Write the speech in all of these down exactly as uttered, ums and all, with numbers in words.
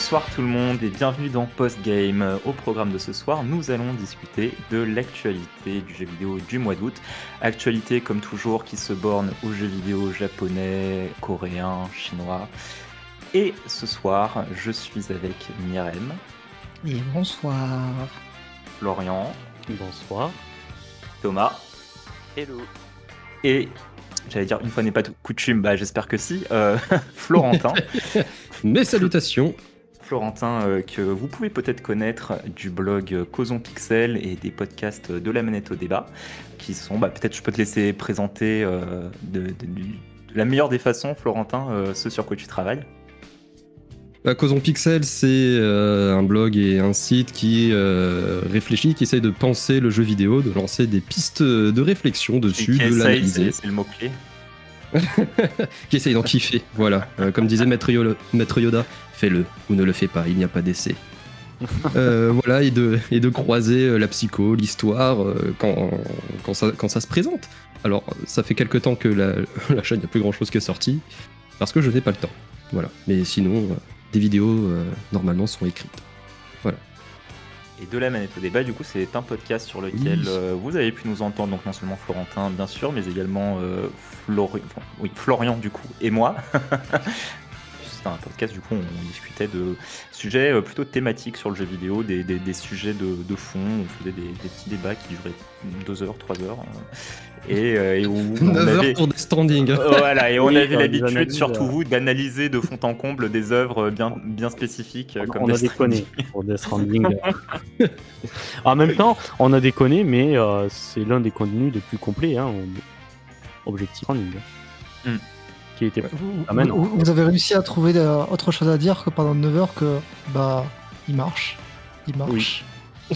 Bonsoir tout le monde et bienvenue dans Postgame. Au programme de ce soir, nous allons discuter de l'actualité du jeu vidéo du mois d'août. Actualité comme toujours qui se borne aux jeux vidéo japonais, coréens, chinois. Et ce soir, je suis avec Myrem. Et bonsoir. Florian. Bonsoir. Thomas. Hello. Et, j'allais dire une fois n'est pas coutume, bah j'espère que si, euh, Florentin. Mes salutations. Florentin, euh, que vous pouvez peut-être connaître du blog Causons Pixel et des podcasts de la manette au débat, qui sont, bah, peut-être je peux te laisser présenter euh, de, de, de la meilleure des façons, Florentin, euh, ce sur quoi tu travailles. Bah, Causons Pixel, c'est euh, un blog et un site qui euh, réfléchit, qui essaye de penser le jeu vidéo, de lancer des pistes de réflexion dessus, de l'analyser. C'est le mot-clé. Qui essaye d'en kiffer, voilà. Euh, comme disait Maître Yoda, Maître Yoda, fais-le ou ne le fais pas, il n'y a pas d'essai. euh, voilà, et de, et de croiser la psycho, l'histoire, euh, quand, quand, ça, quand ça se présente. Alors, ça fait quelque temps que la, la chaîne, il n'y a plus grand-chose qui est sorti, parce que je n'ai pas le temps. Voilà. Mais sinon, euh, des vidéos, euh, normalement, sont écrites. Voilà. Et de la manette au débat, du coup, c'est un podcast sur lequel oui. euh, vous avez pu nous entendre, donc non seulement Florentin, bien sûr, mais également euh, Flori... enfin, oui, Florian, du coup, et moi. C'était un podcast, du coup, on discutait de sujets euh, plutôt thématiques sur le jeu vidéo, des, des, des sujets de, de fond, on faisait des, des petits débats qui duraient deux heures, trois heures. Euh, et, euh, et où neuf heures avait... pour des standings. Euh, voilà, et on oui, avait l'habitude, surtout vous, d'analyser de fond en comble des œuvres bien, bien spécifiques. On, comme on a déconné pour Death Stranding. En même temps, on a déconné, mais euh, c'est l'un des contenus les plus complets, hein, Objectif Stranding. Mm. Qui était... vous, ah, vous, vous avez réussi à trouver autre chose à dire que pendant neuf heures que bah il marche. Il marche. Oui.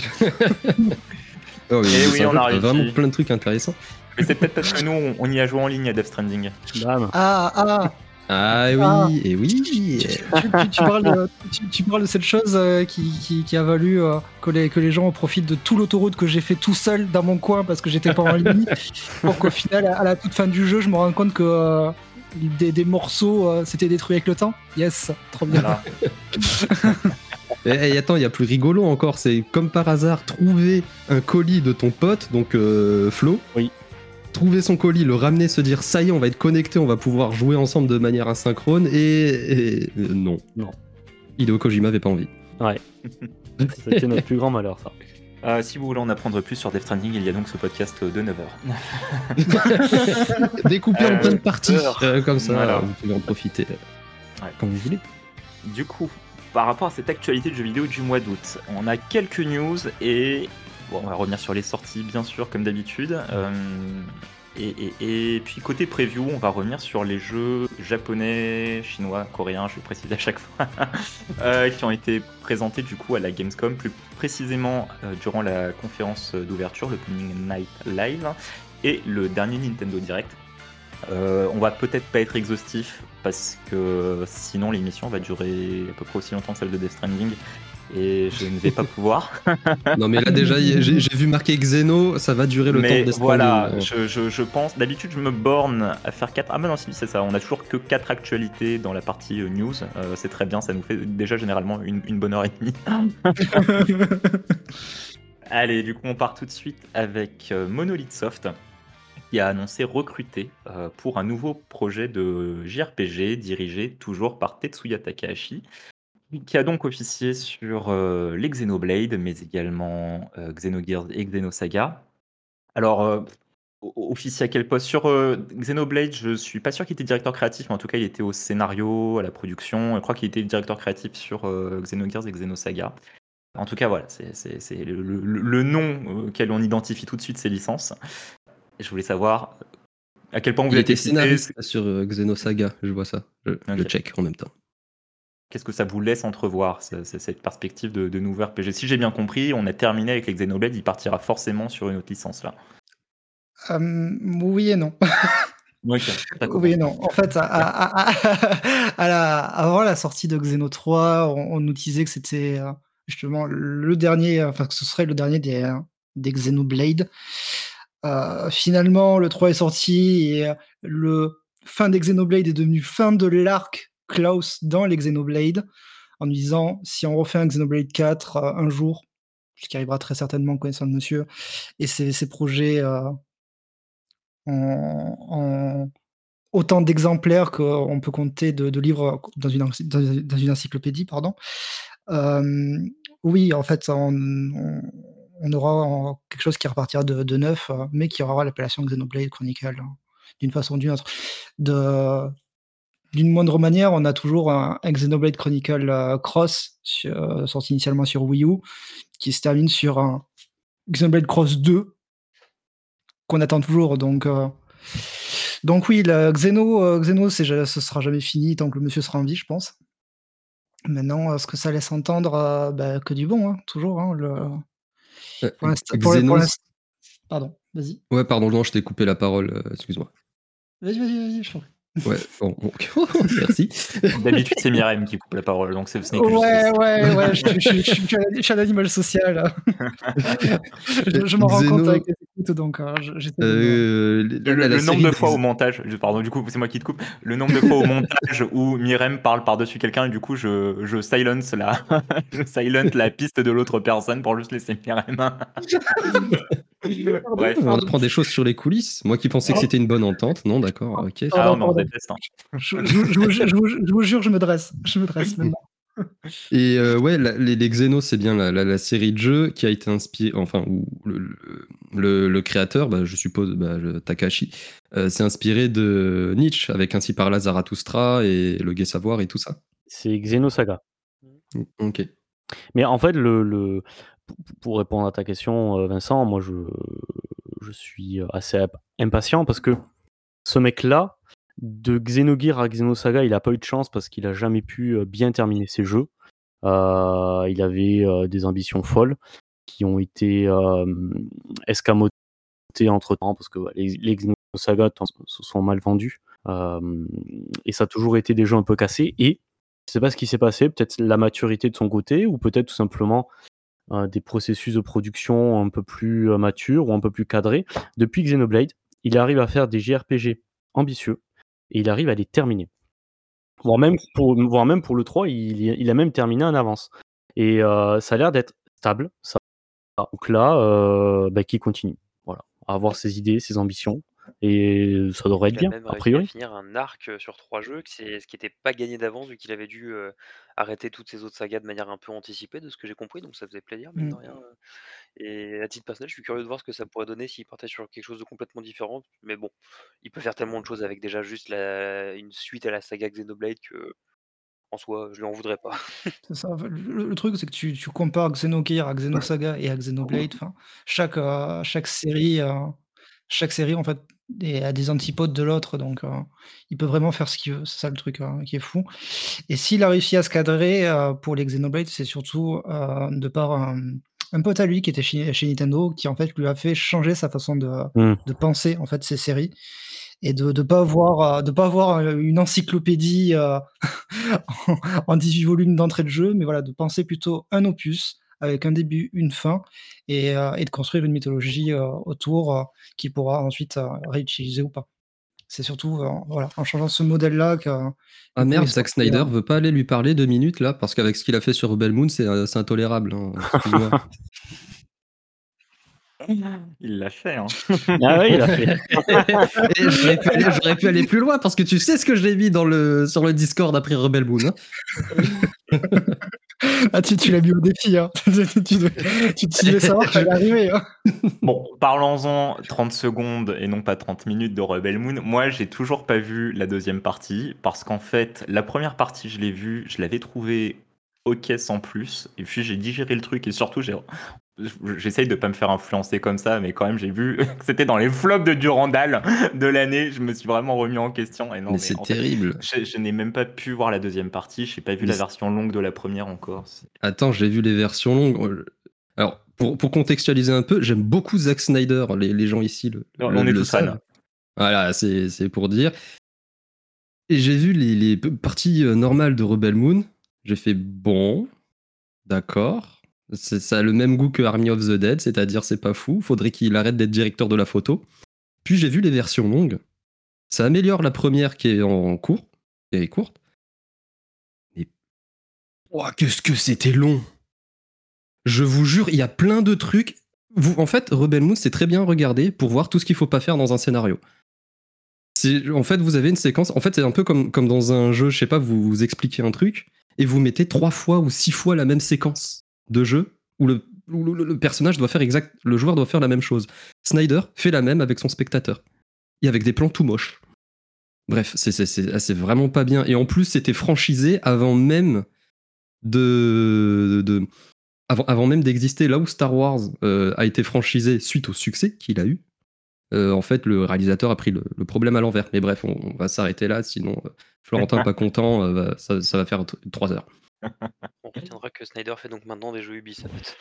oh, oui, et oui, on a réussi. Vraiment plein de trucs intéressants. Mais c'est peut-être parce que nous, on, on y a joué en ligne à Death Stranding. Bam. Ah, ah Ah oui, ah. et oui tu, tu, tu, tu, parles de, tu, tu parles de cette chose euh, qui, qui, qui a valu euh, que, les, que les gens profitent de tout l'autoroute que j'ai fait tout seul dans mon coin parce que j'étais pas en ligne, pour qu'au final, à la toute fin du jeu, je me rends compte que euh, des, des morceaux euh, s'étaient détruits avec le temps. Yes, trop bien. Voilà. Et, et attends, il y a plus rigolo encore, c'est comme par hasard trouver un colis de ton pote, donc euh, Flo. Oui. Trouver son colis, le ramener, se dire ça y est, on va être connectés, on va pouvoir jouer ensemble de manière asynchrone, et, et euh, non. Non. Hideo Kojima avait pas envie. Ouais. C'était notre plus grand malheur, ça. Euh, si vous voulez en apprendre plus sur Death Stranding, il y a donc ce podcast de neuf heures. Découpé euh, en plein de parties, euh, comme ça, voilà. Vous pouvez en profiter ouais. Quand vous voulez. Du coup, par rapport à cette actualité de jeux vidéo du mois d'août, on a quelques news et... Bon, on va revenir sur les sorties, bien sûr, comme d'habitude. Euh, et, et, et puis, côté preview, on va revenir sur les jeux japonais, chinois, coréens, je vais préciser à chaque fois, euh, qui ont été présentés, du coup, à la Gamescom, plus précisément euh, durant la conférence d'ouverture, le Opening Night Live, et le dernier Nintendo Direct. Euh, on va peut-être pas être exhaustif, parce que sinon, l'émission va durer à peu près aussi longtemps que celle de Death Stranding. Et je ne vais pas pouvoir. Non mais là déjà j'ai, j'ai vu marquer Xeno, ça va durer le mais temps de Death Stranding. Voilà, je, je, je pense, d'habitude je me borne à faire quatre. Ah bah non si c'est ça, on a toujours que quatre actualités dans la partie news, euh, c'est très bien, ça nous fait déjà généralement une, une bonne heure et demie. Allez, du coup on part tout de suite avec euh, Monolith Soft, qui a annoncé recruter euh, pour un nouveau projet de J R P G dirigé toujours par Tetsuya Takahashi, qui a donc officié sur euh, les Xenoblade, mais également euh, Xenogears et Xenosaga. Alors, euh, officié à quel poste? Sur euh, Xenoblade, je suis pas sûr qu'il était directeur créatif, mais en tout cas, il était au scénario, à la production. Je crois qu'il était directeur créatif sur euh, Xenogears et Xenosaga. En tout cas, voilà, c'est, c'est, c'est le, le, le nom auquel on identifie tout de suite ces licences. Et je voulais savoir à quel point vous il êtes était scénariste sur euh, Xenosaga, je vois ça, je, okay. je check en même temps. Qu'est-ce que ça vous laisse entrevoir, cette perspective de, de nouveau R P G? Si j'ai bien compris, on a terminé avec les Xenoblade, il partira forcément sur une autre licence là. Euh, oui et non. Okay, oui et non. En fait, à, à, à, à la, avant la sortie de Xeno trois, on, on nous disait que c'était justement le dernier, enfin que ce serait le dernier des, des Xenoblade. Euh, finalement, le trois est sorti et le fin des Xenoblade est devenu fin de l'arc Klaus dans les Xenoblade. en lui disant: «Si on refait un Xenoblade quatre, heu, un jour», ce qui arrivera très certainement connaissant le monsieur et ses ses projets, heu, en en autant d'exemplaires qu'on peut compter de de livres dans une ency dans une dans une encyclopédie, pardon. Hem, oui, en fait, on on on aura en quelque chose qui repartira de de neuf, heu, mais qui aura l'appellation Xenoblade Chronicle, hein, d'une façon ou d'une autre. De d'une moindre manière, on a toujours un un Xenoblade Chronicle, heu, Cross su heu, sorti initialement sur Wii U, qui se termine sur un Xenoblade Cross deux qu'on attend toujours donc heu, donc oui, le Xeno, heu, Xeno, c'est ja ce sera jamais fini tant que le monsieur sera en vie, je pense. Maintenant, heu, ce que ça laisse entendre, heu, bah, que du bon, hein, toujours, hein, le Euh, pour l'inst pour le pour Xenos. l'inst pardon, vas-y. Ouais, pardon, non, je t'ai coupé la parole, euh, excuse-moi. Vas-y, vas-y, vas-y, je t'en prie. Ouais, bon, bon, merci. D'habitude, c'est Myrem qui coupe la parole, donc ce ce n'est que Ouais, justice. ouais, ouais, je suis je suis je suis je suis un je suis un animal social. Je je m'en rends compte Xeno, avec les écoutes donc heu, je j'essaie de me euh, Le, la, le- la le nombre série de fois au d'Ex- montage, je- pardon, du coup, c'est moi qui te coupe. Le nombre de fois au montage où Myrem parle par-dessus quelqu'un et du coup, je, je silence la, je silence la piste de l'autre personne pour juste laisser Myrem. pardon, Bref. on pardon, apprend des choses sur les coulisses. Moi qui pensais que c'était une bonne entente, non, d'accord, ok. Ah, pardon, mais on pardon. déteste. Hein. Je je vous je vous je vous je vous jure, je me dresse, je me dresse maintenant. Et euh, ouais, la- les, les Xenos, c'est bien la, la- la série de jeux qui a été inspirée, enfin, où le, le, le- le créateur, bah, je suppose, bah, le Takahashi, euh, s'est inspiré de Nietzsche, avec Ainsi parla Zarathustra et Le Gai Savoir et tout ça. C'est Xenosaga. Ok. Mais en fait, le, le- pour pour répondre à ta question, euh, Vincent, moi je, je suis assez ap- impatient parce que ce mec-là, de Xenogears à Xenosaga, il a pas eu de chance parce qu'il a jamais pu euh, bien terminer ses jeux. Euh, il avait euh, des ambitions folles qui ont été euh, escamotées entre temps parce que ouais, les, les Xenosaga tant- se sont mal vendus. Euh, et ça a toujours été des jeux un peu cassés. Et je sais pas ce qui s'est passé, peut-être la maturité de son côté, ou peut-être tout simplement euh, des processus de production un peu plus euh, matures ou un peu plus cadrés. Depuis Xenoblade, il arrive à faire des J R P G ambitieux et il arrive à les terminer. Voire même pour, voire même pour le trois, il, il a même terminé en avance. Et euh, ça a l'air d'être stable. Ça. Donc là, euh, bah, qu'il continue. Voilà. À avoir ses idées, ses ambitions. Et ça devrait être Il a bien, même a réussi à priori. finir un arc euh, sur trois jeux, que c'est ce qui n'était pas gagné d'avance, vu qu'il avait dû euh, arrêter toutes ses autres sagas de manière un peu anticipée, de ce que j'ai compris, donc ça faisait plaisir, mine de Mmh. rien. euh. Et à titre personnel, je suis curieux de voir ce que ça pourrait donner s'il partait sur quelque chose de complètement différent. Mais bon, il peut faire tellement de choses avec déjà juste la... une suite à la saga Xenoblade que, en soi, je lui en voudrais pas. C'est ça, en fait, le le truc, c'est que tu tu compares Xenogears à Xenosaga et à Xenoblade, enfin, chaque, heu, chaque série, heu, chaque série, en fait, est à des antipodes de l'autre, donc heu, il peut vraiment faire ce qu'il veut. C'est ça le truc, heu, qui est fou et s'il a réussi à se cadrer, heu, pour les Xenoblade, c'est surtout, heu, de par un un pote à lui qui était chez chez Nintendo, qui, en fait, lui a fait changer sa façon de Hmm. de penser, en fait, ces séries et de de pas avoir, heu, de pas avoir, heu, une encyclopédie, heu, en en dix-huit volumes d'entrée de jeu, mais voilà, de penser plutôt un opus avec un début, une fin et heu et de construire une mythologie, heu, autour, heu, qu'il pourra ensuite, heu, réutiliser ou pas. C'est surtout, heu, voilà, en changeant ce modèle-là que, Ah du coup, il merde, est Zack sorti, heu Snyder veut pas aller lui parler deux minutes là, parce qu'avec ce qu'il a fait sur Rebel Moon, c'est euh, c'est intolérable, hein. Excuse-moi. Il l'a fait. Hein. Ah oui, il a fait. Et j'aurais pu, aller- j'aurais pu aller plus loin parce que tu sais ce que j'ai mis dans le, sur le Discord après Rebel Moon. Hein. ah tu tu l'as mis au défi, hein. Tu tu devais tu tu devais savoir que ça allait arriver, hein. Bon, parlons-en trente secondes et non pas trente minutes de Rebel Moon. Moi, j'ai toujours pas vu la deuxième partie parce qu'en fait, la première partie, je l'ai vue, je l'avais trouvée ok sans plus. Et puis, j'ai digéré le truc et surtout, j'ai j'essaye de pas me faire influencer comme ça, mais quand même, j'ai vu que c'était dans les flops de Durandal de l'année. Je me suis vraiment remis en question. Et non, Mais mais c'est en fait, terrible. je, je n'ai même pas pu voir la deuxième partie. Je n'ai pas vu Mais la c'est- version longue de la première encore. C'est- Attends, j'ai vu les versions longues. Alors, pour, pour contextualiser un peu, j'aime beaucoup Zack Snyder. Les, les gens ici le, le, On est le tous fans. savent. Voilà, c'est c'est pour dire. Et j'ai vu les, les parties euh, normales de Rebel Moon. J'ai fait bon, d'accord. C'est- Ça a le même goût que Army of the Dead, c'est-à-dire c'est pas fou. Faudrait qu'il arrête d'être directeur de la photo. Puis j'ai vu les versions longues. Ça améliore la première qui est en cours, qui est courte. Mais Oh, qu'est-ce que c'était long! Je vous jure, il y a plein de trucs. Vous, en fait, Rebel Moon, c'est très bien regardé pour voir tout ce qu'il faut pas faire dans un scénario. C'est, en fait, vous avez une séquence. En fait, c'est un peu comme, comme dans un jeu, je sais pas, vous, vous expliquez un truc et vous mettez trois fois ou six fois la même séquence de jeu où le, où le, le personnage doit faire exact, le joueur doit faire la même chose. Snyder fait la même avec son spectateur et avec des plans tout moches. Bref, c'est, c'est, c'est, c'est vraiment pas bien. Et en plus, c'était franchisé avant même de, de avant, avant même d'exister. Là où Star Wars euh, a été franchisé suite au succès qu'il a eu, euh, en fait, le réalisateur a pris le, le problème à l'envers. Mais bref, on, on va s'arrêter là, sinon euh, Florentin pas content, euh, va- ça, ça va faire t- trois heures. On retiendra que Snyder fait donc maintenant des jeux Ubisoft.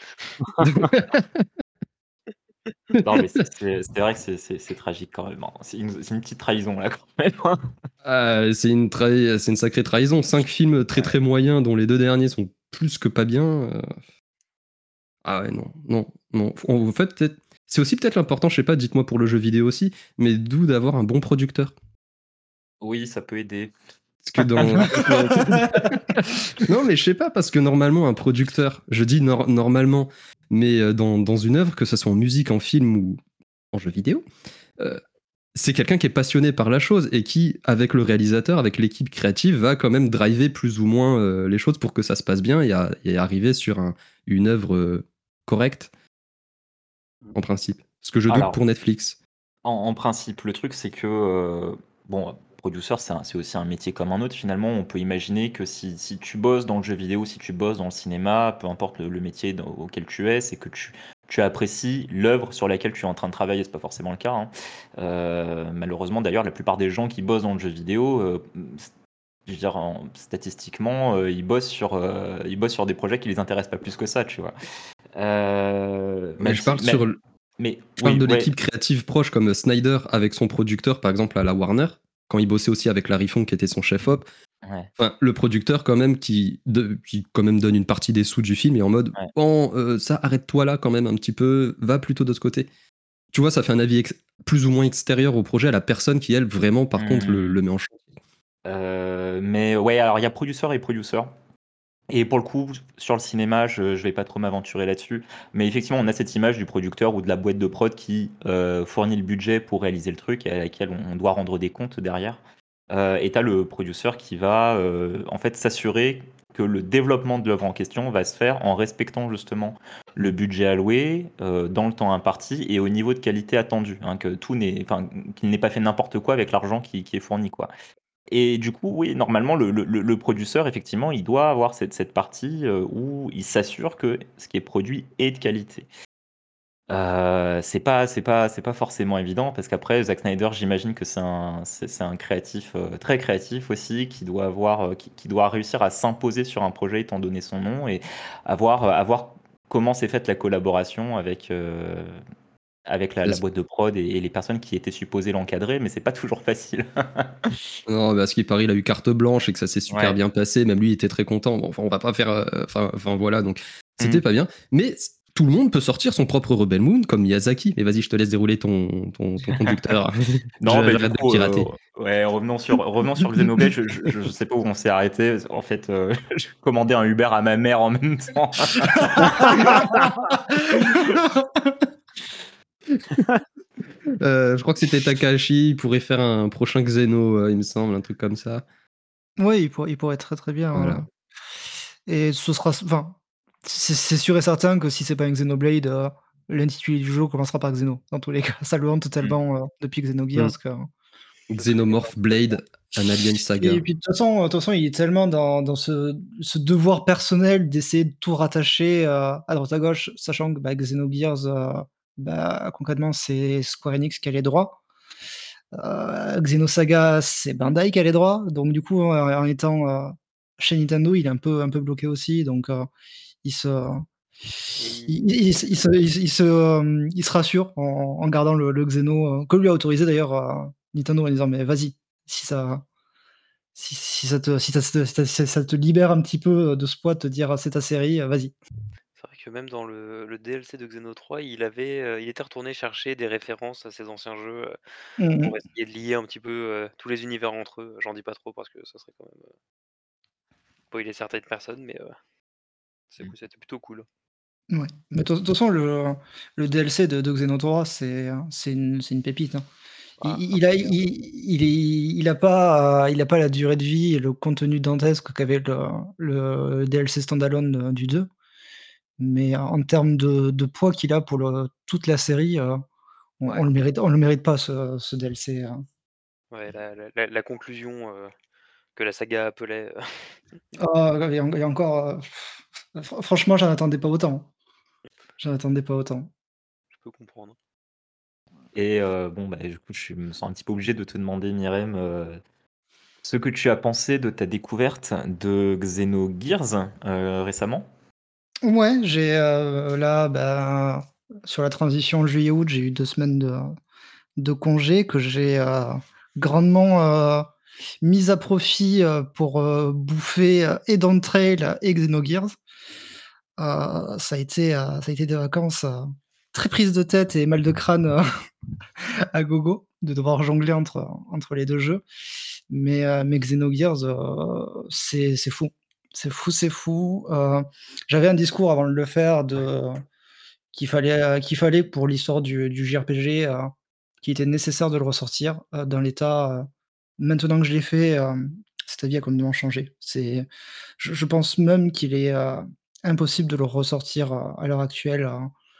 Non, mais c'est c'est- c'est vrai que c'est c'est- c'est tragique quand même, hein. C'est une, c'est une petite trahison là quand même, hein. Ah, c'est une, trahi- c'est une sacrée trahison. Cinq films très Ouais. très moyens, dont les deux derniers sont plus que pas bien. euh. Ah ouais, non, non, non. En fait, peut-être- c'est aussi peut-être l'important, je sais pas, dites-moi pour le jeu vidéo aussi, mais d'où d'avoir un bon producteur. Oui, ça peut aider. Parce que dans. Non, mais je sais pas, parce que normalement, un producteur, je dis nor- normalement, mais euh, dans, dans une œuvre, que ce soit en musique, en film ou en jeu vidéo, euh, c'est quelqu'un qui est passionné par la chose et qui, avec le réalisateur, avec l'équipe créative, va quand même driver plus ou moins euh, les choses pour que ça se passe bien et, à- et arriver sur un- une œuvre euh, correcte, en principe. Ce que je doute Alors, pour Netflix. En, en principe, le truc, c'est que, euh, bon, producer, c'est un- c'est aussi un métier comme un autre. Finalement, on peut imaginer que si, si tu bosses dans le jeu vidéo, si tu bosses dans le cinéma, peu importe le, le métier dans- auquel tu es, c'est que tu, tu apprécies l'œuvre sur laquelle tu es en train de travailler. C'est pas forcément le cas, hein. Euh, malheureusement, d'ailleurs, la plupart des gens qui bossent dans le jeu vidéo, euh, je veux dire, en- statistiquement, euh, ils bossent sur, euh, ils bossent sur des projets qui les intéressent pas plus que ça, tu vois. Euh, Mais même je si, parle mais, sur, mais je parle oui, de ouais. l'équipe créative proche comme Snyder avec son producteur, par exemple à la Warner, quand il bossait aussi avec Larry Fong qui était son chef-op. Ouais. Enfin, le producteur quand même qui, de- qui quand même donne une partie des sous du film et en mode Ouais. bon, euh, ça arrête-toi là quand même un petit peu, va plutôt de ce côté. Tu vois, ça fait un avis ex- plus ou moins extérieur au projet à la personne qui elle vraiment par contre le, Hmm. le met en chantier. Euh, mais ouais, alors il y a producer et producer. Et pour le coup, sur le cinéma, je ne vais pas trop m'aventurer là-dessus. Mais effectivement, on a cette image du producteur ou de la boîte de prod qui euh, fournit le budget pour réaliser le truc et à laquelle on on doit rendre des comptes derrière. Euh, et tu as le producer qui va euh, en fait s'assurer que le développement de l'œuvre en question va se faire en respectant justement le budget alloué, euh, dans le temps imparti et au niveau de qualité attendu, hein, que tout n'est, enfin, qu'il n'ait pas fait n'importe quoi avec l'argent qui, qui est fourni, quoi. Et du coup, oui, normalement, le, le, le- le producteur, effectivement, il doit avoir cette, cette partie euh, où il s'assure que ce qui est produit est de qualité. Euh, c'est pas, c'est pas, c'est pas forcément évident parce qu'après, Zack Snyder, j'imagine que c'est un, c'est, c'est un créatif euh, très créatif aussi qui doit avoir, euh, qui, qui doit réussir à s'imposer sur un projet étant donné son nom et avoir, euh, avoir comment s'est faite la collaboration avec, euh, avec la, la boîte de prod et, et les personnes qui étaient supposées l'encadrer, mais c'est pas toujours facile. Non, parce qu'il paraît, il a eu carte blanche et que ça s'est super Ouais. bien passé. Même lui, il était très content. Bon, enfin, on va pas faire. euh, Enfin, enfin, voilà. Donc, c'était Mm. pas bien. Mais c- tout le monde peut sortir son propre Rebel Moon, comme Miyazaki. Mais vas-y, je te laisse dérouler ton, ton, ton conducteur. Non, Je- bah, du J'arrête de coup, pirater. euh, ouais, revenons sur, revenons sur Xenoblade. Je, je, je sais pas où on s'est arrêté. En fait, euh, je commandais un Uber à ma mère en même temps. Euh, je crois que c'était Takahashi. Il pourrait faire un prochain Xeno, euh, il me semble, un truc comme ça. Oui, il pourrait, il pourrait très très bien. Voilà. hein. Et ce sera, enfin, c'est c'est sûr et certain que si c'est pas un Xenoblade, euh, l'intitulé du jeu commencera par Xeno. Dans tous les cas, ça le hante Mm. tellement euh, depuis Mm. Xenogears que. Ce serait bien. Xenomorph Blade, un Alien Et Saga. puis de toute façon, de toute façon, il est tellement dans, dans ce, ce devoir personnel d'essayer de tout rattacher euh, à droite à gauche, sachant que bah, Xenogears, euh, bah, concrètement, c'est Square Enix qui a les droits. Euh, Xenosaga, c'est Bandai qui a les droits. Donc du coup, en, en étant euh, chez Nintendo, il est un peu, un peu bloqué aussi. Donc euh, il se, Et il, il- il se, il se, il se, euh, il se rassure en, en gardant le, le Xeno, euh, que lui a autorisé d'ailleurs euh, Nintendo en disant mais vas-y, si ça, si, si ça te, si ça, te- si ça- si ça te libère un petit peu de ce poids, de te dire c'est ta série, euh, vas-y. c'est vrai que même dans le, le D L C de Xeno trois, il avait, euh, il était retourné chercher des références à ses anciens jeux euh, pour Mhm. essayer de lier un petit peu euh, tous les univers entre eux. J'en dis pas trop parce que ça serait quand même euh, spoiler certaines personnes, mais heu, c'est Mmh. cou c'était plutôt cool. Ouais, mais de toute toute façon, le le D L C de de Xenotora, c'est, heu, c'est une c'est une pépite, hein. Il Ah, il il a il incroyable. il est il a pas, heu, il a pas la durée de vie et le contenu dantesque qu'avait le le D L C standalone, heu, du deux, mais en termes de de poids qu'il a pour le toute la série, heu, on Ouais, on le mérite on le mérite pas ce ce D L C, heu. ouais, la la la la conclusion, heu, que la saga appelait, heu, Ah, et en et encore, heu, fran franchement, j'en attendais pas autant. J'en attendais pas autant. je peux comprendre. Et heu, bon, bah, du coup, je me sens un petit peu obligé de te demander, Myrem, heu, ce que tu as pensé de ta découverte de Xenogears, heu, récemment? Ouais, j'ai, heu, là, ben, sur la transition juillet-août, j'ai eu deux semaines de de congé que j'ai, heu, grandement, heu, mise à profit, heu, pour, heu, bouffer, heu, et Dawntrail et Xenogears. Heu, ça a été, heu, ça a été des vacances, heu, très prises de tête et mal de crâne, heu, à gogo, de devoir jongler entre entre les deux jeux. Mais, heu, mais Xenogears, heu, c'est c'est fou. C'est fou, c'est fou, heu, j'avais un discours avant de le faire de qu'il fallait, heu, qu'il fallait pour l'histoire du du J R P G, heu, qu'il était nécessaire de le ressortir, heu, dans l'état, heu, maintenant que je l'ai fait, hem, cette vie a complètement changé. C'est je je pense même qu'il est, heu, impossible de le ressortir, heu, à l'heure actuelle, heu,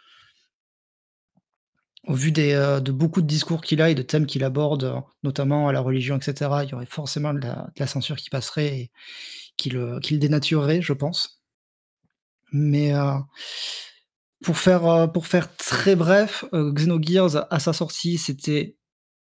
au vu des, heu, de beaucoup de discours qu'il a et de thèmes qu'il aborde, heu, notamment la religion et cetera. Il y aurait forcément de la de la censure qui passerait et qui le qui le dénaturerait, je pense. Mais, heu Pour faire, heu, pour faire très bref, heu, Xenogears à sa sortie, c'était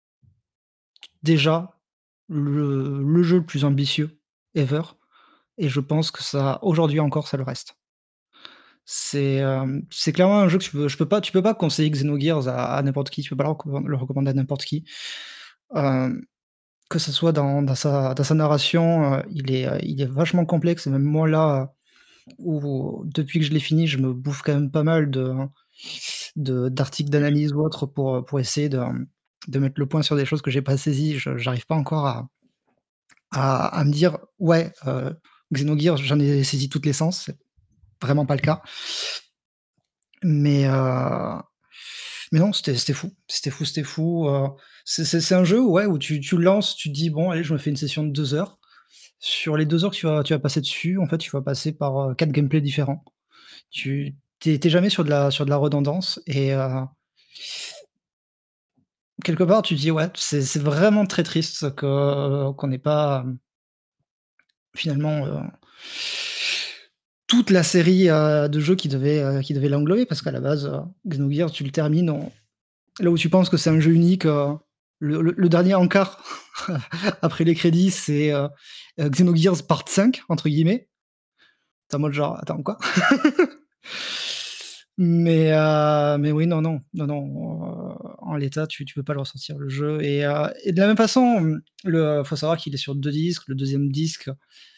déjà le le jeu le plus ambitieux ever et je pense que ça aujourd'hui encore, ça le reste. C'est, hem, c'est clairement un jeu que tu peux je peux pas tu peux pas conseiller Xenogears à à n'importe qui, tu peux pas le recomman le recommander à n'importe qui. Hem, que ce soit dans dans sa dans sa narration, heu, il est, heu, il est vachement complexe et même moi là, où depuis que je l'ai fini, je me bouffe quand même pas mal de de d'articles d'analyse ou autres pour, heu, pour essayer de, mmh, de mettre le point sur des choses que j'ai pas saisies. Je j'arrive pas encore à à à me dire: «Ouais, heu, Xenogears, j'en ai saisi toute l'essence», c'est vraiment pas le cas. Mais, heu, mais non, c'était c'était fou. C'était fou, c'était fou, heu, c'est c'est c'est un jeu, ouais, où tu tu le lances, tu te dis: «Bon allez, je me fais une session de deux heures». Sur les deux heures que tu vas tu vas passer dessus, en fait, tu vas passer par, heu, quatre gameplays différents. Tu tu es jamais sur de la sur de la redondance et heu, quelque part tu te dis: «Ouais, c'est c'est vraiment très triste que qu'on n'ait pas, hem, finalement, heu, toute la série, heu, de jeux qui devait, heu, qui devait l'englober». Parce qu'à la base, heu, Xenogears, tu le termines en là où tu penses que c'est un jeu unique, heu, le le le dernier encart après les crédits, c'est, heu heu, Xenogears Part cinq entre guillemets. Tu es en mode genre: «Attends quoi?» Mais heu, mais oui, non, non, non, non, heu, en l'état, tu tu peux pas le ressortir le jeu et heu et de la même façon, mmh, le faut savoir qu'il est sur deux disques. Le deuxième disque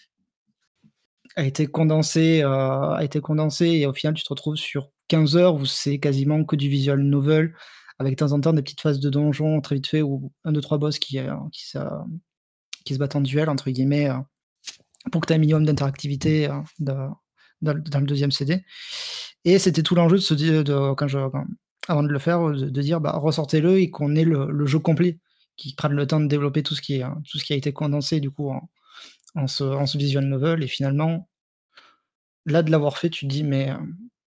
a été condensé, heu, a été condensé et au final, tu te retrouves sur quinze heures où c'est quasiment que du visual novel avec de temps en temps des petites phases de donjon très vite fait ou un deux trois boss qui, heu, qui se qui se battent «en duel» entre guillemets, heu, pour que tu aies un minimum d'interactivité, heu, de dans le dans le deuxième C D et c'était tout l'enjeu de se dire de quand je quand avant de le faire, de de dire: «Bah, ressortez-le et qu'on ait le le jeu complet», qu'ils prennent le temps de développer tout ce qui est, heu, tout ce qui a été condensé du coup en en ce en ce visual novel et finalement, là, de l'avoir fait, tu te dis: «Mais, hem,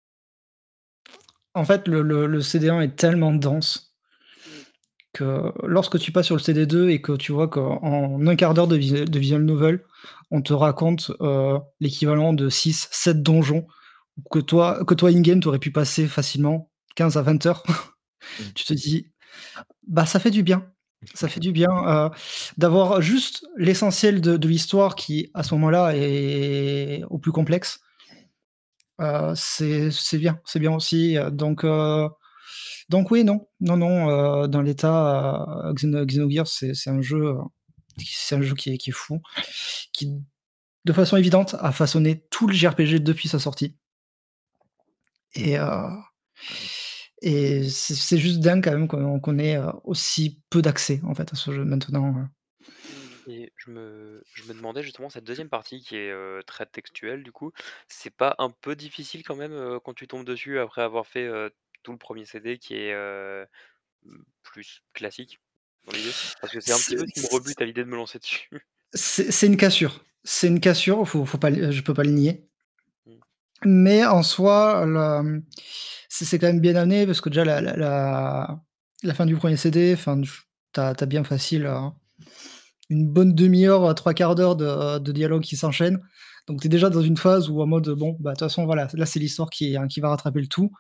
en fait, le le le C D un est tellement dense que lorsque tu passes sur le C D deux et que tu vois qu'en un quart d'heure de visa de visual novel, on te raconte, heu, l'équivalent de six sept donjons que toi que toi in game, tu aurais pu passer facilement quinze à vingt heures». Mmh. Tu te dis: «Bah, ça fait du bien». Ça fait du bien, heu, d'avoir juste l'essentiel de de l'histoire qui, à ce moment-là, est au plus complexe. Heu, c'est c'est bien, c'est bien aussi, heu, donc heu, donc oui, non, non, non, heu, dans l'état, heu, Xeno Xenogears, c'est c'est un jeu, heu, c'est un jeu qui est qui est fou, qui, de façon évidente, a façonné tout le J R P G depuis sa sortie et heu et c'est c'est juste dingue quand même qu'on qu'on ait, heu, aussi peu d'accès, en fait, à ce jeu maintenant, heu. Mmh et je me je me demandais justement cette deuxième partie qui est, heu, très textuelle du coup, c'est pas un peu difficile quand même, heu, quand tu tombes dessus après avoir fait, heu, tout le premier C D qui est, heu, mmh, plus classique dans l'idée? Parce que c'est un petit C'est peu ce qui me rebute à l'idée de me lancer dessus. c'est c'est une cassure. C'est une cassure, faut faut pas le je peux pas le nier. Mmh. Mais en soi, le, mmh, c'est c'est quand même bien amené parce que déjà la la la la fin du premier C D, enfin, tu as tu as bien facile, heu, une bonne demi heure à trois quarts d'heure de de dialogue qui s'enchaînent. Donc tu es déjà dans une phase où en mode, bon, bah, de toute façon, voilà, là, c'est l'histoire qui, hein, qui va rattraper le tout.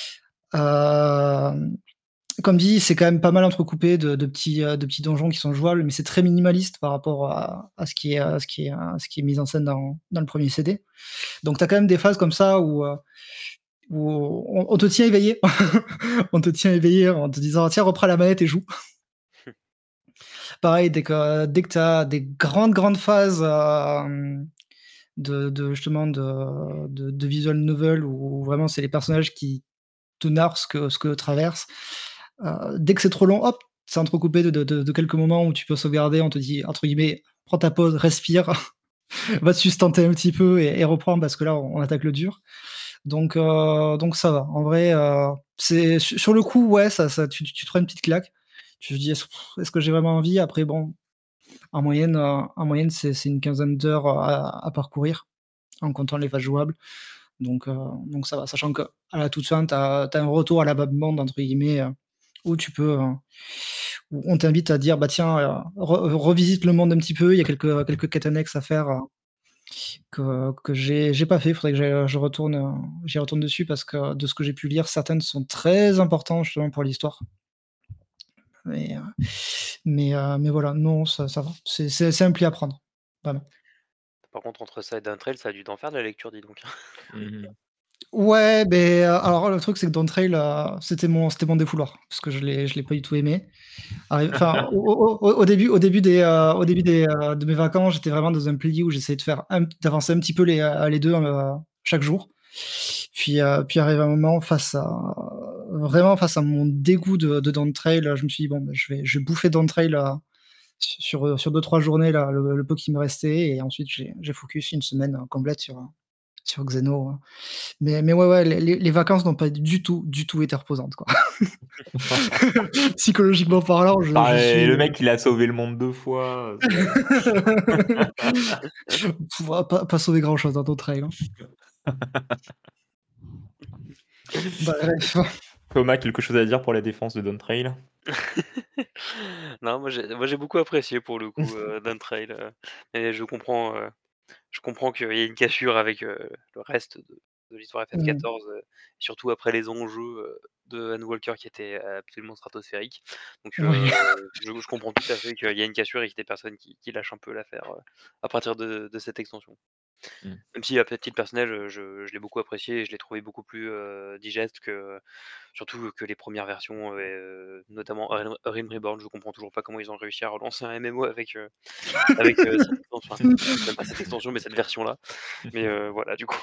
Hem, Comme dit, c'est quand même pas mal entrecoupé de de petits, heu, de petits donjons qui sont jouables, mais c'est très minimaliste par rapport à à ce qui est, à ce qui est, à ce qui est mis en scène dans dans le premier C D. Donc tu as quand même des phases comme ça où, heu, où on on te tient éveillé. On te tient éveillé en te disant: «Tiens, reprends la manette et joue». Pareil, dès que dès que tu as des grandes, grandes phases, hem, de de justement de de de visual novel où vraiment c'est les personnages qui te narrent ce que ce qu'eux traversent, heu, dès que c'est trop long, hop, c'est entrecoupé de de de de quelques moments où tu peux sauvegarder. On te dit entre guillemets: «Prends ta pause, respire, va te sustenter un petit peu et et reprends parce que là, on attaque le dur». Donc heu, donc ça va. En vrai, heu, c'est su sur le coup, ouais, ça ça tu tu te prends une petite claque. Tu te dis: «Est-ce est-ce que j'ai vraiment envie?» Après bon, en moyenne, heu, en moyenne, c'est c'est une quinzaine d'heures à à parcourir, en comptant les phases jouables. Donc heu, donc ça va. Sachant qu'à la toute fin, tu as tu as un «retour à la balle monde» entre guillemets, heu, où tu peux, heu, où on t'invite à dire: «Bah tiens, heu, re revisite le monde un petit peu, il y a quelques, quelques quêtes annexes à faire, heu, que que j'ai j'ai pas fait». Il faudrait que j'aille, je retourne, heu, j'y retourne dessus parce que de ce que j'ai pu lire, certaines sont très importantes justement pour l'histoire. Mais, heu, mais, heu, mais voilà, non, ça ça va. C'est c'est c'est un pli à prendre, vraiment. Par contre entre ça et Dawntrail, ça a dû t'en faire de la lecture, dis donc. Mmh. Ouais, beh, heu, alors le truc c'est que Dawntrail, heu, c'était mon c'était mon défouloir parce que je l'ai je l'ai pas du tout aimé. Arri enfin, au au au au début au début des, heu, au début des, heu, de mes vacances, j'étais vraiment dans un pli où j'essayais de faire un d'avancer un petit peu les, heu, les deux, heu, chaque jour. Puis, heu, puis arrivé un moment face à vraiment face à mon dégoût de de Dawntrail, je me suis dit: «Bon, bah, je vais je vais bouffer Dawntrail, heu, su sur, heu, sur deux trois journées là, le le peu qui me restait» et ensuite j'ai j'ai focus une semaine, heu, complète sur, heu, sur Xeno, heu. Mais mais ouais, ouais, les les les vacances n'ont pas du tout, du tout été reposantes, quoi. Psychologiquement parlant, je Bah, je et suis, le mec, il a sauvé le monde deux fois, Pouvoir pas pas sauver grand chose dans ton trail, hein. Bref. Thomas, quelque chose à dire pour la défense de Dawntrail? Non, moi j'ai moi j'ai beaucoup apprécié pour le coup, heu, Dawntrail, heu et je comprends, heu, je comprends qu'il y ait une cassure avec, heu, le reste de de l'histoire F F Mmh. quatorze, heu, surtout après les enjeux, heu, de Anne Walker qui étaient absolument stratosphériques. Donc heu, Oui. je je comprends tout à fait qu'il y a une cassure et qu'il y ait des personnes qui qui lâchent un peu l'affaire, heu, à partir de de cette extension. Mmh. Même si à titre personnel, heu, je je l'ai beaucoup apprécié et je l'ai trouvé beaucoup plus, heu, digeste que surtout que les premières versions, heu, notamment Realm Realm Reborn. Je comprends toujours pas comment ils ont réussi à relancer un M M O avec, heu, avec, heu, cette extension, enfin, même pas cette extension, mais cette version-là. Mais, heu, voilà, du coup.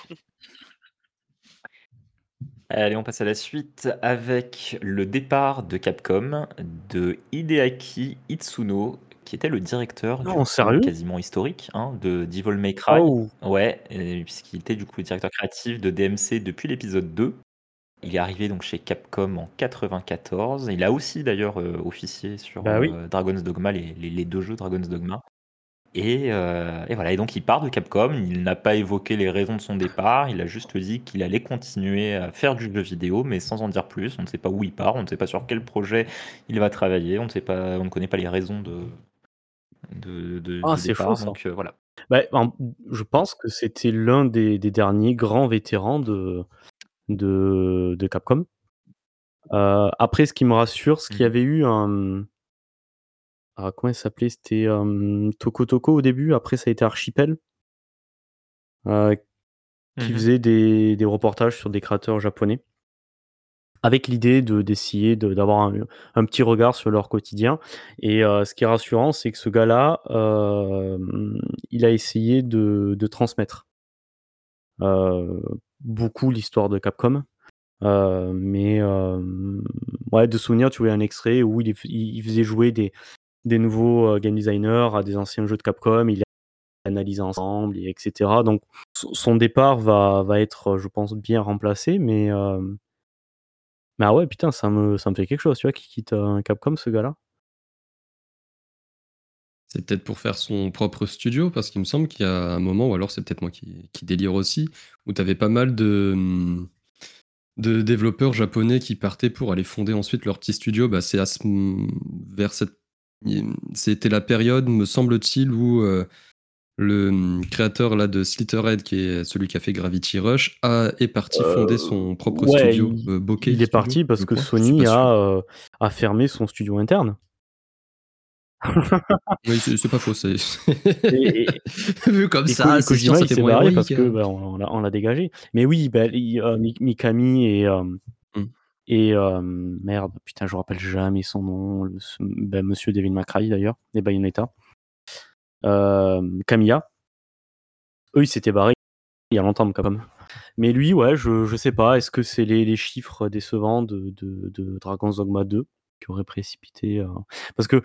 Allez, on passe à la suite avec le départ de Capcom de Hideaki Itsuno, qui était le directeur du Non, coup sérieux? quasiment historique, hein, de Devil May Cry. Oh! Ouais, et puisqu'il était du coup le directeur créatif de D M C depuis l'épisode deux. Il est arrivé donc chez Capcom en quatre-vingt-quatorze. Il a aussi d'ailleurs euh, officié sur Bah oui. euh, Dragon's Dogma, les, les- les deux jeux Dragon's Dogma. Et, euh, et voilà, et donc il part de Capcom, il n'a pas évoqué les raisons de son départ, il a juste dit qu'il allait continuer à faire du jeu vidéo, mais sans en dire plus. On ne sait pas où il part, on ne sait pas sur quel projet il va travailler, on ne sait pas, on ne connaît pas les raisons de, de, de- Ah, de c'est fou départ, ça. donc euh, voilà. Bah, en je pense que c'était l'un des des derniers grands vétérans de de de Capcom. Heu, après ce qui me rassure, c'est qu'il y Mhm. avait eu un, mmh, ah comment il s'appelait? C'était, hem, Toko Toko au début, après ça a été Archipel, heu, qui Mhm. faisait des des reportages sur des créateurs japonais. Avec l'idée de d'essayer de d'avoir un un petit regard sur leur quotidien et heu, ce qui est rassurant, c'est que ce gars-là, hem, il a essayé de de transmettre, heu, beaucoup l'histoire de Capcom, heu, mais hem, ouais, de souvenir, tu voyais un extrait où il f il il faisait jouer des des nouveaux euh, game designers à des anciens jeux de Capcom, il les analyse ensemble, et etc. Donc son son départ va, va être, je pense, bien remplacé, mais, euh, mais ah ouais, putain, ça me, ça me fait quelque chose, tu vois, qui quitte un Capcom, ce gars-là. C'est peut-être pour faire son propre studio, parce qu'il me semble qu'il y a un moment, ou alors c'est peut-être moi qui, qui délire aussi, où tu avais pas mal de, hum, de développeurs japonais qui partaient pour aller fonder ensuite leur petit studio. Bah, c'est à ce, vers cette, c'était la période, me semble-t-il, où euh, le hum, créateur là de Slitherhead, qui est celui qui a fait Gravity Rush, a, est parti fonder Euh, son propre ouais, studio, il, euh, Bokeh il est Studio, parti parce je que crois. Je suis pas Sony sûr. a, euh, a fermé son studio interne. Oui, c'est c'est pas faux. C'est Et, et, vu comme et, Ko- ça, et c'est sûr, Kojima, ça il fait s'est moins barré héroïque. parce que Hein. bah, on, on l'a on l'a dégagé. Mais oui, bah, il- euh, Mi- Mikami et, euh, Mm. et euh, merde, putain, je me rappelle jamais son nom, le- ce- bah, Monsieur Devil May Cry d'ailleurs, et Bayonetta. Euh, Kamiya, eux, ils s'étaient barrés il y a longtemps, quand même. Mais lui, ouais, je, je sais pas, est-ce que c'est les, les chiffres décevants de, de, de Dragon's Dogma deux qui auraient précipité. euh, Parce que,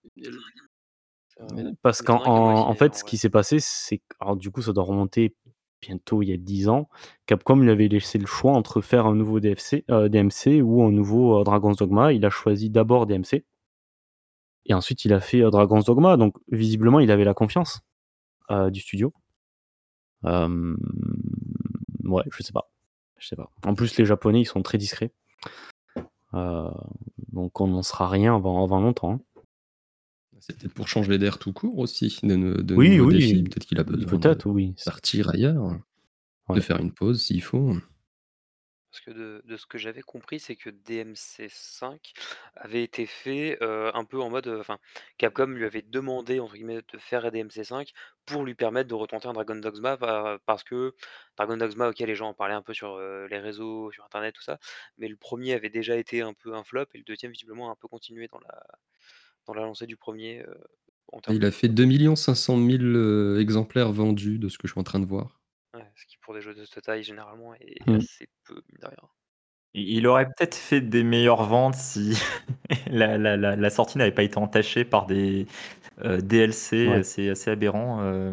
Euh, parce ça qu'en m'étonnerait qu'il y ait moins en, aussi en d'ailleurs fait, en ce vrai. qui s'est passé, c'est. Alors, du coup, ça doit remonter bientôt il y a dix ans. Capcom lui avait laissé le choix entre faire un nouveau D F C, euh, D M C ou un nouveau euh, Dragon's Dogma. Il a choisi d'abord D M C. Et ensuite, il a fait euh, Dragon's Dogma. Donc, visiblement, il avait la confiance euh, du studio. Euh, Ouais, je sais pas. Je sais pas. En plus, les Japonais, ils sont très discrets. Euh, donc, on n'en sera rien avant, avant longtemps. hein. C'est peut-être pour changer d'air tout court aussi, de, nou- de Oui, nouveaux oui, défis. Peut-être qu'il a besoin de peut-être, oui. c'est- partir ailleurs, de Ouais. faire une pause s'il faut. Parce que de, de ce que j'avais compris, c'est que D M C cinq avait été fait euh, un peu en mode. euh, Enfin, Capcom lui avait demandé, entre guillemets, de faire D M C cinq pour lui permettre de retenter un Dragon Dogma par- parce que Dragon Dogma, ok, les gens en parlaient un peu sur euh, les réseaux, sur internet, tout ça, mais le premier avait déjà été un peu un flop et le deuxième, visiblement, a un peu continué dans la, dans la lancée du premier euh, en termes Il de. a fait deux millions cinq cent mille euh, exemplaires vendus, de ce que je suis en train de voir. Ouais, ce qui, pour des jeux de cette taille, généralement, est Mm. assez peu, mine de rien. Il il aurait peut-être fait des meilleures ventes si la, la- la- la sortie n'avait pas été entachée par des euh, D L C Ouais. assez, assez aberrants. euh,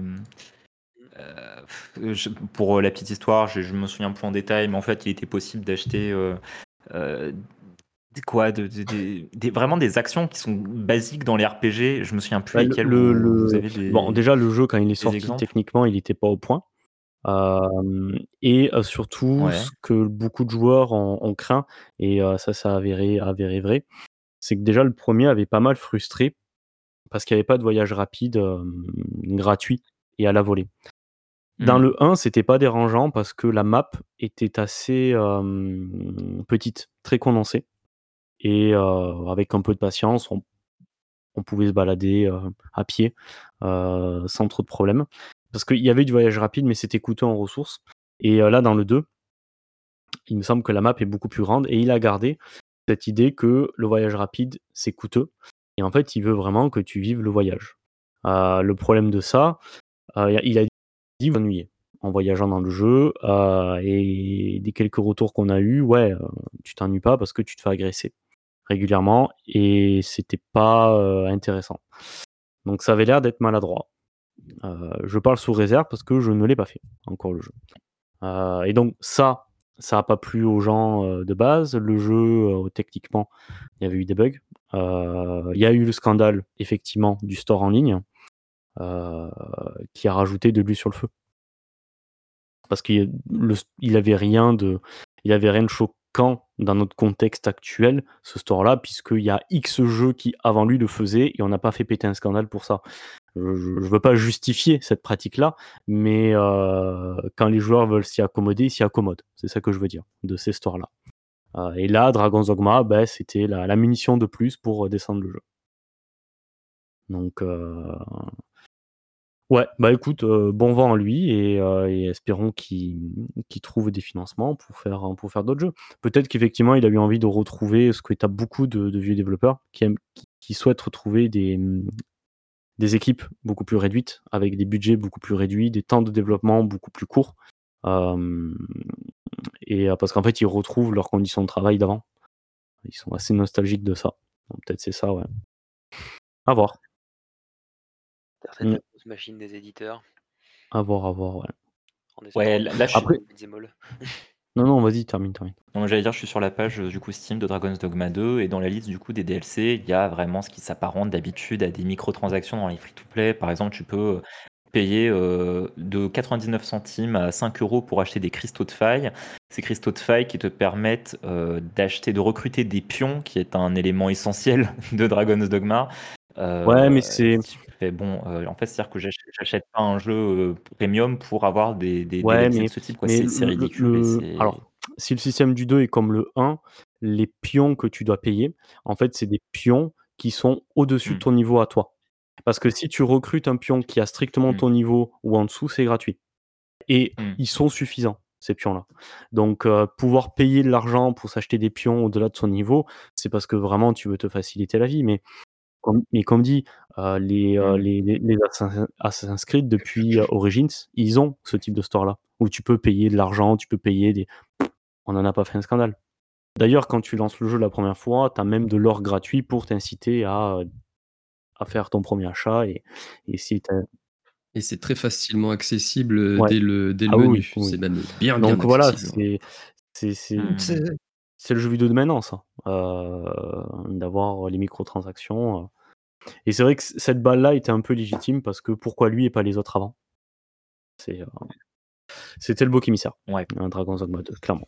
euh, je- pour la petite histoire, je, je me souviens plus en détail, mais en fait, il était possible d'acheter euh, euh, des- quoi, de, de- des- des- vraiment des actions qui sont basiques dans les R P G. Je me souviens plus Bah, le, lesquelles. le- Vous, vous le- avez Bon, des, déjà, le jeu, quand il est des sorti, exemples? techniquement, il n'était pas au point. Euh, et euh, surtout, Ouais. ce que beaucoup de joueurs ont, ont craint, et euh, ça, ça a avéré, avéré vrai, c'est que déjà, le premier avait pas mal frustré parce qu'il n'y avait pas de voyage rapide euh, gratuit et à la volée. Dans Hmm. le un, c'était pas dérangeant parce que la map était assez euh, petite, très condensée. Et euh, avec un peu de patience, on, on pouvait se balader euh, à pied euh, sans trop de problèmes. Parce qu'il y avait du voyage rapide, mais c'était coûteux en ressources. Et euh, là, dans le deux, il me semble que la map est beaucoup plus grande et il a gardé cette idée que le voyage rapide, c'est coûteux. Et en fait, il veut vraiment que tu vives le voyage. Euh, le problème de ça, euh, il a dit vous ennuyez en voyageant dans le jeu. Euh, et des quelques retours qu'on a eus, ouais, euh, tu t'ennuies pas parce que tu te fais agresser régulièrement et c'était pas euh, intéressant. Donc ça avait l'air d'être maladroit. Euh, je parle sous réserve parce que je ne l'ai pas fait encore le jeu. Euh, et donc ça, ça a pas plu aux gens euh, de base. Le jeu, euh, techniquement, il y avait eu des bugs. Euh, Il y a eu le scandale, effectivement, du store en ligne euh, qui a rajouté de l'huile sur le feu. Parce qu'il le- il avait rien de, il avait rien de choquant dans notre contexte actuel, ce store-là, puisqu'il y a X jeux qui avant lui le faisaient et on n'a pas fait péter un scandale pour ça. Je ne veux pas justifier cette pratique-là, mais euh, quand les joueurs veulent s'y accommoder, ils s'y accommodent. C'est ça que je veux dire de ces stores-là. Euh, et là, Dragon's Dogma, ben, c'était la, la munition de plus pour descendre le jeu. Donc, euh, ouais, bah écoute, euh, bon vent à lui et, euh, et espérons qu'il qu'il trouve des financements pour faire, pour faire d'autres jeux. Peut-être qu'effectivement, il a eu envie de retrouver ce que tu as beaucoup de, de vieux développeurs qui, aiment, qui, qui souhaitent retrouver des, des équipes beaucoup plus réduites, avec des budgets beaucoup plus réduits, des temps de développement beaucoup plus courts. Euh, et euh, parce qu'en fait, ils retrouvent leurs conditions de travail d'avant. Ils sont assez nostalgiques de ça. Donc, peut-être c'est ça, ouais. À voir. Certaines Mmh. grosses machines des éditeurs. À voir, à voir, ouais. En Ouais, espérant là, qu'ils là, je suis... Après, fassent des molles. non, non, vas-y, termine, termine. Non, j'allais dire, je suis sur la page euh, du coup Steam de Dragon's Dogma deux et dans la liste du coup des D L C, il y a vraiment ce qui s'apparente d'habitude à des microtransactions dans les free-to-play. Par exemple, tu peux euh, payer euh, de quatre-vingt-dix-neuf centimes à cinq euros pour acheter des cristaux de faille. Ces cristaux de faille qui te permettent euh, d'acheter, de recruter des pions, qui est un élément essentiel de Dragon's Dogma. Ouais, mais Euh, c'est. tu fais bon, euh, en fait, c'est-à-dire que j'ach- j'achète pas un jeu euh, premium pour avoir des, des Ouais, D L C de mais, ce type, quoi. mais C'est c'est le, le- ridicule et le- c'est. Alors, si le système du deux est comme le un, les pions que tu dois payer, en fait, c'est des pions qui sont au-dessus de Hmm, ton niveau à toi. Parce que si tu recrutes un pion qui a strictement hmm, ton niveau ou en dessous, c'est gratuit. Et hmm. ils sont suffisants, ces pions-là. Donc, euh, pouvoir payer de l'argent pour s'acheter des pions au-delà de son niveau, c'est parce que vraiment tu veux te faciliter la vie. Mais comme, mais comme dit, euh, les, euh, Hmm. les, les, les Assassin's Assassin's Creed, depuis euh, Origins, ils ont ce type de store-là, où tu peux payer de l'argent, tu peux payer des... On n'en a pas fait un scandale. D'ailleurs, quand tu lances le jeu la première fois, tu as même de l'or gratuit pour t'inciter à, à faire ton premier achat. Et, et si t'as- Et c'est très facilement accessible euh, Ouais. dès le, dès le Ah oui, menu. oui. C'est même bien, bien Donc voilà, accessible. c'est c'est c'est Hmm. C'est- c'est le jeu vidéo de maintenant, ça. Euh, d'avoir les microtransactions. euh. Et c'est vrai que c- cette balle-là était un peu légitime parce que pourquoi lui et pas les autres avant? C'est, euh, C'était le bouc émissaire, Ouais. un Dragon's Dogma deux, clairement.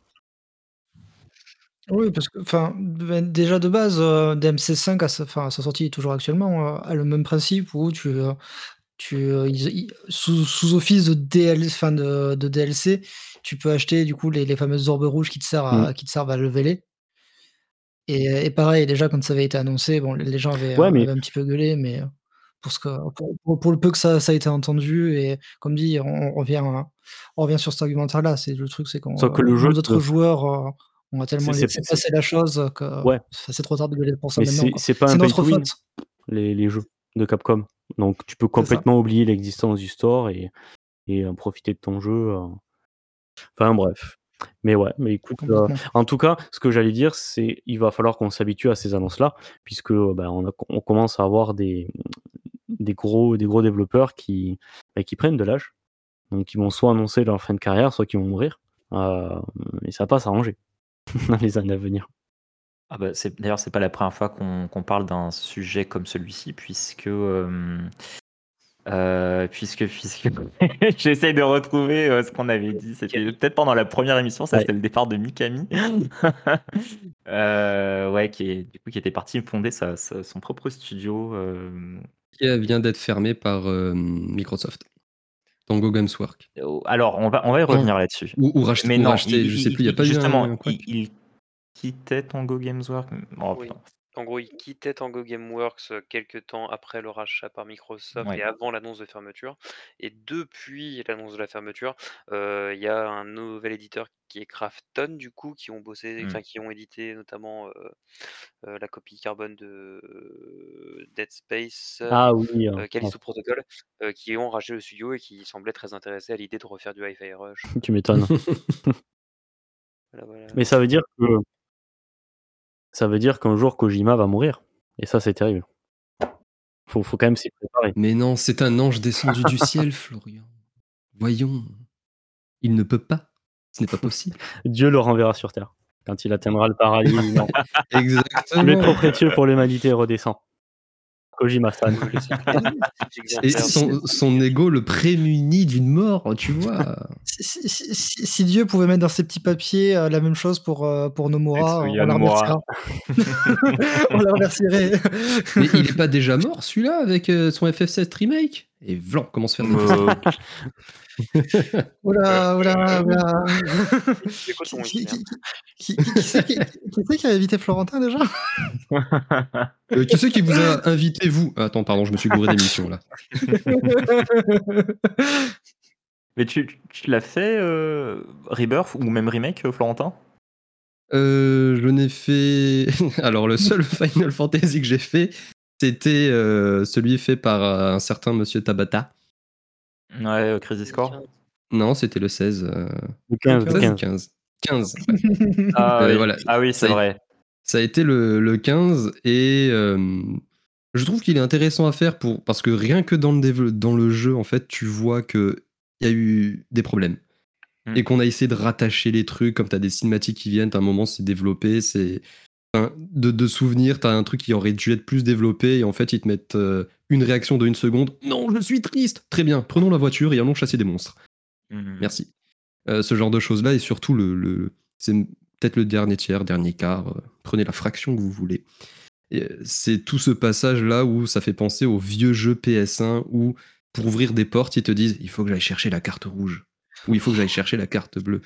Oui, parce que, enfin, ben, déjà de base, euh, D M C cinq à sa, enfin, à sa sortie et toujours actuellement, euh, a le même principe où tu, euh, tu, euh, ils- ils- sous, sous office de D L, enfin de, de D L C, tu peux acheter du coup les, les fameuses orbes rouges qui te servent Mm. à, qui te servent à leveler. Et, et pareil, déjà quand ça avait été annoncé, bon, les gens avaient, Ouais, euh, mais avaient un petit peu gueulé, mais euh, pour, ce que, pour, pour- pour le peu que ça, ça a été entendu, et comme dit, on, on revient, à- on revient sur cet argumentaire-là. C'est le truc, c'est qu'on, sauf que le jeu, nous autres joueurs, euh, on a tellement c'est c'est- laissé c'est- passer la chose que ouais, ça, c'est trop tard de gueuler pour ça mais maintenant, c'est quoi. c'est pas C'est un pay notre to win, faute, les, les jeux de Capcom. Donc tu peux c'est ça, complètement oublier l'existence du store et, et euh, profiter de ton jeu. euh. Enfin bref. Mais ouais, mais écoute, euh, complètement. en tout cas, ce que j'allais dire, c'est il va falloir qu'on s'habitue à ces annonces-là, puisque euh, bah, on, a- on commence à avoir des, des, gros, des gros développeurs qui, bah, qui prennent de l'âge, donc qui vont soit annoncer leur fin de carrière, soit qui vont mourir. Euh, et ça va pas s'arranger dans les années à venir. Ah bah, c'est, d'ailleurs, c'est pas la première fois qu'on qu'on parle d'un sujet comme celui-ci, puisque, euh, euh, puisque, puisque j'essaye de retrouver euh, ce qu'on avait dit. C'était peut-être pendant la première émission, ça Ouais. c'était le départ de Mikami, Euh, ouais, qui est du coup qui était parti fonder sa- sa- son propre studio. euh, Qui vient d'être fermé par euh, Microsoft. Tango Games Work. oh, Alors, on va on va y Non. revenir là-dessus. Ou, ou racheter, Mais ou non, racheter, il, je il- sais plus, il n'y a il- pas eu justement, un quoi il, il quittait Tango Games Work. Oh, Oui. putain. En gros, il quittait Tango Gameworks euh, quelques temps après le rachat par Microsoft Ouais. et avant l'annonce de fermeture. Et depuis l'annonce de la fermeture, euh, il y a un nouvel éditeur qui est Krafton, du coup, qui ont bossé, Mm. enfin qui ont édité notamment euh, euh, la copie carbone de euh, Dead Space, Ah oui, euh, euh, Callisto Protocol, euh, qui ont racheté le studio et qui semblaient très intéressés à l'idée de refaire du Hi-Fi Rush. tu m'étonnes. Voilà, voilà. Mais ça veut dire que ça veut dire qu'un jour Kojima va mourir. Et ça, c'est terrible. Faut, faut quand même s'y préparer. Mais non, c'est un ange descendu du ciel, Florian. Voyons. Il ne peut pas. Ce n'est pas possible. Dieu le renverra sur terre. Quand il atteindra le paradis, non. Le Exactement. trop précieux pour l'humanité redescend. Kojima-san. Le cycle Et exemplaire son, de- son ego le prémunit d'une mort, tu vois. Si, si- si- si- si Dieu pouvait mettre dans ses petits papiers euh, la même chose pour, euh, pour Nomura, Tetsuya on la Nomura. remerciera. On la remercierait. Mais il est pas déjà mort, celui-là, avec euh, son F F sept remake. Et vlan, comment se faire des Euh, Oula, oula, oula. C'est quoi ton Qui, ici, qui, hein qui, qui, qui, qui c'est qui, qui c'est qui a invité Florentin déjà? Euh, Qui c'est qui vous a invité, vous? Attends, pardon, je me suis gouré d'émission, là. Mais tu, tu l'as fait, euh, Rebirth ou même remake, euh, Florentin? Euh, je n'ai fait... Alors, le seul Final Fantasy que j'ai fait, c'était euh, celui fait par euh, un certain Monsieur Tabata. Ouais, euh, Crazy Score. Non, c'était le seize. euh, Le quinze, le seize ou quinze. quinze? quinze, ouais. Ah, Euh, oui. voilà. Ah oui, c'est Ça a- vrai. Ça a été le, le quinze et euh, je trouve qu'il est intéressant à faire pour, parce que rien que dans le, dévelop- dans le jeu, en fait, tu vois qu'il y a eu des problèmes. Mm. Et qu'on a essayé de rattacher les trucs, comme tu as des cinématiques qui viennent, à un moment c'est développé, c'est. Enfin, de, de souvenirs, tu as un truc qui aurait dû être plus développé, et en fait ils te mettent euh, une réaction de une seconde. Non, je suis triste. Très bien, prenons la voiture et allons chasser des monstres. Mm. Merci. Euh, ce genre de choses-là, et surtout, le, le, c'est peut-être le dernier tiers, dernier quart, euh, prenez la fraction que vous voulez. Et, euh, c'est tout ce passage-là où ça fait penser aux vieux jeux P S un où, pour ouvrir des portes, ils te disent il faut que j'aille chercher la carte rouge, ou il faut que j'aille chercher la carte bleue.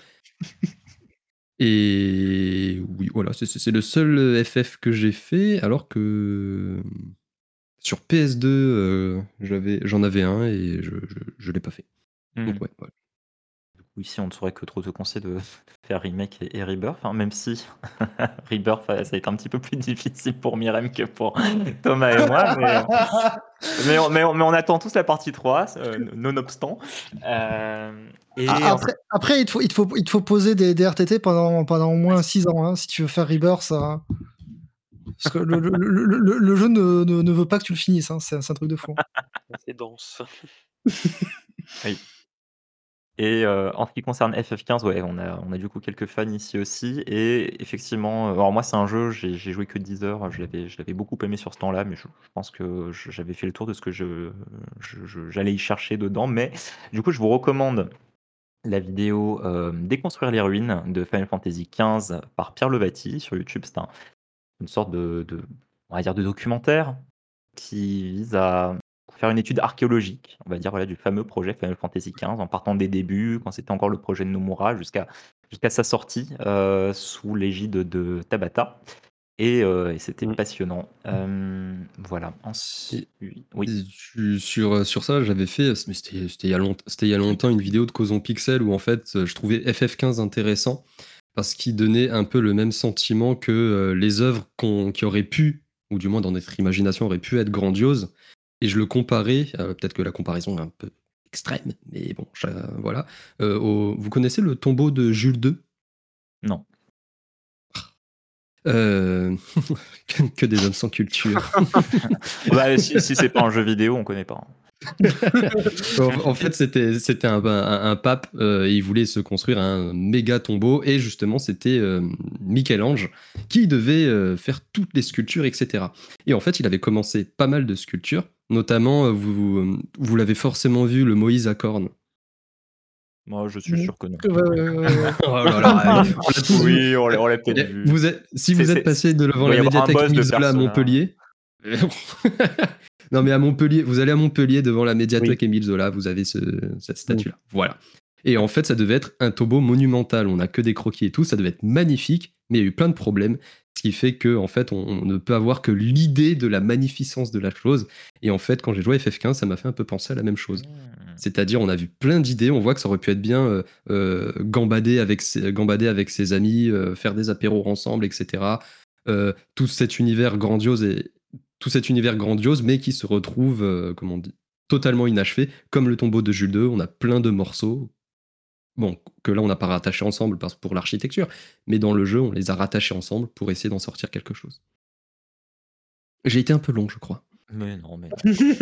Et oui, voilà, c'est, c'est le seul F F que j'ai fait, alors que sur P S deux, euh, j'avais, j'en avais un et je, je, je l'ai pas fait. Mm. Donc ouais, voilà. Ici, on ne saurait que trop te conseiller de faire remake et, et Rebirth, hein, même si Rebirth, ça a été un petit peu plus difficile pour Myrem que pour Thomas et moi, mais, euh, mais, on, mais, on, mais on attend tous la partie trois, euh, nonobstant. Euh, et Ah, en- Après, après, il te faut, il te faut, il te faut poser des, des R T T pendant, pendant au moins six ans, hein, si tu veux faire Rebirth. ça- Parce que le, le- le- le- le jeu ne, ne- ne veut pas que tu le finisses, hein, c'est c'est un truc de fou. C'est dense. Oui. Et euh, en ce qui concerne F F quinze, ouais, on a, on a du coup quelques fans ici aussi. Et effectivement, euh, alors moi, c'est un jeu, j'ai j'ai joué que dix heures. Je l'avais je l'avais beaucoup aimé sur ce temps-là, mais je, je pense que je- j'avais fait le tour de ce que je, je- je- j'allais y chercher dedans. Mais du coup, je vous recommande la vidéo euh, Déconstruire les ruines de Final Fantasy quinze par Pierre Levati sur YouTube. C'est un- une sorte de, de- on va dire, de documentaire qui vise à faire une étude archéologique, on va dire, voilà, du fameux projet Final Fantasy quinze, en partant des débuts, quand c'était encore le projet de Nomura, jusqu'à jusqu'à sa sortie euh, sous l'égide de Tabata. Et, euh, et c'était Mm. passionnant. Euh, voilà. Ensuite, oui. Et sur, sur ça, j'avais fait, mais c'était, c'était, il y a longtemps, c'était il y a longtemps, une vidéo de Causon Pixel où en fait, je trouvais F F quinze intéressant parce qu'il donnait un peu le même sentiment que euh, les œuvres qu'on, qui auraient pu, ou du moins dans notre imagination, auraient pu être grandioses. Et je le comparais, euh, peut-être que la comparaison est un peu extrême, mais bon, je- voilà. Euh, au- vous connaissez le tombeau de Jules deux? Non. Euh, que, que des hommes sans culture. Bah, si si c'est pas un jeu vidéo, on connaît pas. en, en fait, c'était c'était un, un, un pape. Euh, il voulait se construire un méga tombeau et justement, c'était euh, Michel-Ange qui devait euh, faire toutes les sculptures, et cetera. Et en fait, il avait commencé pas mal de sculptures, notamment euh, vous vous l'avez forcément vu, le Moïse à cornes. Moi, je suis sûr que non. Ouais, ouais, ouais, ouais. Oh là là, on l'a tous vu. Oui, on l'a on l'a peut-être Et vu. Vous êtes, si C'est- vous êtes c'est- passé de devant doit y la avoir un médiathèque boss de Émile Zola à Persona. Montpellier. Non mais à Montpellier, vous allez à Montpellier devant la médiathèque Émile Zola, vous avez ce, cette statue-là. Voilà. Et en fait, ça devait être un tombeau monumental. On n'a que des croquis et tout, ça devait être magnifique, mais il y a eu plein de problèmes, ce qui fait que en fait, on, on ne peut avoir que l'idée de la magnificence de la chose. Et en fait, quand j'ai joué à F F quinze, ça m'a fait un peu penser à la même chose. C'est-à-dire, on a vu plein d'idées, on voit que ça aurait pu être bien euh, euh, gambader, avec ses, gambader avec ses amis, euh, faire des apéros ensemble, et cetera. Euh, tout cet univers grandiose et tout cet univers grandiose, mais qui se retrouve, euh, comment on dit, totalement inachevé, comme le tombeau de Jules deux. On a plein de morceaux, bon, que là on n'a pas rattaché ensemble parce- pour l'architecture, mais dans le jeu, on les a rattachés ensemble pour essayer d'en sortir quelque chose. J'ai été un peu long, je crois. Mais non, mais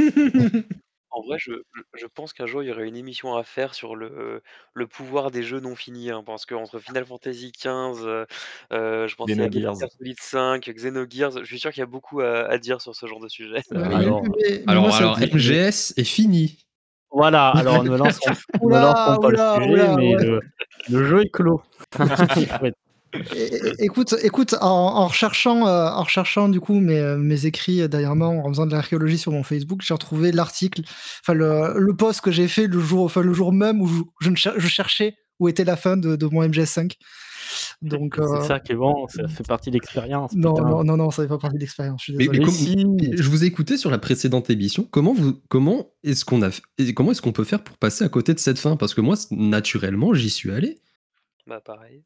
En vrai, je, je pense qu'un jour, il y aurait une émission à faire sur le, le pouvoir des jeux non finis. Hein, parce qu'entre Final Fantasy quinze, euh, euh, je pensais à Metal Xenogears. Gear Solid cinq, Xenogears, je suis sûr qu'il y a beaucoup à, à dire sur ce genre de sujet. Mais- Euh, mais- alors, mais- mais Alors, moi, ça- alors M G S est fini. Voilà, alors ne lançons, ne Oula, lançons pas oula, le sujet, oula, mais ouais. le, le jeu est clos. Il faut être- É- é- Écoute, écoute, en, en recherchant, euh, en recherchant du coup mes, euh, mes écrits euh, dernièrement, en faisant de l'archéologie sur mon Facebook, j'ai retrouvé l'article, enfin le, le post que j'ai fait le jour, enfin le jour même où je, je, ne cher- je cherchais où était la fin de, de mon M G S cinq. Donc C'est euh, ça qui est bon, ça fait partie de l'expérience. non, putain. non, non, non, ça fait pas partie de l'expérience. Je suis Mais, désolé. mais Mais comme- si. je vous ai écouté sur la précédente émission. Comment vous, comment est-ce qu'on a, et comment est-ce qu'on peut faire pour passer à côté de cette fin? Parce que moi, naturellement, j'y suis allé. Bah, pareil.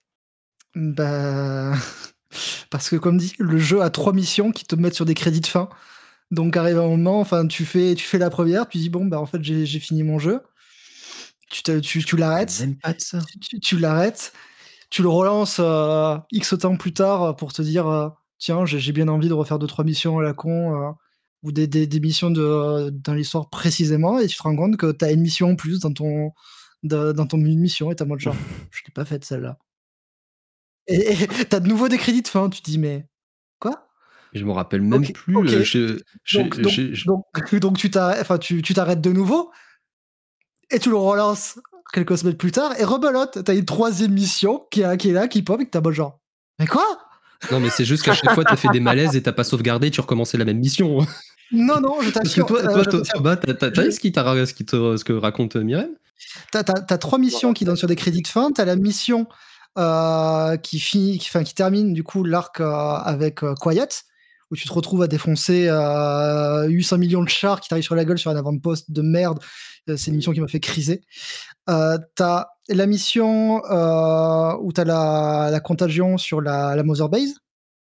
Bah, parce que comme dit, le jeu a trois missions qui te mettent sur des crédits de fin. Donc arrive un moment, enfin tu fais, tu fais la première, tu dis bon bah en fait j'ai j'ai fini mon jeu. Tu te- tu, tu l'arrêtes. Même pas de ça. tu, tu- tu l'arrêtes, tu le relances euh, X temps plus tard euh, pour te dire euh, tiens, j'ai j'ai bien envie de refaire deux trois missions à la con. euh. ou des, des, des missions de, dans l'histoire précisément, et tu te rends compte que tu as une mission en plus dans ton, de- dans ton mission, et t'es en mode genre, je l'ai pas faite celle-là. Et tu as de nouveau des crédits de fin, tu te dis, mais quoi? Je me rappelle même Ok, plus. ok. euh, je- je- Donc, donc, je- je- donc, donc tu t'arrêtes, enfin, tu, tu t'arrêtes de nouveau, et tu le relances quelques semaines plus tard, et rebelote, t'as une troisième mission qui est, qui est là, qui pop, et que t'as mode genre, mais quoi? Non, mais c'est juste qu'à chaque fois, t'as fait des malaises et t'as pas sauvegardé et tu recommençais la même mission. Non, non, je Parce que t'assure. toi, euh, toi je To- t'assure. Thomas, t'as t'as- t'as Je- ce, qui t'a- ce, qui te- ce que raconte euh, Myrène T'as, t'as- t'as trois missions qui donnent sur des crédits de fin. T'as la mission euh, qui, finit, qui, enfin, qui termine du coup l'arc euh, avec euh, Quiet, où tu te retrouves à défoncer euh, huit cents millions de chars qui t'arrivent sur la gueule sur un avant-poste de merde. Euh, C'est une mission qui m'a fait criser. Euh, t'as la mission euh, où t'as la, la contagion sur la, la Mother Base.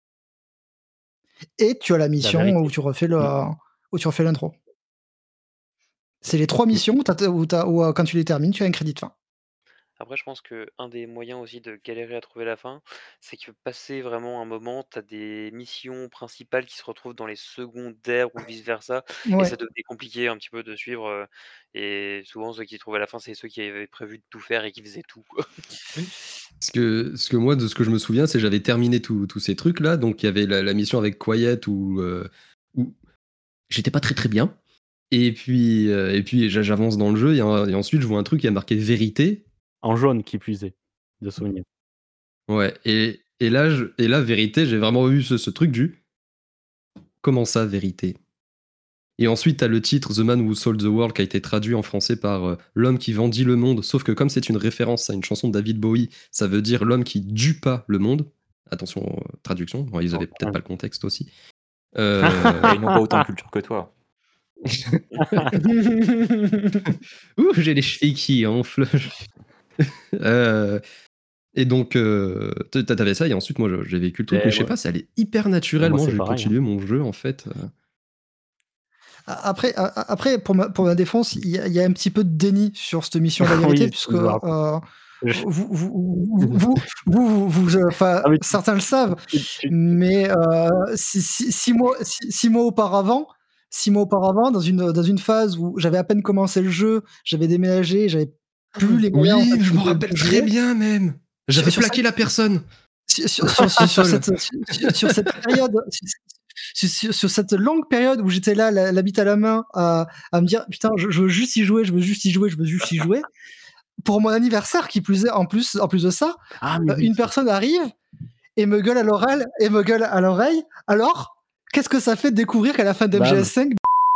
Et tu as la mission vérité. où tu refais le, Mm. où tu refais l'intro. C'est les trois missions où, t'as- où t'as- où, euh, quand tu les termines, tu as un crédit de fin. Après, je pense que un des moyens aussi de galérer à trouver la fin, c'est que passer vraiment un moment, tu as des missions principales qui se retrouvent dans les secondaires ou vice-versa, et Ouais. ça devenait compliqué un petit peu de suivre. euh, Et souvent, ceux qui trouvaient la fin, c'est ceux qui avaient prévu de tout faire et qui faisaient tout, quoi. Parce que, ce que moi, de ce que je me souviens, c'est que j'avais terminé tous tous ces trucs-là. Donc, il y avait la, la mission avec Quiet où, euh, où j'étais pas très très bien. Et puis, euh, et puis j'a- j'avance dans le jeu et, en- et ensuite, je vois un truc qui a marqué vérité. En jaune, qui plus est, de souvenir. Ouais, et, et, là, je- et là, vérité, j'ai vraiment eu ce, ce truc du comment ça, vérité? Et ensuite, t'as le titre The Man Who Sold the World qui a été traduit en français par euh, L'homme qui vendit le monde. Sauf que comme c'est une référence à une chanson de David Bowie, ça veut dire l'homme qui due pas le monde. Attention, euh, traduction. Bon, ils avaient Oh, peut-être ouais. pas le contexte aussi. Euh, Et ils n'ont pas autant de culture que toi. Ouh, j'ai les chevilles qui enflent. Euh, Et donc, euh, t- t'avais ça, et ensuite, moi, j'ai vécu le truc, Et mais je sais moi- pas, ça allait hyper moi, naturellement. c'est J'ai pareil, continué mon jeu, en fait. euh. Après, a- a- après pour, ma, pour ma défense, il y, a- il y a un petit peu de déni sur cette mission de la Oui, vérité, je puisque me euh, rappelle. Je- vous, vous, vous, vous, vous, vous- vous- euh, enfin, Ah, mais tu- certains le savent, tu- tu- mais euh, six, six- six mois, six, six mois auparavant, six mois auparavant, dans une, dans une phase où j'avais à peine commencé le jeu, j'avais déménagé, j'avais plus les moyens en Oui, fait, je de, me de rappelle jouer. très bien, même. J'avais Sur- sur plaqué la personne. sur, sur, sur, sur- sur cette, sur, sur cette période, sur, sur- sur cette longue période où j'étais là, la, la bite à la main, à, à me dire putain, je, je veux juste y jouer, je veux juste y jouer, je veux juste y jouer. Pour mon anniversaire, qui plus est, en plus, en plus de ça, Ah, mais euh, oui. une personne arrive et me gueule à l'oreille et me gueule à l'oreille. Alors, qu'est-ce que ça fait de découvrir qu'à la fin d'M G S cinq,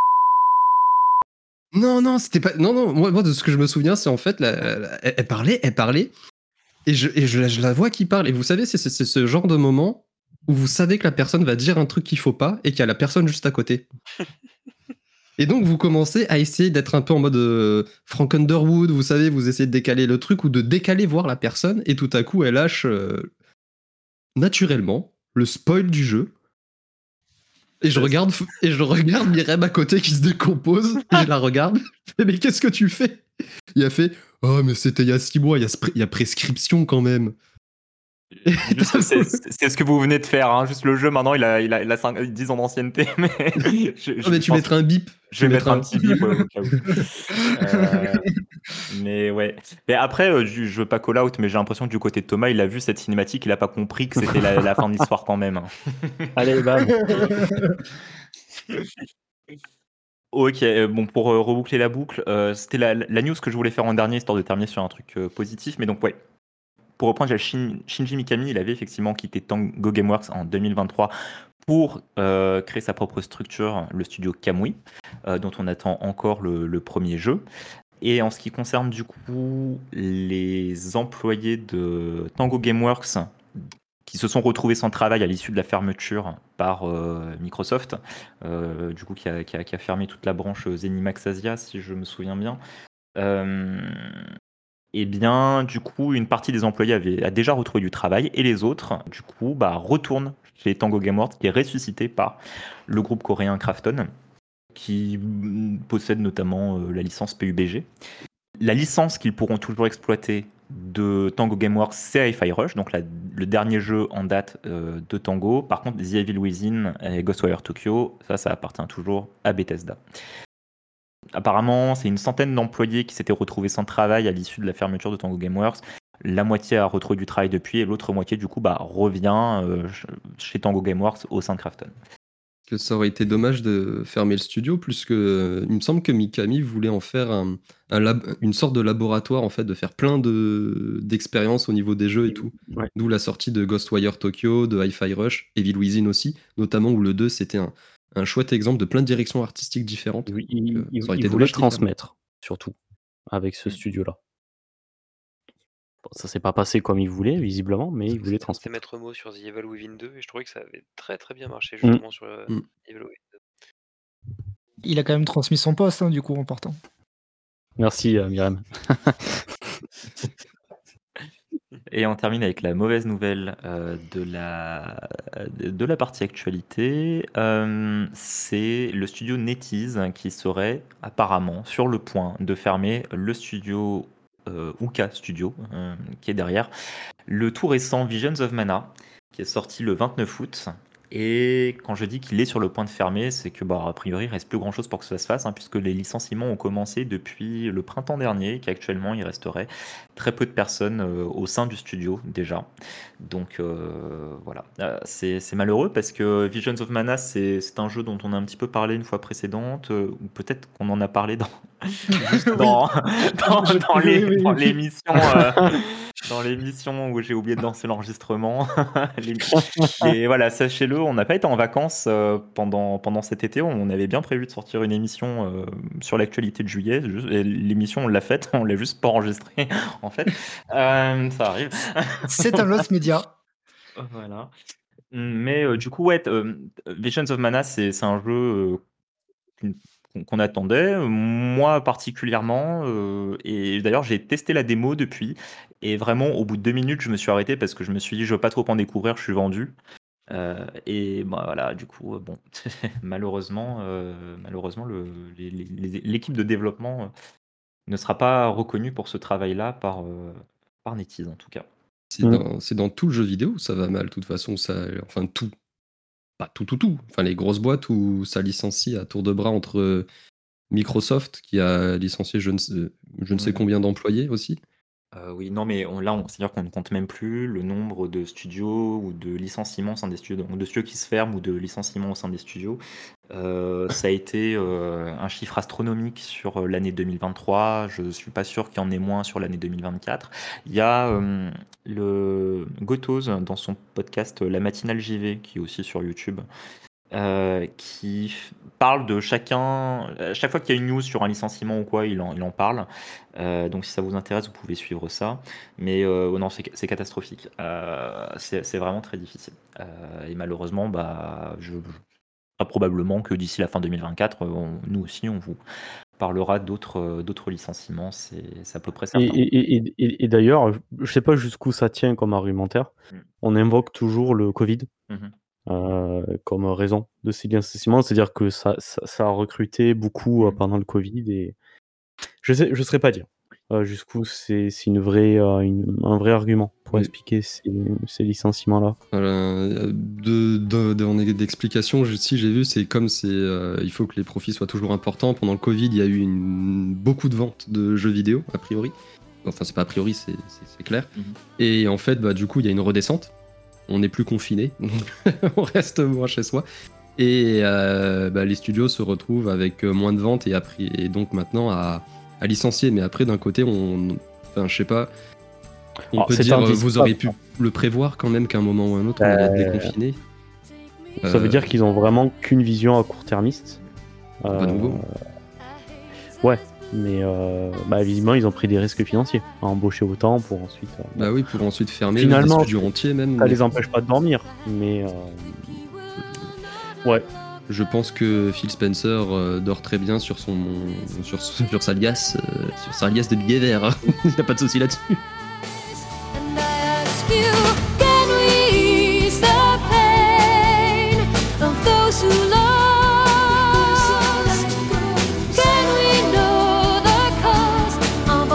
Non, non, c'était pas. Non, non, moi, moi, de ce que je me souviens, c'est en fait, la- la- la- elle, elle parlait, elle parlait, et, je, et je, la- je la vois qui parle. Et vous savez, c'est c'est- c'est ce genre de moment où vous savez que la personne va dire un truc qu'il faut pas et qu'il y a la personne juste à côté. Et donc, vous commencez à essayer d'être un peu en mode euh, Frank Underwood, vous savez, vous essayez de décaler le truc ou de décaler voir la personne, et tout à coup, elle lâche euh, naturellement le spoil du jeu. Et je regarde, et je regarde Myrem à côté qui se décompose, et je la regarde, je fais, mais qu'est-ce que tu fais? Il a fait, oh, mais c'était il y a six mois, il y a, spri- il y a prescription quand même. Juste, c'est c'est ce que vous venez de faire. Hein. Juste le jeu, maintenant, il a, il a, il a cinq, dix ans d'ancienneté. Mais, je, Oh, mais tu pense- mettras un bip. Je Tu vais mettre mettras un petit bip ouais, au cas où. Euh, mais ouais. Mais après, euh, je, je veux pas call out, mais j'ai l'impression que du côté de Thomas, il a vu cette cinématique, il a pas compris que c'était la, la fin de l'histoire quand même. Hein. Allez, bam. Ok, euh, bon, pour euh, reboucler la boucle, euh, c'était la, la news que je voulais faire en dernier, histoire de terminer sur un truc euh, positif. Mais donc, ouais. Pour reprendre, il y a Shin- Shinji Mikami, il avait effectivement quitté Tango Gameworks en deux mille vingt-trois pour euh, créer sa propre structure, le studio Kamui, euh, dont on attend encore le, le premier jeu. Et en ce qui concerne du coup les employés de Tango Gameworks qui se sont retrouvés sans travail à l'issue de la fermeture par euh, Microsoft, euh, du coup qui a, qui a- qui a fermé toute la branche Zenimax Asia, si je me souviens bien. Euh, et bien, du coup, une partie des employés avait, a déjà retrouvé du travail et les autres, du coup, bah, retournent chez Tango Gameworks, qui est ressuscité par le groupe coréen Krafton, qui mm, possède notamment euh, la licence P U B G. la licence qu'ils pourront toujours exploiter de Tango Gameworks, c'est Hi-Fi Rush, donc la, le dernier jeu en date euh, de Tango. Par contre, The Evil Within et Ghostwire Tokyo, ça, ça appartient toujours à Bethesda. Apparemment, c'est une centaine d'employés qui s'étaient retrouvés sans travail à l'issue de la fermeture de Tango Gameworks. La moitié a retrouvé du travail depuis et l'autre moitié, du coup, bah, revient euh, chez Tango Gameworks au sein de Krafton. Que ça aurait été dommage de fermer le studio, plus que il me semble que Mikami voulait en faire un, un lab, une sorte de laboratoire, en fait, de faire plein de d'expériences au niveau des jeux et tout. Ouais. D'où la sortie de Ghostwire Tokyo, de Hi-Fi Rush, Evil Within aussi, notamment où le deux c'était un, un chouette exemple de plein de directions artistiques différentes. Il, il, Donc, euh, il- ça aurait il été voulait dommage qu'il ferme. transmettre, surtout, avec ce Mm. studio-là. Bon, ça s'est pas passé comme il voulait, visiblement, mais il voulait C'était transmettre. maître mot sur The Evil Within deux et je trouvais que ça avait très très bien marché Mm. justement sur euh, Mm. Evil Within deux. Il a quand même transmis son poste, hein, du coup, en partant. Merci, euh, Myriam. Et on termine avec la mauvaise nouvelle euh, de, la, de la partie actualité. Euh, c'est le studio NetEase qui serait apparemment sur le point de fermer le studio euh, Uka Studio, euh, qui est derrière le tout récent Visions of Mana, qui est sorti le vingt-neuf août. Et quand je dis qu'il est sur le point de fermer, c'est que, bah, a priori, il reste plus grand-chose pour que ça se fasse, hein, puisque les licenciements ont commencé depuis le printemps dernier, qu'actuellement, il resterait très peu de personnes euh, au sein du studio, déjà. Donc, euh, voilà. Euh, c'est c'est malheureux, parce que Visions of Mana, c'est c'est un jeu dont on a un petit peu parlé une fois précédente, euh, ou peut-être qu'on en a parlé dans, juste dans, dans, Je- dans oui, les- oui, dans oui. l'émission euh, dans l'émission où j'ai oublié de lancer l'enregistrement. Les- Et voilà, sachez-le, on n'a pas été en vacances euh, pendant, pendant cet été. On avait bien prévu de sortir une émission euh, sur l'actualité de juillet. Juste- et l'émission, on l'a faite, on l'a juste pas enregistrée, en fait. Euh, ça arrive. C'est un lost media. Voilà. Mais euh, du coup, ouais, euh, Visions of Mana, c'est c'est un jeu euh, qu'une- qu'on qu'on attendait, moi particulièrement. euh, et d'ailleurs, j'ai testé la démo depuis. Et vraiment, au bout de deux minutes, je me suis arrêté parce que je me suis dit, je veux pas trop en découvrir, je suis vendu. Euh, et bah, voilà, du coup, euh, bon, malheureusement, euh, malheureusement, le- les- les- les- l'équipe de développement euh, ne sera pas reconnue pour ce travail-là par, euh, par NetEase en tout cas. C'est Mm. dans, c'est dans tout le jeu vidéo où ça va mal, de toute façon. Ça, enfin, tout. Pas tout, tout, tout. Enfin, les grosses boîtes où ça licencie à tour de bras entre euh, Microsoft, qui a licencié je ne sais, je ne sais Ouais. combien d'employés aussi. Euh, oui, non, mais on- là, on- c'est-à-dire qu'on ne compte même plus le nombre de studios ou de licenciements au sein des studios, donc de studios qui se ferment ou de licenciements au sein des studios. Euh, ça a été euh, un chiffre astronomique sur euh, l'année deux mille vingt-trois. Je ne suis pas sûr qu'il y en ait moins sur l'année deux mille vingt-quatre. Il y a euh, le Gotoz dans son podcast euh, La Matinale J V, qui est aussi sur YouTube, euh, qui f- parle de chacun. À chaque fois qu'il y a une news sur un licenciement ou quoi, il en, il en parle. Euh, donc si ça vous intéresse, vous pouvez suivre ça. Mais euh, non, c'est c'est catastrophique. Euh, c'est c'est vraiment très difficile. Euh, et malheureusement, bah, je, très probablement que d'ici la fin deux mille vingt-quatre, on- nous aussi, on vous parlera d'autres euh, d'autres licenciements. C'est c'est à peu près Et, certain. et- et- et- et d'ailleurs, je sais pas jusqu'où ça tient comme argumentaire. Mm. On invoque toujours le Covid Mhm. euh, comme raison de ces licenciements, c'est-à-dire que ça, ça, ça a recruté beaucoup euh, Mm. pendant le Covid et je sais, je saurais pas dire euh, jusqu'où c'est c'est une vraie, euh, une- un vrai argument pour Oui. expliquer ces, ces licenciements-là. Voilà, euh, de, de, de- en- d'explication, je- si j'ai vu, c'est comme c'est, euh, il faut que les profits soient toujours importants. Pendant le Covid, il y a eu une- beaucoup de ventes de jeux vidéo, a priori. Enfin, c'est pas a priori, c'est, c'est- c'est clair. Mhm. Et en fait, bah, du coup, il y a une redescente. On n'est plus confiné, on reste moins chez soi. Et euh, bah, les studios se retrouvent avec moins de ventes et, appris, et donc maintenant à, à licencier. Mais après, d'un côté, on, enfin, je sais pas. On Alors, peut c'est dire, un euh, vous discours. auriez pu le prévoir quand même qu'à un moment ou un autre, on allait être Euh, déconfiné. Ça veut Euh, dire qu'ils ont vraiment qu'une vision à court-termiste. Pas Euh, nouveau. Ouais, mais euh, bah, visiblement, ils ont pris des risques financiers à embaucher autant pour ensuite. euh, Bah oui, pour ensuite fermer Finalement, les studios entiers même. ça les empêche pas de dormir, mais euh, ouais. Je pense que Phil Spencer euh, dort très bien sur son sur, sur sa liasse, euh, sur sa liasse de billets verts. Il n'y a pas de souci là-dessus. And I ask you, can we ease the pain of those who lost? Can we know the cause of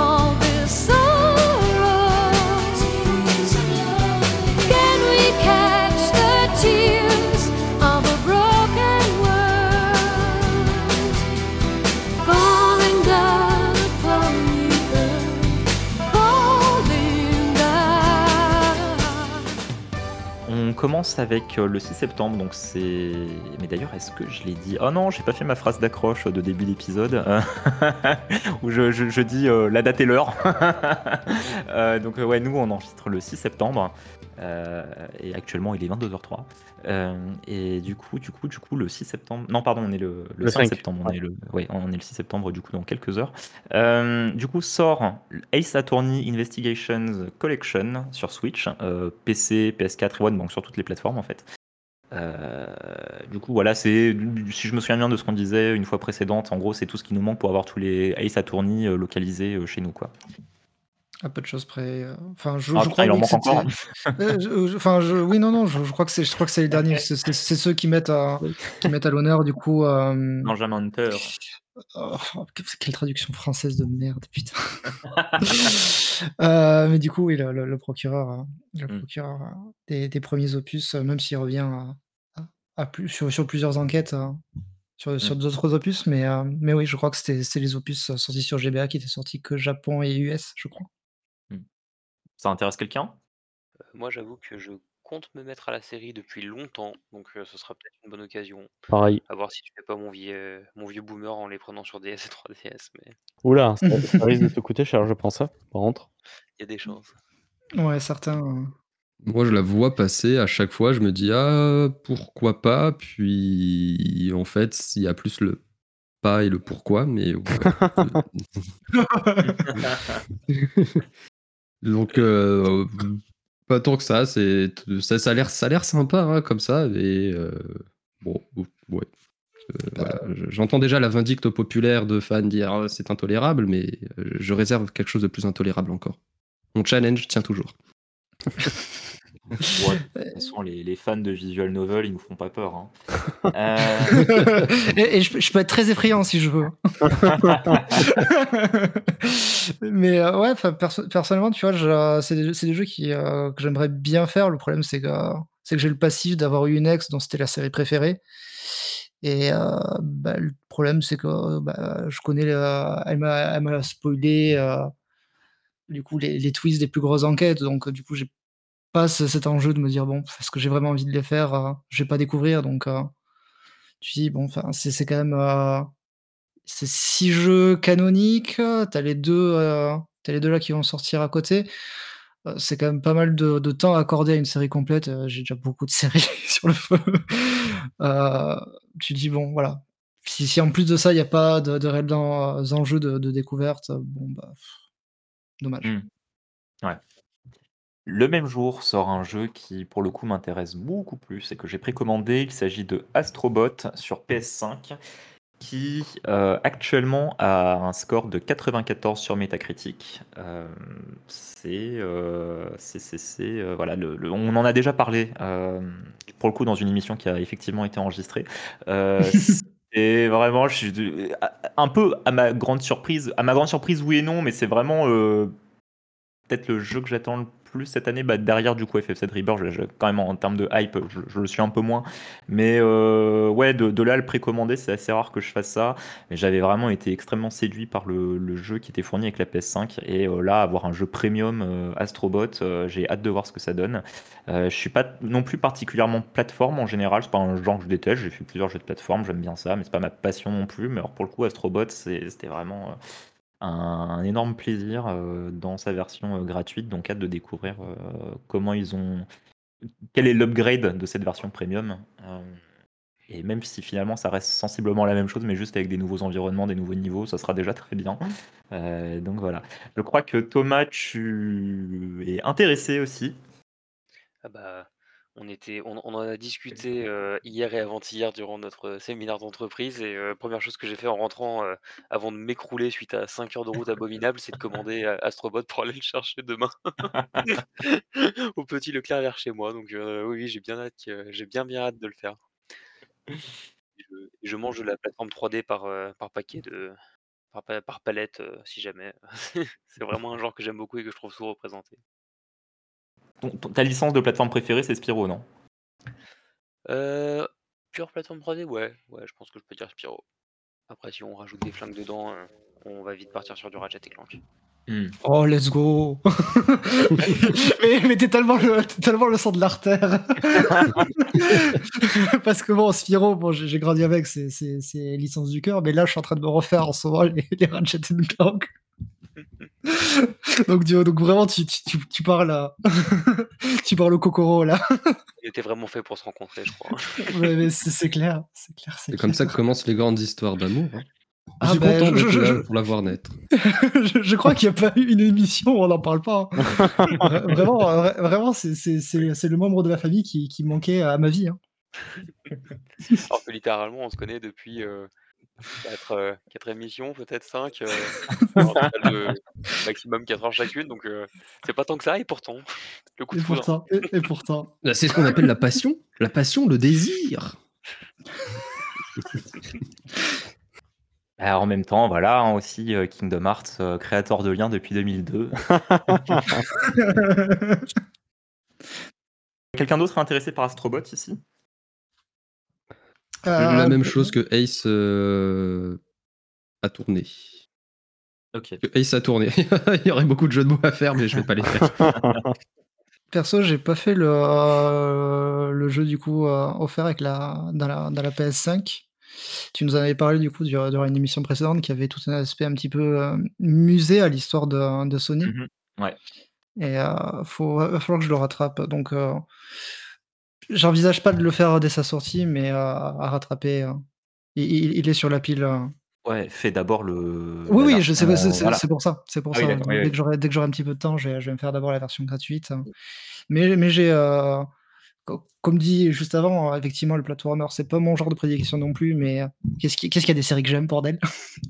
commence avec euh, le six septembre, donc c'est. Mais d'ailleurs, est-ce que je l'ai dit? Oh non, j'ai pas fait ma phrase d'accroche de début d'épisode, euh, où je, je- je dis euh, la date et l'heure. Euh, donc, euh, ouais, nous, on enregistre le six septembre, euh, et actuellement, il est vingt-deux heures trois. Euh, et du coup, du coup, du coup, le six septembre. Non, pardon, on est le, le Le cinq cinq. septembre. On Ouais. est le, ouais, on est le six septembre, du coup, dans quelques heures. Euh, du coup, sort Ace Attorney Investigations Collection sur Switch, euh, P C, P S quatre et One, donc sur toutes les plateformes en fait. Euh, du coup, voilà, c'est, si je me souviens bien de ce qu'on disait une fois précédente, en gros, c'est tout ce qui nous manque pour avoir tous les Ace Attorney euh, localisés euh, chez nous, quoi. À peu de choses près. euh, Enfin, je, Ah, je ah, crois, il en oui, que manque encore. c'était. euh, je- je- Enfin, je, oui, non, non, je, je crois que c'est, je crois que c'est les derniers. C'est c'est- c'est ceux qui mettent à, qui mettent à l'honneur, du coup. euh, Benjamin Hunter. oh, quelle traduction française de merde, putain. Euh, mais du coup, oui, le, le- le procureur, euh, le Mm. procureur euh, des, des premiers opus, euh, même s'il revient à, à- à plus, sur, sur plusieurs enquêtes, euh, sur, sur Mm. d'autres opus, mais, euh, mais oui, je crois que c'était c'était les opus euh, sortis sur G B A qui étaient sortis que Japon et U S, je crois. Mm. Ça intéresse quelqu'un? Euh, moi, j'avoue que je compte me mettre à la série depuis longtemps, donc euh, ce sera peut-être une bonne occasion. Pareil. À voir si je fais pas mon vieux, mon vieux boomer en les prenant sur D S et trois D S, mais Oula, ça, ça risque de te coûter cher, je pense, hein, par contre. il y a des chances. Ouais, certains. euh, Moi, je la vois passer à chaque fois. Je me dis, ah, pourquoi pas? Puis, en fait, il y a plus le pas et le pourquoi, mais ouais. Donc, euh, pas tant que ça. C'est, ça, ça a l'air, ça a l'air sympa, hein, comme ça. Et euh, bon, ouais. Euh, voilà. J'entends déjà la vindicte populaire de fans dire ah, c'est intolérable, mais euh, je réserve quelque chose de plus intolérable encore. Mon challenge tient toujours. Ouais, de toute façon, les, les fans de visual novel, ils nous font pas peur, hein. Euh, et et je, peux- je peux être très effrayant si je veux. Mais euh, ouais, enfin, perso- personnellement, tu vois, je- c'est des, c'est des jeux qui, euh, que j'aimerais bien faire. Le problème, c'est que, c'est que j'ai le passif d'avoir eu une ex dont c'était la série préférée. Et euh, bah, le problème, c'est que bah, je connais, le- elle m'a elle m'a spoilé euh, du coup, les, les twists des plus grosses enquêtes. Donc, euh, du coup, j'ai pas ce- cet enjeu de me dire, bon, est-ce que j'ai vraiment envie de les faire? euh, Je vais pas découvrir. Donc, euh, tu dis, bon, enfin, c'est c'est quand même. euh, C'est six jeux canoniques, tu as les deux, heu, tu les deux là qui vont sortir à côté. Heu, c'est quand même pas mal de de temps accordé à une série complète, heu, j'ai déjà beaucoup de séries sur le feu. Heu, Tu te dis: «Bon, voilà». Si si en plus de ça, il y a pas de de réels en enjeux de de découverte, heu, bon, bah, dommage. hmm, ouais. Le même jour sort un jeu qui, pour le coup, m'intéresse beaucoup plus et que j'ai précommandé. Il s'agit de Astrobot sur P S cinq, qui euh, actuellement a un score de quatre-vingt-quatorze sur Metacritic. Euh, c'est, euh, c'est, c'est, c'est, euh, voilà, le, le- on en a déjà parlé euh, pour le coup dans une émission qui a effectivement été enregistrée. Euh, et vraiment, je suis un peu à ma grande surprise, à ma grande surprise, oui et non, mais c'est vraiment euh, peut-être le jeu que j'attends le plus cette année, bah, derrière du coup F F sept Rebirth, je- je- quand même en termes de hype, je, je le suis un peu moins. Mais euh, ouais, de, de là à le précommander, c'est assez rare que je fasse ça. Mais j'avais vraiment été extrêmement séduit par le, le jeu qui était fourni avec la P S cinq. Et euh, là, avoir un jeu premium euh, Astrobot, euh, j'ai hâte de voir ce que ça donne. Euh, je suis pas non plus particulièrement plateforme en général, c'est pas un genre que je déteste. J'ai fait plusieurs jeux de plateforme, j'aime bien ça, mais c'est pas ma passion non plus. Mais alors pour le coup, Astrobot, c'est- c'était vraiment. euh, un, un énorme plaisir euh, dans sa version euh, gratuite, donc hâte de découvrir euh, comment ils ont, quel est l'upgrade de cette version premium. Euh, et même si finalement ça reste sensiblement la même chose, mais juste avec des nouveaux environnements, des nouveaux niveaux, ça sera déjà très bien. Euh, donc voilà. Je crois que Thomas, tu es intéressé aussi. Ah bah, on était, on, on en a discuté euh, hier et avant-hier durant notre séminaire d'entreprise et euh, première chose que j'ai fait en rentrant euh, avant de m'écrouler suite à cinq heures de route abominable, c'est de commander euh, Astrobot pour aller le chercher demain au petit Leclerc vers chez moi. Donc euh, oui, oui, j'ai bien hâte, que- j'ai bien bien hâte de le faire. Et je, et je mange de la plateforme trois D par, euh, par paquet de, par, pa- par palette euh, si jamais. C'est vraiment un genre que j'aime beaucoup et que je trouve sous-représenté. Ton- ton- ta licence de plateforme préférée, c'est Spyro, non? Euh, Pure plateforme trois D, ouais, ouais, je pense que je peux dire Spyro. Après, si on rajoute des flingues dedans, euh, on va vite partir sur du Ratchet et Clank. Mmh. Oh, let's go. mais mais t'es tellement le, t'es tellement le sang de l'artère. Parce que bon, Spyro, bon, j'ai j'ai grandi avec, c'est c'est c'est licence du cœur, mais là, je suis en train de me refaire en ce moment les, les Ratchet and Clank. donc, tu- donc vraiment, tu, tu, tu, tu parles à... tu parles au Kokoro, là. Il était vraiment fait pour se rencontrer, je crois. mais mais c'est c'est clair, c'est clair, c'est C'est comme ça que clair. commencent les grandes histoires d'amour. hein. Je Ah suis ben, content je, d'être je, là je, pour la voir naître. je, je crois qu'il n'y a pas eu une émission où on n'en parle pas. hein. Vra- Vraiment, vra- vraiment, c'est c'est- c'est- c'est le membre de la famille qui, qui manquait à ma vie. hein. Alors que littéralement, on se connaît depuis euh, quatre, euh, quatre émissions, peut-être cinq, euh, sur un total de maximum quatre heures chacune, donc euh, c'est pas tant que ça, et pourtant, le coup Et de foudre. pourtant, et, et pourtant. Là, C'est ce qu'on appelle la passion. La passion, le désir. Alors, en même temps, voilà, hein, aussi euh, Kingdom Hearts, euh, créateur de liens depuis deux mille deux. Quelqu'un d'autre est intéressé par Astrobot ici? La Euh, même chose que Ace euh, a tourné. Ok. Que Ace a tourné. Il y aurait beaucoup de jeux de mots à faire, mais je vais pas les faire. Perso, j'ai pas fait le, euh, le jeu du coup euh, offert avec la, dans, la, dans la P S cinq. Tu nous en avais parlé du coup dur- durant une émission précédente qui avait tout un aspect un petit peu euh, musée à l'histoire de, de Sony. Mhm. Ouais. Et euh, faut, va falloir que je le rattrape. Donc, euh, j'envisage pas de le faire dès sa sortie, mais euh, à rattraper. euh. Il, il- il est sur la pile. euh. Ouais, fais d'abord le Oui, la oui, je sais, version, c'est euh, c'est- voilà. c'est pour ça. C'est pour Ah oui, ça. d'accord, oui, Dès oui. que j'aurai, dès que j'aurai un petit peu de temps, je vais, je vais me faire d'abord la version gratuite. Mais, mais j'ai, euh, co- comme dit juste avant, euh, effectivement, le platformer, c'est pas mon genre de prédilection non plus, mais euh, qu'est-ce qui- qu'est-ce qu'il y a des séries que j'aime, bordel?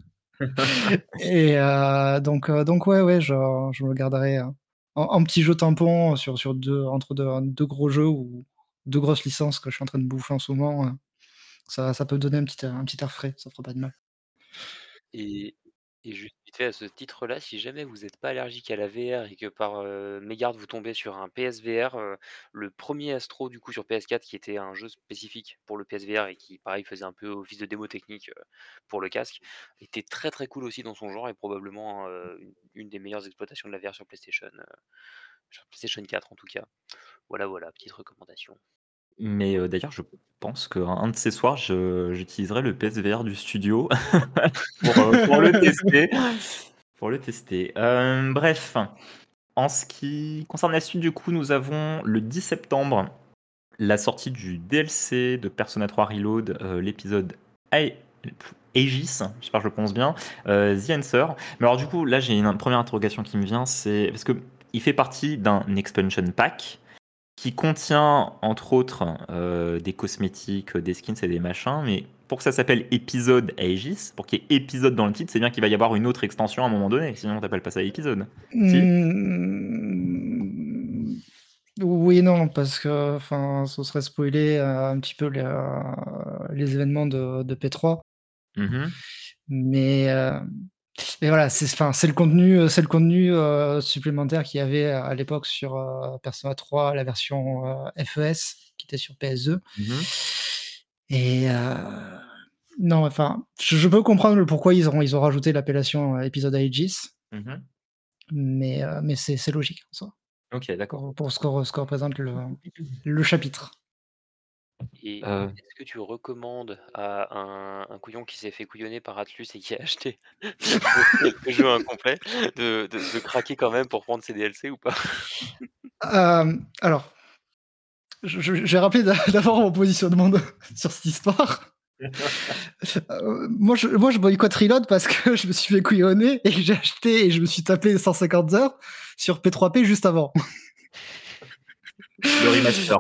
Et euh, donc, euh, donc ouais, ouais, je, je me le garderai euh, en, en petit jeu tampon sur, sur deux, entre deux, deux gros jeux ou deux grosses licences que je suis en train de bouffer en ce moment. euh, Ça, ça peut donner un petit, un petit air frais, ça fera pas de mal. Et, et juste vite fait à ce titre-là, si jamais vous n'êtes pas allergique à la V R et que par euh, mégarde vous tombez sur un P S V R, euh, le premier Astro du coup sur P S quatre qui était un jeu spécifique pour le P S V R et qui pareil faisait un peu office de démo technique euh, pour le casque, était très très cool aussi dans son genre et probablement euh, une, une des meilleures exploitations de la V R sur PlayStation, euh, sur PlayStation quatre en tout cas. Voilà voilà, petite recommandation. Mais euh, d'ailleurs, je pense qu'un un de ces soirs, je- j'utiliserai le P S V R du studio pour, euh, pour le tester. Pour le tester. Euh, bref, en ce qui concerne la suite, du coup, nous avons le dix septembre la sortie du D L C de Persona trois Reload, euh, l'épisode A- Aegis, j'espère que je le prononce bien, euh, The Answer. Mais alors du coup, là j'ai une première interrogation qui me vient, c'est parce que il fait partie d'un expansion pack qui contient entre autres euh, des cosmétiques, des skins et des machins, mais pour que ça s'appelle épisode Aegis, pour qu'il y ait épisode dans le titre, c'est bien qu'il va y avoir une autre extension à un moment donné, sinon on t'appelle pas ça épisode. Si? Hmm, oui et non, parce que enfin, ce serait spoiler euh, un petit peu les, euh, les événements de, de P trois. Mhm. Mais, euh, mais voilà, c'est enfin, c'est le contenu, euh, c'est le contenu euh, supplémentaire qu'il y avait à l'époque sur euh, Persona trois, la version euh, F E S qui était sur P S deux. Mhm. Et euh, non, enfin, je, je peux comprendre le pourquoi ils ont, ils ont rajouté l'appellation euh, épisode Aegis, Mhm. mais, euh, mais c'est c'est logique en soi, Ok, d'accord. pour, pour ce, que, ce que représente le, le chapitre. Et Euh, est-ce que tu recommandes à un, un couillon qui s'est fait couillonner par Atlus et qui a acheté le, le jeu incomplet de, de, de craquer quand même pour prendre ses D L C ou pas? Euh, alors, je, je- je vais rappeler d'a- d'abord mon positionnement de- sur cette histoire. Euh, moi, je, moi, je boycotte Reload parce que je me suis fait couillonner et que j'ai acheté et je me suis tapé cent cinquante heures sur P trois P juste avant. le remaster.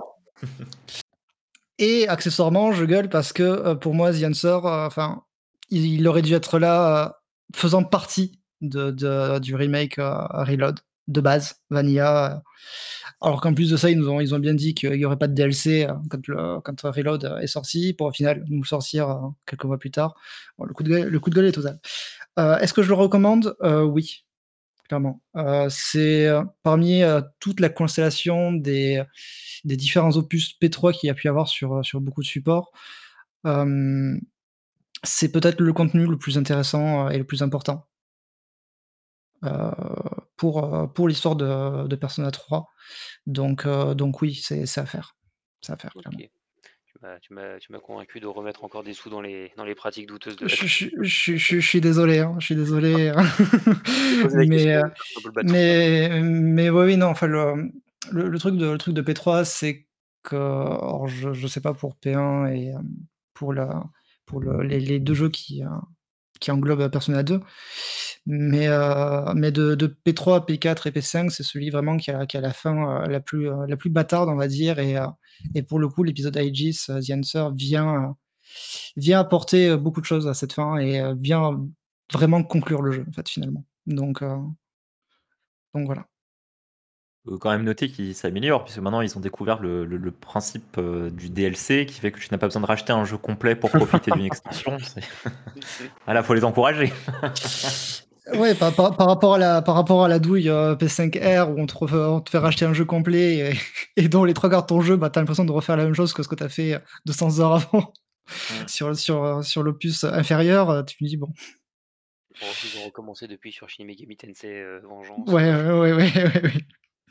Et accessoirement, je gueule parce que euh, pour moi, The Answer, euh, enfin, il, il aurait dû être là euh, faisant partie de, de- du remake euh, Reload de base, Vanilla. euh. Alors qu'en plus de ça, ils nous ont, ils ont bien dit qu'il n'y aurait pas de D L C euh, quand, le, quand Reload euh, est sorti, pour au final nous le sortir euh, quelques mois plus tard. Bon, le, coup de gueule, le coup de gueule est total. Euh, Est-ce que je le recommande? Euh, Oui, clairement. Euh, c'est euh, parmi euh, toute la constellation des, des différents opus P trois qu'il y a pu y avoir sur, euh, sur beaucoup de supports. euh, c'est peut-être le contenu le plus intéressant euh, et le plus important. euh, pour, euh, pour l'histoire de, de Persona trois. Donc, euh, donc oui, c'est c'est à faire. C'est à faire, Ok. clairement. Tu m'as, tu m'as, tu m'as convaincu de remettre encore des sous dans les, dans les pratiques douteuses de la Je, je, tribu. je, je- je suis désolé, hein, je suis désolé. hein. J'ai posé la mais, question, euh, c'est un peu le bâton. mais, mais oui, oui, non, enfin, le, le, le truc de, le truc de P trois, c'est que, alors, je, je sais pas pour P un et euh, pour, la, pour le, les, les deux jeux qui, euh, qui englobent Persona deux, mais, euh, mais de, de P trois, P quatre et P cinq, c'est celui vraiment qui a, qui a la fin euh, la, plus, euh, la plus bâtarde, on va dire, et, euh, et pour le coup, l'épisode Aegis, euh, The Answer, vient, euh, vient apporter euh, beaucoup de choses à cette fin et euh, vient vraiment conclure le jeu, en fait, finalement. Donc, euh, donc voilà. Faut quand même noter qu'ils s'améliorent, puisque maintenant ils ont découvert le, le- le principe euh, du D L C qui fait que tu n'as pas besoin de racheter un jeu complet pour profiter d'une extension. C'est- Voilà, faut les encourager. Ouais, par, par, par rapport à la, par rapport à la douille euh, P cinq R où on te, refait- on te fait racheter un jeu complet et, et dont les trois quarts de ton jeu, bah, t'as l'impression de refaire la même chose que ce que t'as fait euh, deux cents heures avant Mm. sur, sur, euh, sur l'opus inférieur, euh, tu me dis bon. Bon, ils ont recommencé depuis sur Shin Megami Tensei euh, Vengeance. Ouais, ouais, ouais, ouais, ouais, ouais.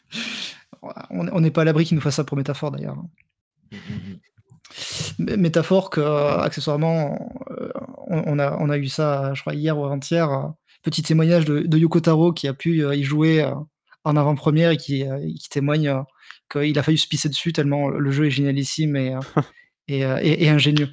On on n'est pas à l'abri qu'ils nous fassent ça pour métaphore d'ailleurs. Mm, mm, mm. Mé- Métaphore que, euh, accessoirement, euh, on, on a, on a eu ça, je crois, hier ou avant-hier. euh, petit témoignage de, de Yoko Taro qui a pu euh, y jouer euh, en avant-première et qui, euh, qui témoigne euh, qu'il a failli se pisser dessus tellement le jeu est génialissime et, euh, et, euh, et- et ingénieux.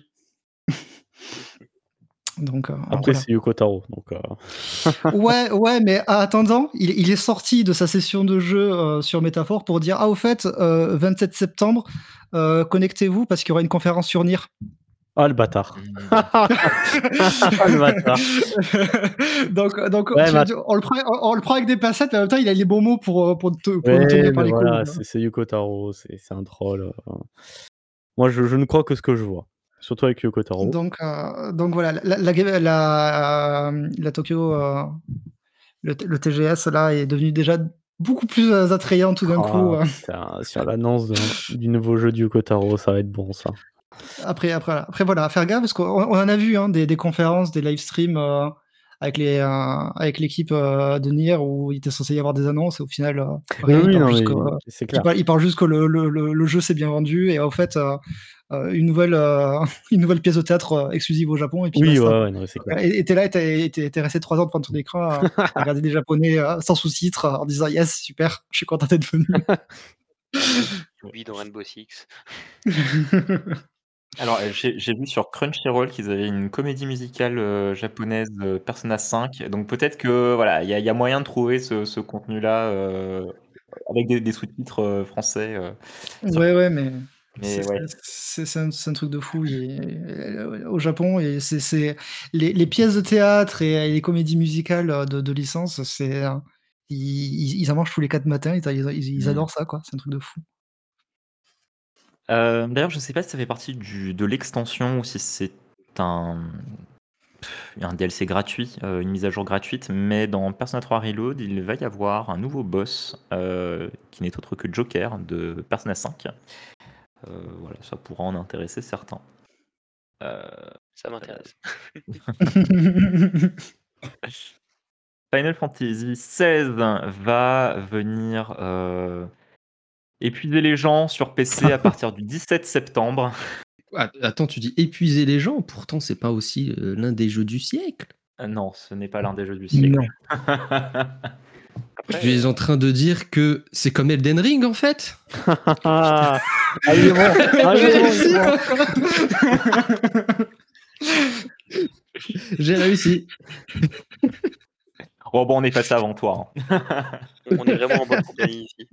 Donc, euh, donc Après, voilà. c'est Yoko Taro. Donc, euh, Ouais, ouais, mais en attendant, il, il est sorti de sa session de jeu euh, sur Métaphore pour dire ah au fait, euh, vingt-sept septembre, euh, connectez-vous parce qu'il y aura une conférence sur Nier. Ah, le bâtard. Mm. Ah, le bâtard. donc, donc Ouais, tu- mais tu- on, le prend, on, on le prend avec des pincettes, mais en même temps, il a les bons mots pour, euh, pour, te- pour nous Ouais, tenir par mais les couilles. voilà, quoi. c'est c'est Yoko Taro, c'est c'est un troll. euh. Moi, je, je ne crois que ce que je vois. Surtout avec Yoko Taro. Donc, euh, donc voilà, la, la, la, la, euh, la Tokyo, euh, le, le T G S là est devenu déjà beaucoup plus euh, attrayant tout d'un coup. Ah, euh. putain, sur l'annonce d'un- du nouveau jeu de Yoko Taro, ça va être bon, ça. Après, après, voilà. Après, voilà, faire gaffe parce qu'on on en a vu hein, des, des conférences, des live streams euh, avec les euh, avec l'équipe euh, de Nier où il était censé y avoir des annonces et au final euh, Oui, rien. Il oui, parle non, juste mais que c'est il clair. parle, il parle juste que le, le, le, le jeu s'est bien vendu et en fait euh, euh, une nouvelle euh, une nouvelle pièce de théâtre euh, exclusive au Japon et puis Oui, basta. ouais, quoi. ouais, non, mais c'est clair. Et et t'es là, et t'es et t'es- t'es resté trois ans devant ton écran à, à regarder des Japonais euh, sans sous-titres en disant yes super, je suis content d'être venu. Yubi dans Rainbow Six. Alors, euh, j'ai j'ai vu sur Crunchyroll qu'ils avaient une comédie musicale euh, japonaise, euh, Persona cinq. Donc peut-être que voilà, il y, a- il y a moyen de trouver ce, ce contenu-là euh, avec des, des sous-titres euh, français. euh, sur- Ouais, ouais, mais c'est Mais ouais. c'est- c'est un, c'est un truc de fou. il- euh, au Japon, et c'est c'est- les, les pièces de théâtre et, et les comédies musicales euh, de, de licence, c'est euh, ils, ils- ils en mangent tous les quatre matins. Ils, ils- ils Mm. adorent ça, quoi. C'est un truc de fou. Euh, D'ailleurs, je sais pas si ça fait partie du, de l'extension ou si c'est un, un D L C gratuit, euh, une mise à jour gratuite, mais dans Persona trois Reload, il va y avoir un nouveau boss euh, qui n'est autre que Joker de Persona cinq. Euh, voilà, ça pourra en intéresser certains. Euh, Ça m'intéresse. Final Fantasy seize va venir euh, épuiser les gens sur P C à partir du dix-sept septembre. Ah, attends, tu dis épuiser les gens, pourtant c'est pas aussi euh, l'un des jeux du siècle. Euh, non, ce n'est pas l'un des jeux du siècle. Non. Après, Tu es euh, en train de dire que c'est comme Elden Ring en fait. Ah, ah, il est bon. Ah, il est bon, il est bon. J'ai réussi. Oh bon, on est passé avant toi. hein. on on est vraiment en bonne compagnie ici.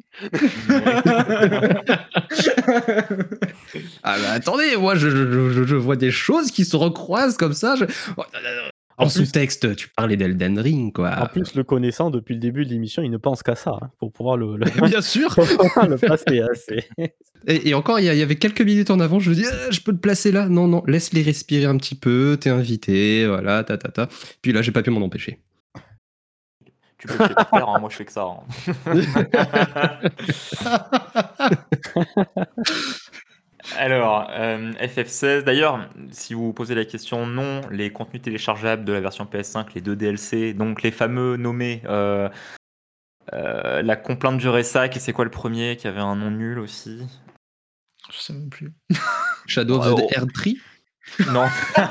Ah bah attendez, moi je, je- je- je vois des choses qui se recroisent comme ça. je- En En plus- sous-texte, tu parlais d'Elden Ring quoi. En plus, le connaissant depuis le début de l'émission, il ne pense qu'à ça hein, pour pouvoir le, le, Bien sûr. pour pouvoir le passer. hein, c'est- Et, et encore, il y, a- il y avait quelques minutes en avant, je me dis, Ah, je peux te placer là. Non, non, laisse-les respirer un petit peu, t'es invité, voilà, ta ta ta. Puis là, j'ai pas pu m'en empêcher. Tu peux peut-être faire, hein, moi je fais que ça. hein. Alors, euh, F F seize, d'ailleurs, si vous vous posez la question, non, les contenus téléchargeables de la version P S cinq, les deux D L C, donc les fameux nommés euh, euh, La complainte du Ressac, et c'est quoi le premier qui avait un nom nul aussi? Je sais même plus. Shadow of Oh, the oh, Air Tree. non.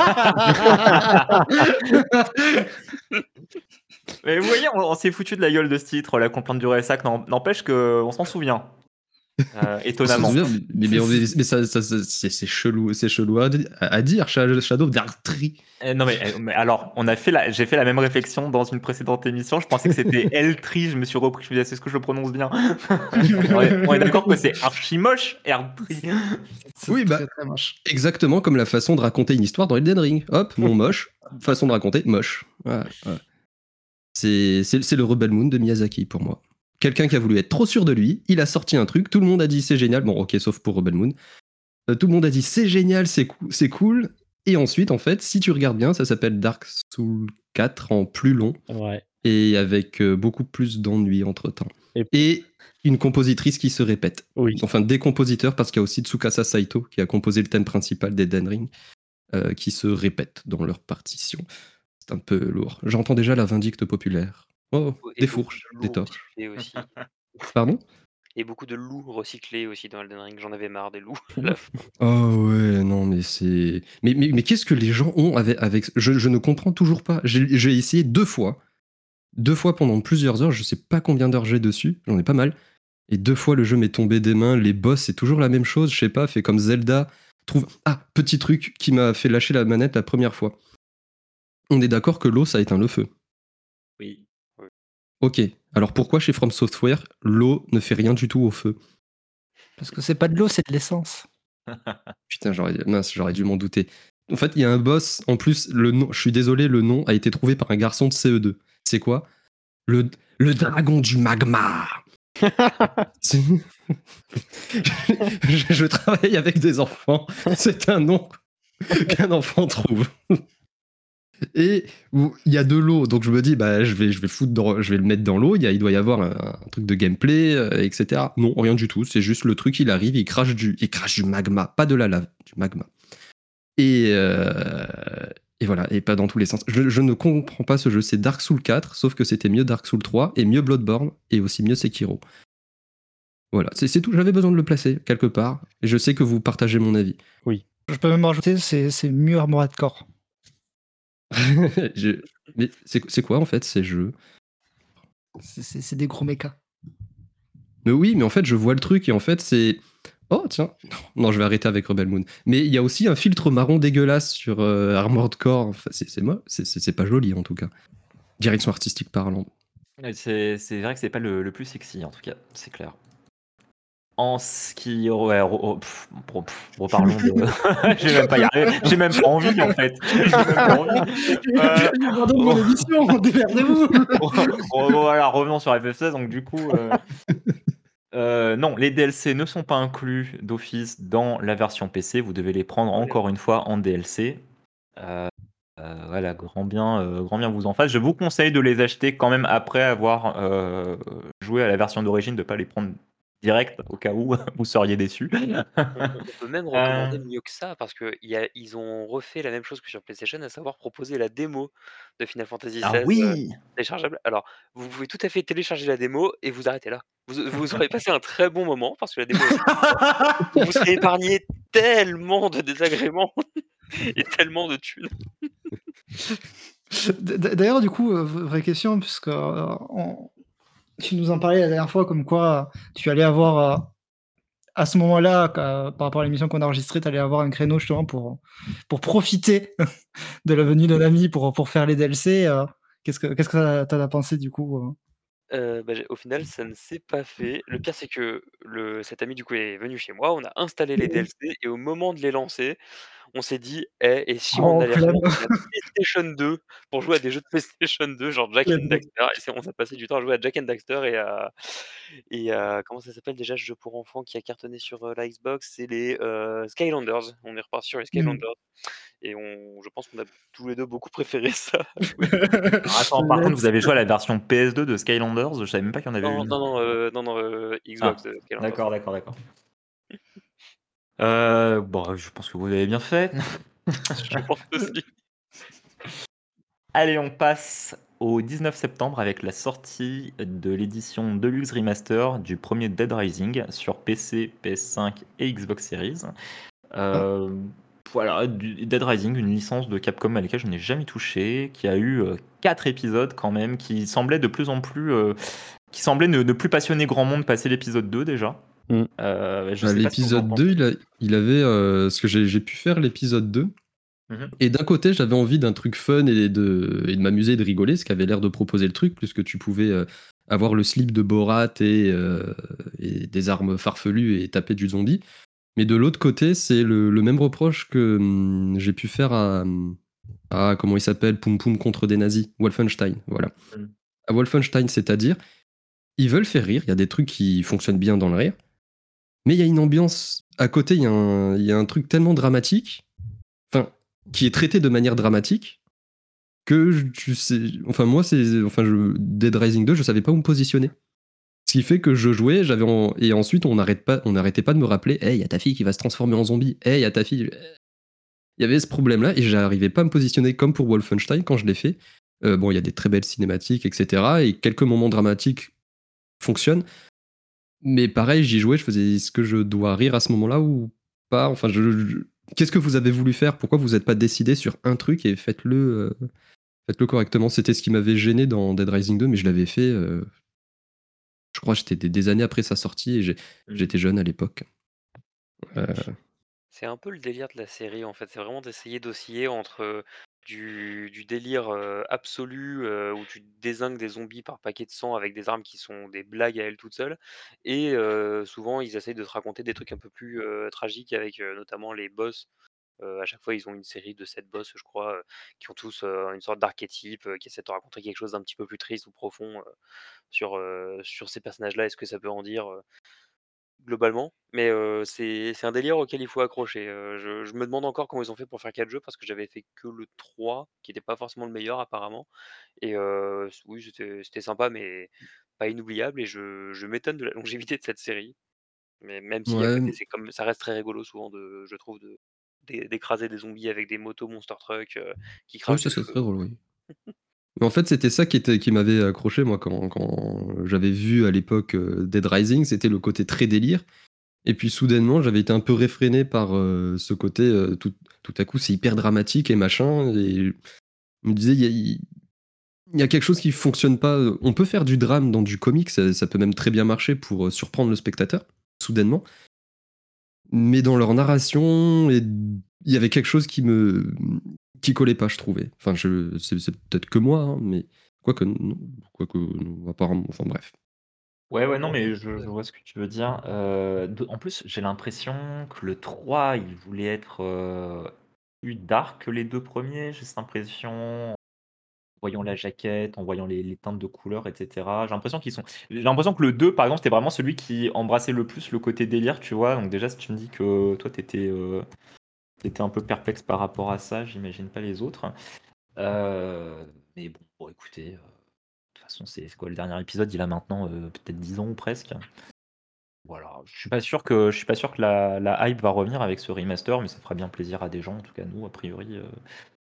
Mais vous voyez, on, on s'est foutu de la gueule de ce titre, La complainte du Ressac, n'en- n'empêche qu'on s'en souvient, euh, On s'en étonnamment. souvient, mais, mais, mais, on- mais ça, ça- ça- c'est c'est chelou, c'est chelou à, di- à dire, Sha- Shadow of the Air Tree. Euh, non mais, euh, mais alors, on a fait la, j'ai fait la même réflexion dans une précédente émission. Je pensais que c'était Eltri. Je me suis repris. Je me disais, est-ce que je le prononce bien? on est, on est d'accord que c'est archi moche, Eltri. C'est Oui, bah, très très moche. exactement comme la façon de raconter une histoire dans Elden Ring. Hop, nom moche, façon de raconter moche. Voilà, voilà. C'est c'est- c'est le Rebel Moon de Miyazaki pour moi. Quelqu'un qui a voulu être trop sûr de lui, il a sorti un truc, tout le monde a dit c'est génial, bon ok sauf pour Rebel Moon. Euh, tout le monde a dit c'est génial, c'est cou- c'est cool, et ensuite en fait si tu regardes bien ça s'appelle Dark Souls quatre en plus long Ouais. et avec euh, beaucoup plus d'ennuis entre temps. Et- Et une compositrice qui se répète. Oui. Enfin des compositeurs parce qu'il y a aussi Tsukasa Saito qui a composé le thème principal d'Elden Ring euh, qui se répètent dans leur partition. C'est un peu lourd. J'entends déjà la vindicte populaire. Oh, Et des beaucoup fourches, de des loups torches. recyclés aussi. Pardon? Et beaucoup de loups recyclés aussi dans Elden Ring. J'en avais marre des loups. à la fin. Oh ouais, non, mais c'est. Mais, mais, mais qu'est-ce que les gens ont avec. avec... Je, je ne comprends toujours pas. J'ai j'ai essayé deux fois. Deux fois pendant plusieurs heures. Je sais pas combien d'heures j'ai dessus. J'en ai pas mal. Et deux fois, le jeu m'est tombé des mains. Les boss, c'est toujours la même chose. Je sais pas, fait comme Zelda. Trouve. Ah, petit truc qui m'a fait lâcher la manette la première fois. On est d'accord que l'eau, ça éteint le feu. Oui. Ok. Alors pourquoi chez From Software, l'eau ne fait rien du tout au feu? Parce que c'est pas de l'eau, c'est de l'essence. Putain, j'aurais mince, j'aurais dû m'en douter. En fait, il y a un boss. En plus, le nom. Je suis désolé, le nom a été trouvé par un garçon de C E deux. C'est quoi? Le le dragon du magma. C'est- je, je travaille avec des enfants. C'est un nom qu'un enfant trouve. Et où il y a de l'eau, donc je me dis bah je vais je vais foutre dans- je vais le mettre dans l'eau. Il, y a- il doit y avoir un, un truc de gameplay, euh, et cetera. Non, rien du tout. C'est juste le truc. Il arrive, il crache du il crache du magma, pas de la lave, du magma. Et euh, et voilà, et pas dans tous les sens. Je, je ne comprends pas ce jeu. C'est Dark Souls quatre, sauf que c'était mieux Dark Souls trois et mieux Bloodborne et aussi mieux Sekiro. Voilà, c'est c'est tout. J'avais besoin de le placer quelque part. Et je sais que vous partagez mon avis. Je peux même rajouter, c'est c'est mieux Armored Core. Je- Mais c'est c'est quoi en fait ces jeux? C'est- C'est c'est des gros mechas. Mais oui, mais en fait, je vois le truc et en fait, c'est. Oh, tiens. Non, je vais arrêter avec Rebel Moon. Mais il y a aussi un filtre marron dégueulasse sur euh, Armored Core. Enfin, c'est c'est moi. C'est- C'est c'est pas joli en tout cas. Direction artistique parlant. Ouais, C'est c'est vrai que c'est pas le, le plus sexy, en tout cas, c'est clair. En ce qui. Ouais, re- re- pff, re- pff, reparlons de. Je vais même pas y arriver. J'ai même pas envie, en fait. J'ai même pas envie. Euh, Pardon pour l'émission, démerdez-vous. Bon, bon, voilà, revenons sur F F seize. Donc, du coup, euh, euh, non, les D L C ne sont pas inclus d'office dans la version P C. Vous devez les prendre encore une fois en D L C. Euh, euh, voilà, grand bien, euh, grand bien vous en fasse. Je vous conseille de les acheter quand même après avoir euh, joué à la version d'origine, de ne pas les prendre direct au cas où vous seriez déçus. On, on peut même Euh, recommander mieux que ça parce qu'ils ont refait la même chose que sur PlayStation, à savoir proposer la démo de Final Fantasy Ah seize euh, oui! téléchargeable. Alors, vous pouvez tout à fait télécharger la démo et vous arrêtez là. Vous, vous aurez passé un très bon moment parce que la démo est... vous serez épargné tellement de désagréments et tellement de thunes. D- d- D'ailleurs, du coup, euh, vraie question, puisque euh, on- tu nous en parlais la dernière fois, comme quoi euh, tu allais avoir, euh, à ce moment-là, qu'à- par rapport à l'émission qu'on a enregistrée, tu allais avoir un créneau justement pour, pour profiter de la venue d'un ami pour, pour faire les D L C. euh, Qu'est-ce que qu'est-ce que t'en as pensé du coup euh Euh, bah, j'ai- au final, ça ne s'est pas fait. Le pire, c'est que le, cet ami du coup est venu chez moi, on a installé les D L C et au moment de les lancer, on s'est dit, eh, et si on Oh, allait flemme. regarder la PlayStation deux pour jouer à des jeux de PlayStation deux, genre Jack and Flemme. Daxter, et c'est- on s'est passé du temps à jouer à Jack and Daxter et à, et à- comment ça s'appelle déjà ce jeu pour enfants qui a cartonné sur euh, la Xbox, c'est les euh, Skylanders. On est reparti sur les Mm. Skylanders et on, je pense qu'on a tous les deux beaucoup préféré ça. à jouer. Alors, attends, par contre, vous avez joué à la version P S deux de Skylanders? Je savais même pas qu'il y en avait Non, une. non, non, euh, non, non, euh, Ah, Xbox euh, Skylanders. d'accord, d'accord, d'accord. Euh, bon, je pense que vous l'avez bien fait. Je pense aussi. Allez, on passe au dix-neuf septembre avec la sortie de l'édition Deluxe Remaster du premier Dead Rising sur P C, P S cinq et Xbox Series. Euh, voilà, du- Dead Rising, une licence de Capcom à laquelle je n'ai jamais touché, qui a eu euh, quatre épisodes quand même, qui semblait de plus en plus, euh, qui semblait ne, ne plus passionner grand monde passer l'épisode deux déjà. Mm. Euh, je Ah, sais pas ce que vous en l'épisode pensez. deux, il, a- il avait. Euh, ce que j'ai j'ai pu faire l'épisode deux. Mhm. Et d'un côté, j'avais envie d'un truc fun et de, et de m'amuser et de rigoler, ce qu'avait l'air de proposer le truc, puisque tu pouvais euh, avoir le slip de Borat et, euh, et des armes farfelues et taper du zombie. Mais de l'autre côté, c'est le, le même reproche que hum, j'ai pu faire à, à. Comment il s'appelle Poum Poum contre des nazis. Wolfenstein, voilà. Mm. À Wolfenstein, c'est-à-dire, ils veulent faire rire, il y a des trucs qui fonctionnent bien dans le rire, mais il y a une ambiance. À côté, il y, a un- il y a un truc tellement dramatique, enfin, qui est traité de manière dramatique, que je- tu sais. Enfin, moi, c'est. Enfin, je, Dead Rising deux, je savais pas où me positionner. Ce qui fait que je jouais, j'avais en- et ensuite on n'arrête pas, on n'arrêtait pas de me rappeler, hey, il y a ta fille qui va se transformer en zombie, hey, il y a ta fille. Il y avait ce problème-là et j'arrivais pas à me positionner comme pour Wolfenstein quand je l'ai fait. Euh, bon, il y a des très belles cinématiques, et cetera. Et quelques moments dramatiques fonctionnent. Mais pareil, j'y jouais, je faisais, est-ce que je dois rire à ce moment-là ou pas? Enfin, je, je- qu'est-ce que vous avez voulu faire? Pourquoi vous n'êtes pas décidé sur un truc et faites-le euh, faites-le correctement? C'était ce qui m'avait gêné dans Dead Rising deux, mais je l'avais fait. Euh, je crois que j'étais des, des années après sa sortie et j'ai- Mm. j'étais jeune à l'époque. Euh, C'est un peu le délire de la série en fait, c'est vraiment d'essayer d'osciller entre du, du délire euh, absolu euh, où tu dézingues des zombies par paquet de sang avec des armes qui sont des blagues à elles toutes seules, et euh, souvent ils essayent de te raconter des trucs un peu plus euh, tragiques avec euh, notamment les boss. Euh, à chaque fois ils ont une série de sept boss je crois, euh, qui ont tous euh, une sorte d'archétype, euh, qui essaient de te raconter quelque chose d'un petit peu plus triste ou profond euh, sur, euh, sur ces personnages-là, est-ce que ça peut en dire euh, globalement, mais heu, c'est c'est un délire auquel il faut accrocher. Heu, je je me demande encore comment ils ont fait pour faire quatre jeux parce que j'avais fait que le trois qui était pas forcément le meilleur apparemment, et heu, s oui, c'était c'était sympa mais pas inoubliable, et je je m'étonne de la longévité de cette série. Mais même si à côté ouais, c'est comme ça reste très rigolo souvent de je trouve de d'é d'écraser des zombies avec des motos monster truck, heu, qui oui, crachent ça des c'est feux. très drôle, oui. Mais en fait, c'était ça qui, était, qui m'avait accroché, moi, quand, quand j'avais vu à l'époque euh, Dead Rising, c'était le côté très délire. Et puis soudainement, j'avais été un peu réfréné par euh, ce côté, euh, tout, tout à coup, c'est hyper dramatique et machin. Et je me disais, il y a, il y a quelque chose qui fonctionne pas. On peut faire du drame dans du comics, ça, ça peut même très bien marcher pour euh, surprendre le spectateur, soudainement. Mais dans leur narration, et il y avait quelque chose qui me qui collait pas, je trouvais. Enfin, je, c'est, c'est peut-être que moi, hein, mais quoique, non, quoique, non, apparemment, enfin bref. Ouais, ouais, non, Non, mais je, je vois ce que tu veux dire. Euh, de- en plus, j'ai l'impression que le trois, il voulait être euh, plus dark que les deux premiers. J'ai cette impression, en voyant la jaquette, en voyant les, les teintes de couleurs, et cetera. J'ai l'impression qu'ils sont. J'ai l'impression que le deux, par exemple, c'était vraiment celui qui embrassait le plus le côté délire, tu vois. Donc déjà, si tu me dis que toi, t'étais euh, t'étais un peu perplexe par rapport à ça, j'imagine pas les autres. Euh, mais bon, bon, écoutez, euh, de toute façon, c'est c'est quoi le dernier épisode? Il a maintenant euh, peut-être dix ans ou presque. Voilà, je suis pas sûr que je suis pas sûr que la, la hype va revenir avec ce remaster, mais ça fera bien plaisir à des gens, en tout cas nous, a priori, euh,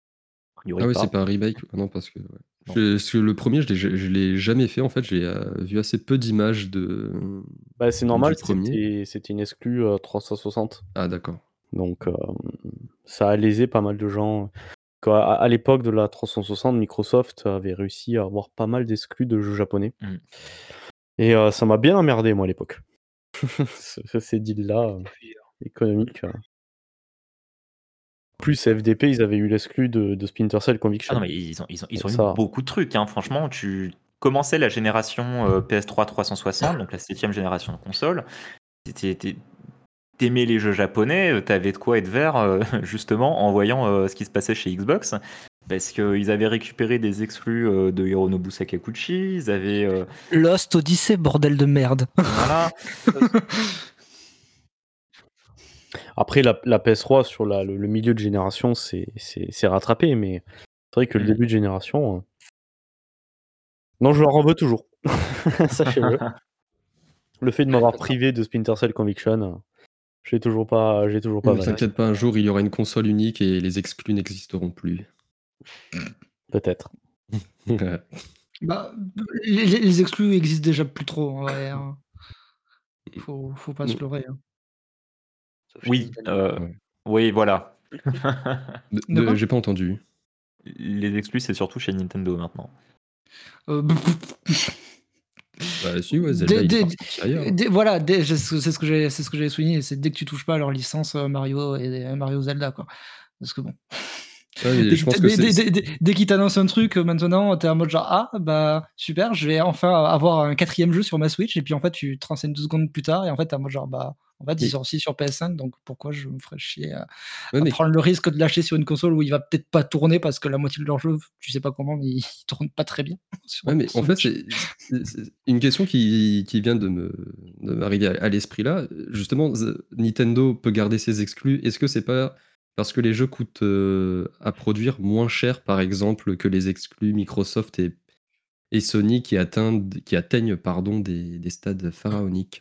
a priori Ah oui, c'est pas. pas un remake. Ah non, parce que, ouais. Non. Je- parce que le premier, je l'ai, je l'ai jamais fait. En fait, j'ai euh, vu assez peu d'images de, Bah, c'est du normal, premier. c'était c'était une exclue euh, trois cent soixante. Ah d'accord. Donc euh, ça a lésé pas mal de gens. Quand- à à l'époque de la trois cent soixante, Microsoft avait réussi à avoir pas mal d'exclus de jeux japonais. Mm. Et euh, ça m'a bien emmerdé, moi, à l'époque. Ce- Ces deals-là euh, Puis, heu, économiques. euh. Plus F D P, ils avaient eu l'exclu de, de Splinter Cell Ah Conviction. non, mais ils ont, ils ont, ils Donc ont eu ça, beaucoup de trucs, hein. Franchement, tu commençais la génération euh, P S trois trois cent soixante, donc la septième génération de console. T'étais- t'é- T'aimais les jeux japonais, euh, t'avais de quoi être vert, euh, justement, en voyant euh, ce qui se passait chez Xbox. Parce qu'ils avaient récupéré des exclus euh, de Hironobu Sakaguchi, ils avaient. euh, Lost Odyssey, bordel de merde. voilà. après, la, la P S trois, sur la- le, le milieu de génération, c'est c'est- c'est rattrapé, mais c'est vrai que le Mm. début de génération. euh, Non, je leur en veux toujours. Sachez-le. Le fait de m'avoir privé de Splinter Cell Conviction, euh, J'ai toujours pas, j'ai toujours Oui, pas mais validé. t'inquiète pas, un jour il y aura une console unique et les exclus n'existeront plus. Peut-être. Bah, les, les- les exclus existent déjà plus trop en vrai, hein. Faut, faut pas se Mm. leurrer, hein. Sauf chez Oui, Nintendo. euh, Ouais. oui, voilà. De- De de- quoi J'ai pas entendu. Les exclus, c'est surtout chez Nintendo maintenant. Euh, Bah si, ouais, Zelda dès- il est dès- pas sorti ailleurs. hein. dès- Voilà, dès- c'est ce c'est ce que j'ai c'est ce que j'avais souligné, c'est dès que tu touches pas à leur licence euh, Mario et euh, Mario Zelda, quoi. Parce que bon. Ouais, mais Dès je qu'ils pense t'a- que dès- c'est. dès- c'est- dès- dès- dès qu'ils t'annoncent un truc, euh, maintenant, t'es en mode genre, ah, bah, super, je vais enfin avoir un quatrième jeu sur ma Switch, et puis en fait, tu te renseignes deux secondes plus tard, et en fait, t'es en mode genre, bah, en fait, ils Mais, sortent aussi sur P S cinq, donc pourquoi je me ferais chier à, ouais, à mais, prendre le risque de lâcher sur une console où il va peut-être pas tourner parce que la moitié de leur jeu, tu sais pas comment, mais ils tournent pas très bien sur ouais, mais en fait, Switch. c'est c'est- c'est une question qui, qui vient de me de m'arriver à, à l'esprit là. Justement, Z- Nintendo peut garder ses exclus. Est-ce que c'est pas parce que les jeux coûtent euh, à produire moins cher, par exemple, que les exclus Microsoft et, et Sony qui atteignent, qui atteignent pardon, des, des stades pharaoniques?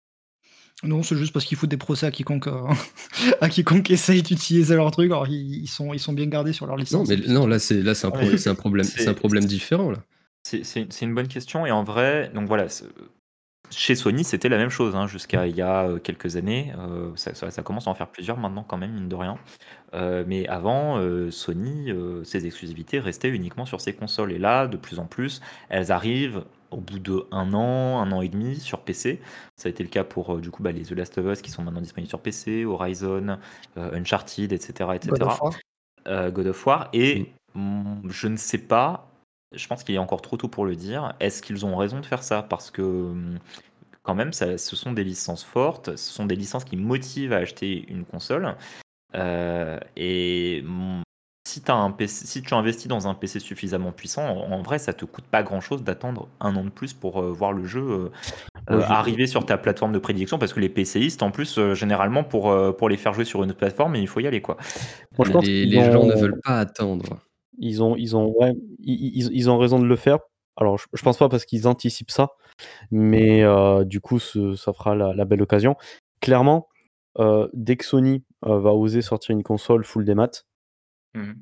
Non, c'est juste parce qu'ils foutent des procès à quiconque, euh, à quiconque essaye d'utiliser leur truc. Alors, ils, ils sont, ils sont bien gardés sur leur Non, licence, mais et puis c'est non, tout. là c'est là c'est un, Ah, pro- mais c'est un problème, c'est un c'est problème différent là. c'est- c'est- c'est une bonne question. Et en vrai, donc voilà, c'est- chez Sony, c'était la même chose hein, jusqu'à il y a euh, quelques années. Euh, ça, ça- ça commence à en faire plusieurs maintenant, quand même, mine de rien. Euh, mais avant, euh, Sony, euh, ses exclusivités restaient uniquement sur ses consoles. Et là, de plus en plus, elles arrivent au bout de un an, un an et demi sur P C. Ça a été le cas pour euh, du coup bah, les The Last of Us qui sont maintenant disponibles sur P C, Horizon, euh, Uncharted, et cetera, God of et cetera. War. euh, God of War. Mm. Et mm, je ne sais pas, je pense qu'il est encore trop tôt pour le dire, est-ce qu'ils ont raison de faire ça? Parce que mm, quand même, ça, ce sont des licences fortes, ce sont des licences qui motivent à acheter une console. Euh, et mm, si, t'as un P C, si tu investis dans un P C suffisamment puissant, en, en vrai, ça te coûte pas grand-chose d'attendre un an de plus pour euh, voir le jeu euh, Moi, euh, je- arriver sur ta plateforme de prédilection, parce que les PCistes, en plus, euh, généralement, pour, euh, pour les faire jouer sur une autre plateforme, il faut y aller, quoi. moi, je Euh, pense Les, qu'ils les gens ne ont, veulent pas attendre. ils ont, ils ont, ouais, ils, ils- ils ont raison de le faire. Alors, je, je pense pas parce qu'ils anticipent ça, mais euh, du coup, ce- ça fera la, la belle occasion. Clairement, euh, dès que Sony euh, va oser sortir une console full des maths, mhm.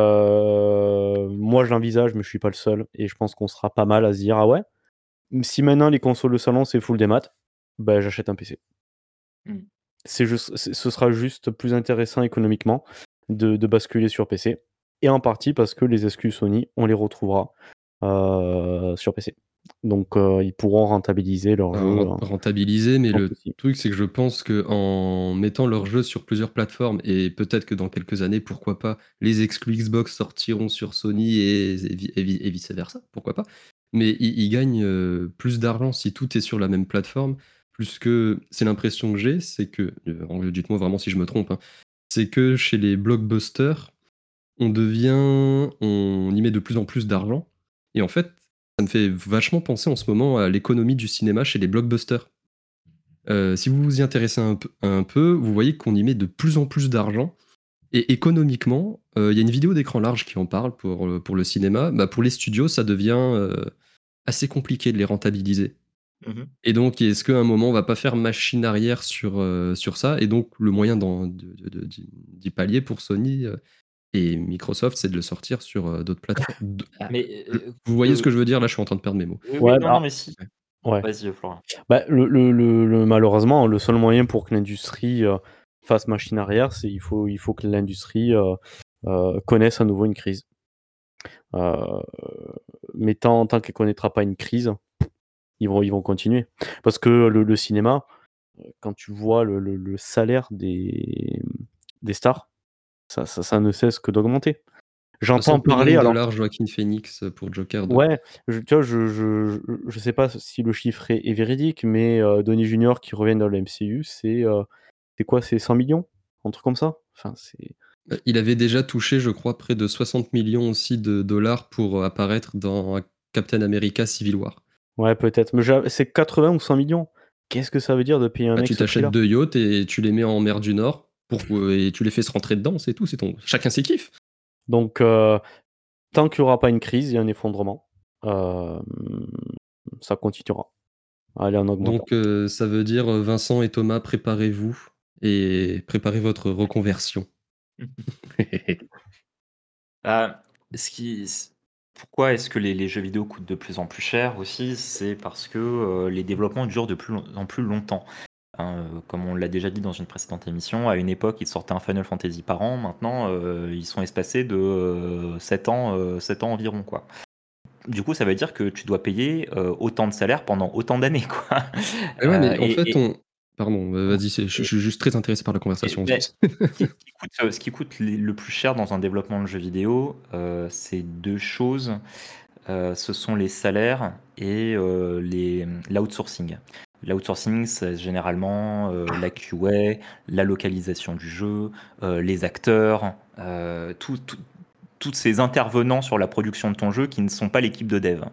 euh, moi je l'envisage, mais je suis pas le seul, et je pense qu'on sera pas mal à se dire, ah ouais, si maintenant les consoles de salon c'est full des maths, bah j'achète un P C. Mm. C'est juste, c'est- ce sera juste plus intéressant économiquement de, de basculer sur P C, et en partie parce que les exclus Sony, on les retrouvera euh, sur P C. Donc euh, ils pourront rentabiliser leur à jeu ren- hein, rentabiliser, mais sans le souci. truc, c'est que je pense qu'en mettant leur jeu sur plusieurs plateformes, et peut-être que dans quelques années, pourquoi pas, les exclus Xbox sortiront sur Sony et, et vi- et vi- et vice-versa, pourquoi pas. Mais ils, ils gagnent euh, plus d'argent si tout est sur la même plateforme, plus que c'est l'impression que j'ai, c'est que, euh, dites-moi vraiment si je me trompe, hein, c'est que chez les blockbusters, on devient, on y met de plus en plus d'argent, et en fait, ça me fait vachement penser en ce moment à l'économie du cinéma chez les blockbusters. Euh, si vous vous y intéressez un peu, un peu, vous voyez qu'on y met de plus en plus d'argent. Et économiquement, euh, il y a une vidéo d'écran large qui en parle pour, euh, pour le cinéma. Bah, pour les studios, ça devient euh, assez compliqué de les rentabiliser. Mhm. Et donc, est-ce qu'à un moment, on va pas faire machine arrière sur, euh, sur ça? Et donc, le moyen d'en- de- de- de- d'y d'y pallier pour Sony euh, et Microsoft, c'est de le sortir sur euh, d'autres plateformes. D- ah, Mais je- euh, vous voyez ce euh, que je veux dire? Là, je suis en train de perdre mes mots. oui, oui, Ouais, non, bah, non, mais si. ouais. Vas-y, Florent. Bah, le, le- le- le- malheureusement, le seul moyen pour que l'industrie euh, fasse machine arrière, c'est il faut, il faut que l'industrie euh, euh, connaisse à nouveau une crise. Euh, mais tant, tant qu'elle ne connaîtra pas une crise, ils vont, ils vont continuer. Parce que le, le cinéma, quand tu vois le, le- le salaire des, des stars, ça, ça, ça ne cesse que d'augmenter. J'entends soixante millions parler, de alors, dollars, Joaquin Phoenix pour Joker deux. ouais, je, tu vois, je, je, je, je sais pas si le chiffre est, est véridique, mais euh, Donnie Junior qui revient dans le M C U, c'est euh, c'est quoi, c'est cent millions? Un truc comme ça? Enfin, c'est... Euh, Il avait déjà touché, je crois, près de soixante millions aussi de dollars pour euh, apparaître dans Captain America Civil War. Ouais, peut-être. Mais j'ai- c'est quatre-vingts ou cent millions. Qu'est-ce que ça veut dire de payer un Bah, mec tu ce t'achètes prix-là? deux yachts et tu les mets en mer du Nord pour, et tu les fais se rentrer dedans, c'est tout. C'est ton... Chacun ses kiffs. Donc, euh, tant qu'il n'y aura pas une crise, il y a un effondrement. euh, ça continuera à aller en augmentant. Donc euh, ça veut dire, euh, Vincent et Thomas, préparez-vous. et préparez votre reconversion. Ah, ce qui s pourquoi est-ce que les les jeux vidéo coûtent de plus en plus cher aussi? C'est parce que, heu, les développements durent de plus long en plus longtemps. Hein, heu, comme on l'a déjà dit dans une précédente émission, à une époque, ils sortaient un Final Fantasy par an. Maintenant, heu, ils sont espacés de, heu, sept ans, heu, sept ans environ, quoi. Du coup, ça veut dire que tu dois payer, heu, autant de salaire pendant autant d'années, quoi. Et ouais, Heu mais en et fait, et on pardon, heu, vas-y, c'est je je suis juste très intéressé par la Et conversation, beh, excuse. ce qui ce qui coûte, heu, ce qui coûte les le plus cher dans un développement de jeu vidéo, heu, c'est deux choses, heu, ce sont les salaires et heu, les, mmh, l'outsourcing. L'outsourcing, c'est généralement, heu, la Q A, la localisation du jeu, heu, les acteurs, heu, tout tout toutes ces intervenants sur la production de ton jeu qui ne sont pas l'équipe de dev.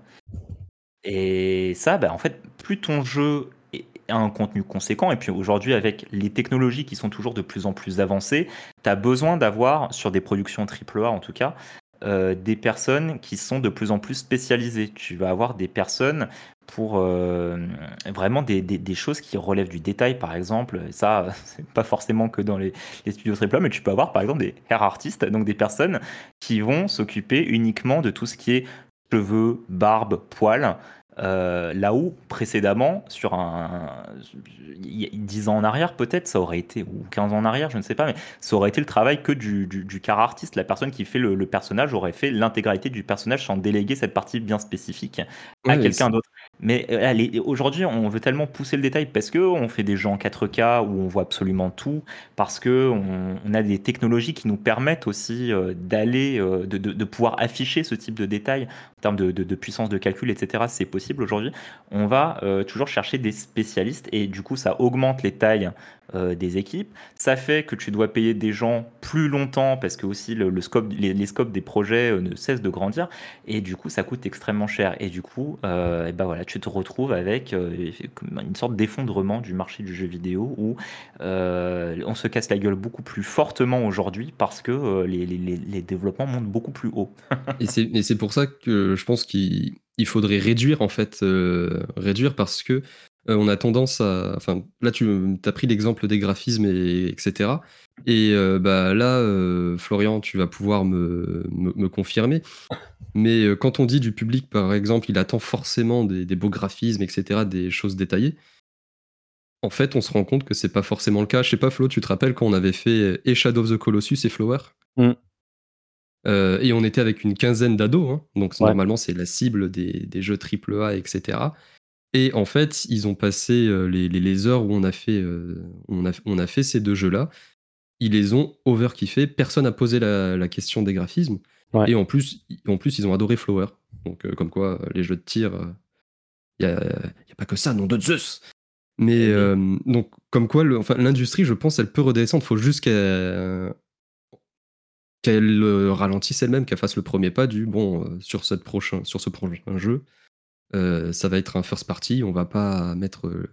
Et ça, bah, en fait, plus ton jeu est a un contenu conséquent et puis aujourd'hui avec les technologies qui sont toujours de plus en plus avancées, tu as besoin d'avoir, sur des productions triple A en tout cas, heu, des personnes qui sont de plus en plus spécialisées. Tu vas avoir des personnes pour, hem, vraiment des des des choses qui relèvent du détail par exemple, et ça, c'est pas forcément que dans les les studios triple A, mais tu peux avoir par exemple des hair artistes, donc des personnes qui vont s'occuper uniquement de tout ce qui est cheveux, barbe, poils. Heu, là où précédemment, sur un il y a dix ans en arrière peut-être, ça aurait été ou quinze ans en arrière, je ne sais pas, mais ça aurait été le travail que du du du car artiste. La personne qui fait le le personnage aurait fait l'intégralité du personnage sans déléguer cette partie bien spécifique à Ouais, et quelqu'un c d'autre. Mais, heu, allez, aujourd'hui, on veut tellement pousser le détail parce qu'on fait des jeux en quatre K où on voit absolument tout, parce qu'on on a des technologies qui nous permettent aussi, heu, d'aller, heu, de de de pouvoir afficher ce type de détails en termes de de de puissance de calcul et cetera, c'est possible aujourd'hui. On va, heu, toujours chercher des spécialistes et du coup, ça augmente les tailles, heu, des équipes. Ça fait que tu dois payer des gens plus longtemps parce que aussi le le scope les les scopes des projets, heu, ne cessent de grandir et du coup, ça coûte extrêmement cher et du coup, heu et bah, voilà, tu te retrouves avec, heu, effe comme une sorte d'effondrement du marché du jeu vidéo où, heu, on se casse la gueule beaucoup plus fortement aujourd'hui parce que, heu, les les les les développements montent beaucoup plus haut. Et c'est et c'est pour ça que je pense qu'il il faudrait réduire en fait, heu, réduire parce que, heu, on a tendance à enfin, là tu as pris l'exemple des graphismes et et cetera et heu, bah, là, heu, Florian, tu vas pouvoir me me me confirmer. Mais, heu, quand on dit du public, par exemple, il attend forcément des des beaux graphismes et cetera, des choses détaillées en fait, on se rend compte que c'est pas forcément le cas. Je sais pas Flo, tu te rappelles quand on avait fait et Shadow of the Colossus et Flower? Mmh. Heu et on était avec une quinzaine d'ados, hein, donc c'est Ouais. normalement, c'est la cible des des jeux triple A et cetera et en fait, ils ont passé, heu, les les les heures où on a fait, heu, on a f on a fait ces deux jeux-là. Ils les ont overkiffés. Personne n'a posé la la question des graphismes Ouais. et en plus i en plus, ils ont adoré Flower. Donc, heu, comme quoi, heu, les jeux de tir, heu, il y a il y a pas que ça, nom de Zeus! Mais, Et mais hem, donc comme quoi le enfin, l'industrie, je pense, elle peut redescendre. Faut juste qu'elle qu'elle, heu, ralentisse elle-même, qu'elle fasse le premier pas du: «Bon, heu, sur cette prochain sur ce prochain jeu, heu, ça va être un first party, on va pas mettre, heu»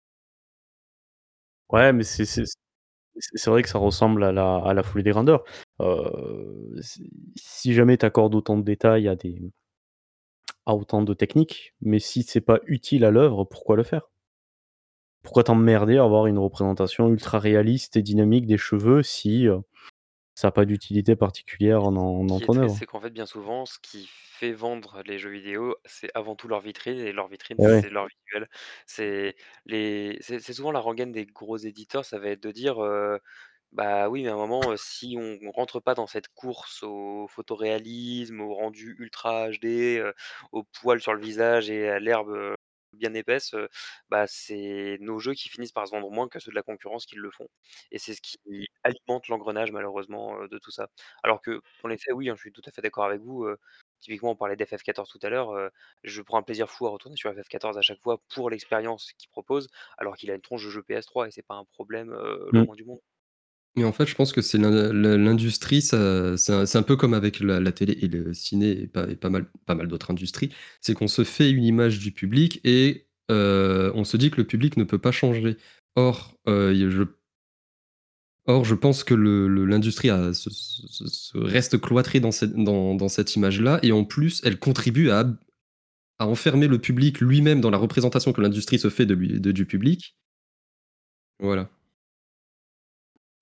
Ouais, mais c'est c'est c c'est c'est vrai que ça ressemble à la à la folie des grandeurs. Heu, si si jamais tu accordes autant de détails à des à autant de techniques, mais si c'est pas utile à l'œuvre, pourquoi le faire? Pourquoi t'emmerder à avoir une représentation ultra réaliste et dynamique des cheveux si, heu, ça a pas d'utilité particulière en en Ce dans qui est ton triste, œuvre? c'est qu'en fait, bien souvent, ce qui fait vendre les jeux vidéo, c'est avant tout leur vitrine et leur vitrine, Eh ouais. c'est leur visuel. C'est les c'est c'est souvent la rengaine des gros éditeurs, ça va être de dire, heu: «Bah, oui, mais à un moment, heu, si on on rentre pas dans cette course au photoréalisme, au rendu ultra H D, heu, aux poils sur le visage et à l'herbe, heu, bien épaisse, heu, bah, c'est nos jeux qui finissent par se vendre moins que ceux de la concurrence qui le font» et c'est ce qui alimente l'engrenage malheureusement, heu, de tout ça. Alors que dans les faits, oui, hein, je suis tout à fait d'accord avec vous, heu, typiquement on parlait d'F F quatorze tout à l'heure, heu, je prends un plaisir fou à retourner sur F F quatorze à chaque fois pour l'expérience qu'il propose, alors qu'il a une tronche de jeu P S trois et c'est pas un problème, heu, le Mmh. moins du monde. Mais en fait, je pense que c'est l'in l'in l'industrie, ça c'est un c'est un peu comme avec la la télé et le ciné et pas et pas mal pas mal d'autres industries. C'est qu'on se fait une image du public et heu, on se dit que le public ne peut pas changer. Or, heu, il y a je or je pense que le le l'industrie a se se se se reste cloîtrée dans cette dans dans cette image-là et en plus, elle contribue à ab à enfermer le public lui-même dans la représentation que l'industrie se fait de lui de du public. Voilà.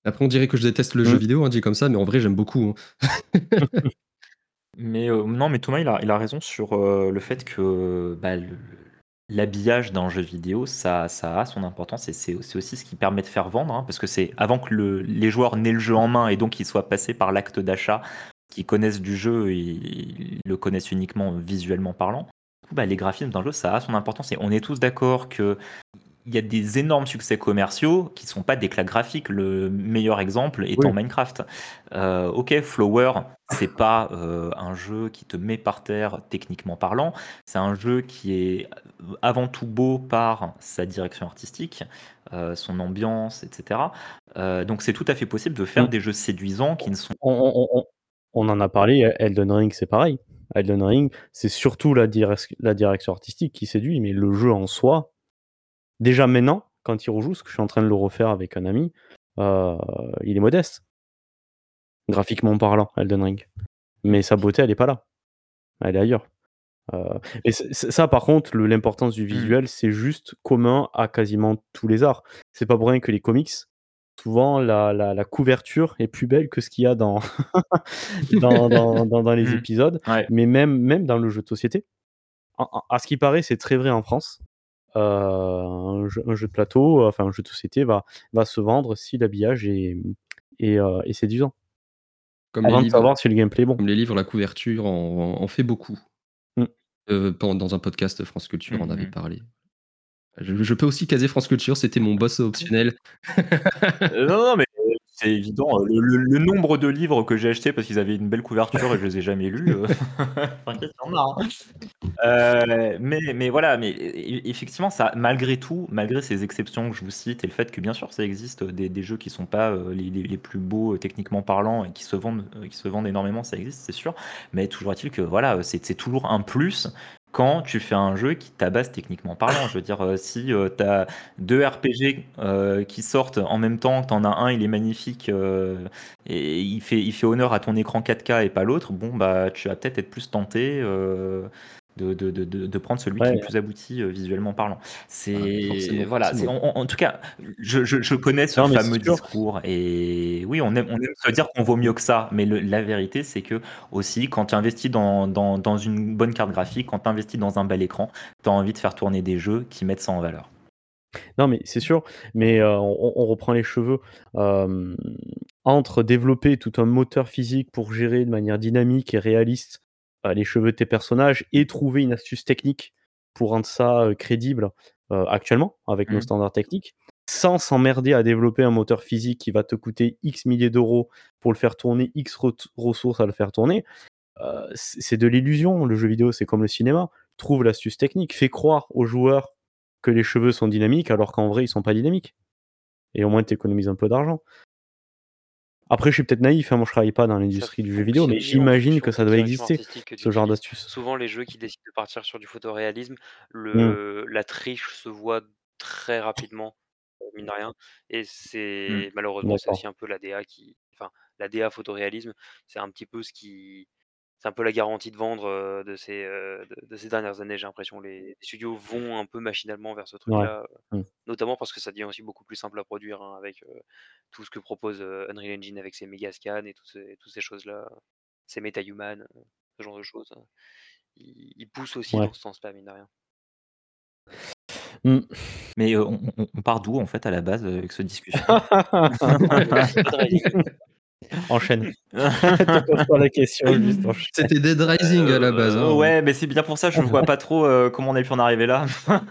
Après, on dirait que je déteste le Mm. jeu vidéo, hein, dit comme ça, mais en vrai, j'aime beaucoup. Hein. Mais euh, non, mais Thomas, il a, il a raison sur euh, le fait que bah, le- l'habillage d'un jeu vidéo, ça, ça a son importance et c'est c'est aussi ce qui permet de faire vendre, hein, parce que c'est avant que le- les joueurs n'aient le jeu en main et donc qu'ils soient passés par l'acte d'achat, qu'ils connaissent du jeu, ils, ils le connaissent uniquement visuellement parlant. Du coup, bah, les graphismes d'un jeu, ça a son importance et on est tous d'accord que il y a des énormes succès commerciaux qui sont pas des claques graphiques. Le meilleur exemple étant Oui. Minecraft. Euh, ok, Flower, c'est pas euh, un jeu qui te met par terre techniquement parlant. C'est un jeu qui est avant tout beau par sa direction artistique, euh, son ambiance, et cetera. Euh, donc c'est tout à fait possible de faire Mm. des jeux séduisants qui ne sont On, on- on- on en a parlé, Elden Ring, c'est pareil. Elden Ring, c'est surtout la, direc- la direction artistique qui séduit, mais le jeu en soi, déjà maintenant, quand il rejoue, parce que je suis en train de le refaire avec un ami, euh, il est modeste, graphiquement parlant, Elden Ring. Mais sa beauté, elle est pas là. Elle est ailleurs. Euh, et c- c- ça, par contre, le- l'importance du visuel, c'est juste commun à quasiment tous les arts. C'est pas pour rien que les comics, souvent, la, la- la couverture est plus belle que ce qu'il y a dans, dans, dans, dans- dans les Mm. épisodes, Ouais. mais même, même dans le jeu de société. En- en- à ce qui paraît, c'est très vrai en France. Euh, un, jeu, un jeu de plateau, enfin un jeu de société va, va se vendre si l'habillage est, est, euh, est séduisant. Comme les Avant de livres, savoir si le gameplay est bon. comme les livres, la couverture en, en fait beaucoup. Mm. Euh, pendant- dans un podcast, France Culture en avait Mhm. parlé. Je, je peux aussi caser France Culture, c'était mon boss optionnel. Euh, non, non, mais euh, c'est évident. euh, Le, le- le nombre de livres que j'ai achetés parce qu'ils avaient une belle couverture et je les ai jamais lus, euh, t'inquiète, il y en a, hein. Euh, mais, mais voilà, mais e- e- effectivement, ça, malgré tout, malgré ces exceptions que je vous cite et le fait que bien sûr ça existe des, des jeux qui sont pas euh, les, les- les plus beaux euh, techniquement parlant et qui se vendent, euh, qui se vendent énormément, ça existe, c'est sûr. Mais toujours est-il que voilà, euh, c'est c'est toujours un plus quand tu fais un jeu qui tabasse techniquement parlant. Je veux dire, euh, si tu as deux R P G euh, qui sortent en même temps, que t'en as un, il est magnifique euh, et il fait, il fait honneur à ton écran quatre K et pas l'autre, bon bah tu vas peut-être être plus tenté. euh, de, de, de, de- de prendre celui qui est Ouais. le plus abouti euh, visuellement parlant. C'est forcément, voilà, c'est forcément. en, en- en tout cas, je, je, je connais ce Non, mais fameux c'est sûr. discours et oui, on aime, on aime se dire qu'on vaut mieux que ça, mais le- la vérité, c'est que aussi, quand tu investis dans, dans, dans une bonne carte graphique, quand tu investis dans un bel écran, tu as envie de faire tourner des jeux qui mettent ça en valeur. Non, mais c'est sûr. Mais euh, on, on reprend les cheveux. Euh, entre développer tout un moteur physique pour gérer de manière dynamique et réaliste euh, les cheveux de tes personnages et trouver une astuce technique pour rendre ça euh, crédible euh, actuellement avec nos Mhm. standards techniques, sans s'emmerder à développer un moteur physique qui va te coûter X milliers d'euros pour le faire tourner, X re- ressources à le faire tourner, euh, c'est c'est de l'illusion. Le jeu vidéo, c'est comme le cinéma. Trouve l'astuce technique, fais croire aux joueurs que les cheveux sont dynamiques alors qu'en vrai, ils sont pas dynamiques. Et au moins, tu économises un peu d'argent. Après, je suis peut-être naïf, hein, moi je travaille pas dans Ça l'industrie du jeu vidéo, mais fonctionne mieux en j'imagine fonction que de ça la doit direction exister, artistique que tu ce genre utilises. d'astuce. Souvent, les jeux qui décident de partir sur du photoréalisme, Mmh. le, la triche se voit très rapidement, euh, mine de rien. Et Mm. c'est malheureusement, c'est aussi D'accord. un peu la D A qui, enfin, la D A photoréalisme, c'est un petit peu ce qui, c'est un peu la garantie de vendre euh, de ces, euh, de, de ces dernières années. J'ai l'impression les, les studios vont un peu machinalement vers ce Ouais. truc-là, euh, Mmh. notamment parce que ça devient aussi beaucoup plus simple à produire hein, avec euh, tout ce que propose euh, Unreal Engine avec ses méga scans et toutes ces, toutes ces choses-là. C'est MetaHuman, euh, ce genre de choses. hein. Il, il pousse aussi Ouais. dans ce sens-là, mine de rien. Mmh. Mais euh, on, on- on part d'où en fait à la base euh, avec cette discussion? Dead Rising. Enchaîne. Te pose pas la question, juste enchaîne. C'était Dead Rising à la base. Euh, hein. ouais, mais c'est bien pour ça, je vois pas trop euh, comment on a pu en arriver là.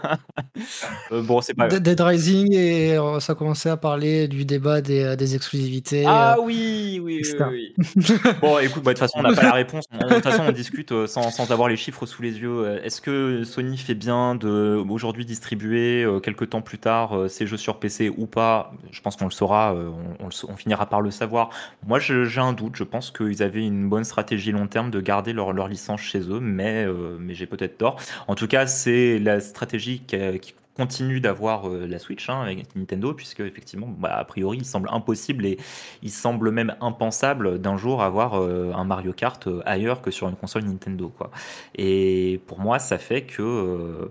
Euh, bon, c'est pas grave. Dead Rising et euh, ça commençait à parler du débat des, euh, des exclusivités, Ah euh, oui, oui, oui, et cetera. oui. Bon, écoute, bah, de toute façon, on n'a pas la réponse. On- De toute façon, on discute euh, sans, sans avoir les chiffres sous les yeux. Euh, Est-ce que Sony fait bien de aujourd'hui distribuer euh, quelques temps plus tard euh, ses jeux sur P C ou pas? Je pense qu'on le saura, euh, on, on le sa- on finira par le savoir. Moi, je- j'ai un doute. Je pense qu'ils avaient une bonne stratégie long terme de garder leur, leur licence chez eux, mais, euh, mais j'ai peut-être tort. En tout cas, c'est la stratégie qui, qui continue d'avoir euh, la Switch hein, avec Nintendo, puisque effectivement, bah, a priori, il semble impossible et il semble même impensable d'un jour avoir euh, un Mario Kart euh, ailleurs que sur une console Nintendo, quoi. Et pour moi, ça fait que euh,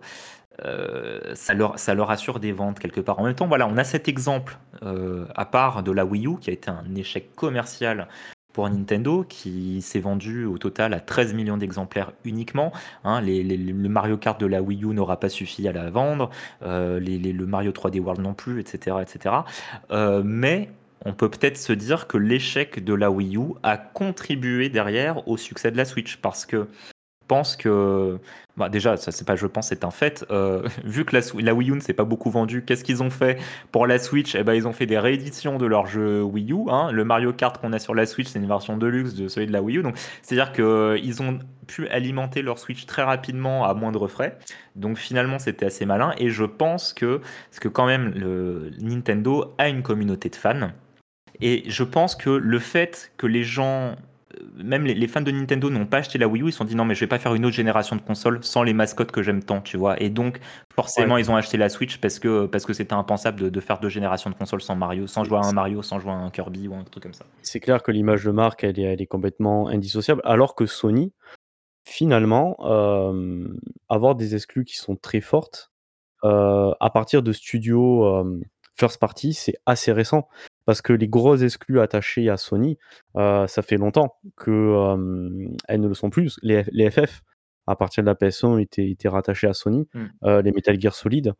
euh, ça, leur, ça leur assure des ventes quelque part. En même temps, voilà, on a cet exemple, euh, à part de la Wii U, qui a été un échec commercial pour Nintendo, qui s'est vendu au total à treize millions d'exemplaires uniquement. Hein, les- les- le Mario Kart de la Wii U n'aura pas suffi à la vendre, euh, les- les- le Mario trois D World non plus, et cetera, et cetera. Euh, mais on peut peut-être se dire que l'échec de la Wii U a contribué derrière au succès de la Switch, parce que pense que bah déjà ça c'est pas je pense c'est un fait. Euh, vu que la, Swi- la Wii U ne s'est pas beaucoup vendue, qu'est-ce qu'ils ont fait pour la Switch? Eh ben ils ont fait des rééditions de leur jeu Wii U, hein. Le Mario Kart qu'on a sur la Switch, c'est une version deluxe de celui de la Wii U, donc c'est à dire que euh, ils ont pu alimenter leur Switch très rapidement à moindre frais, donc finalement c'était assez malin. Et je pense que parce que quand même le Nintendo a une communauté de fans, et je pense que le fait que les gens, euh, même les, les fans de Nintendo n'ont pas acheté la Wii U, ils se sont dit non mais je vais pas faire une autre génération de consoles sans les mascottes que j'aime tant, tu vois. Et donc forcément Ouais. ils ont acheté la Switch parce que parce que c'était impensable de, de faire deux générations de consoles sans Mario, sans C'est jouer à un Mario, sans jouer à un Kirby ou un truc comme ça. c'est clair que l'image de marque, elle est, elle est complètement indissociable, alors que Sony, finalement, euh, avoir des exclus qui sont très fortes, euh, à partir de studios euh, first party, c'est assez récent. Parce que les gros exclus attachés à Sony, euh, ça fait longtemps que euh, elles ne le sont plus. Les, les F F, à partir de la P S un, étaient, étaient rattachés à Sony. Mm. Euh, les Metal Gear Solid,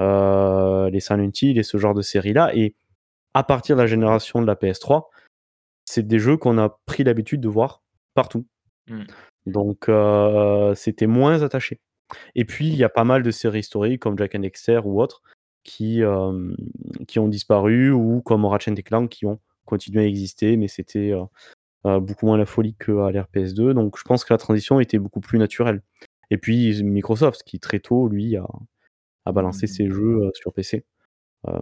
euh, les Silent Hill et ce genre de séries-là. Et à partir de la génération de la P S trois, c'est des jeux qu'on a pris l'habitude de voir partout. Mm. Donc, euh, c'était moins attaché. Et puis, il y a pas mal de séries historiques comme Jack and Dexter ou autres qui, euh, qui ont disparu, ou comme Ratchet and Clank qui ont continué à exister, mais c'était euh, euh, beaucoup moins la folie qu'à l'ère P S deux. Donc, je pense que la transition était beaucoup plus naturelle. Et puis, Microsoft, qui très tôt, lui, a, a balancé ses jeux euh, sur P C. Euh,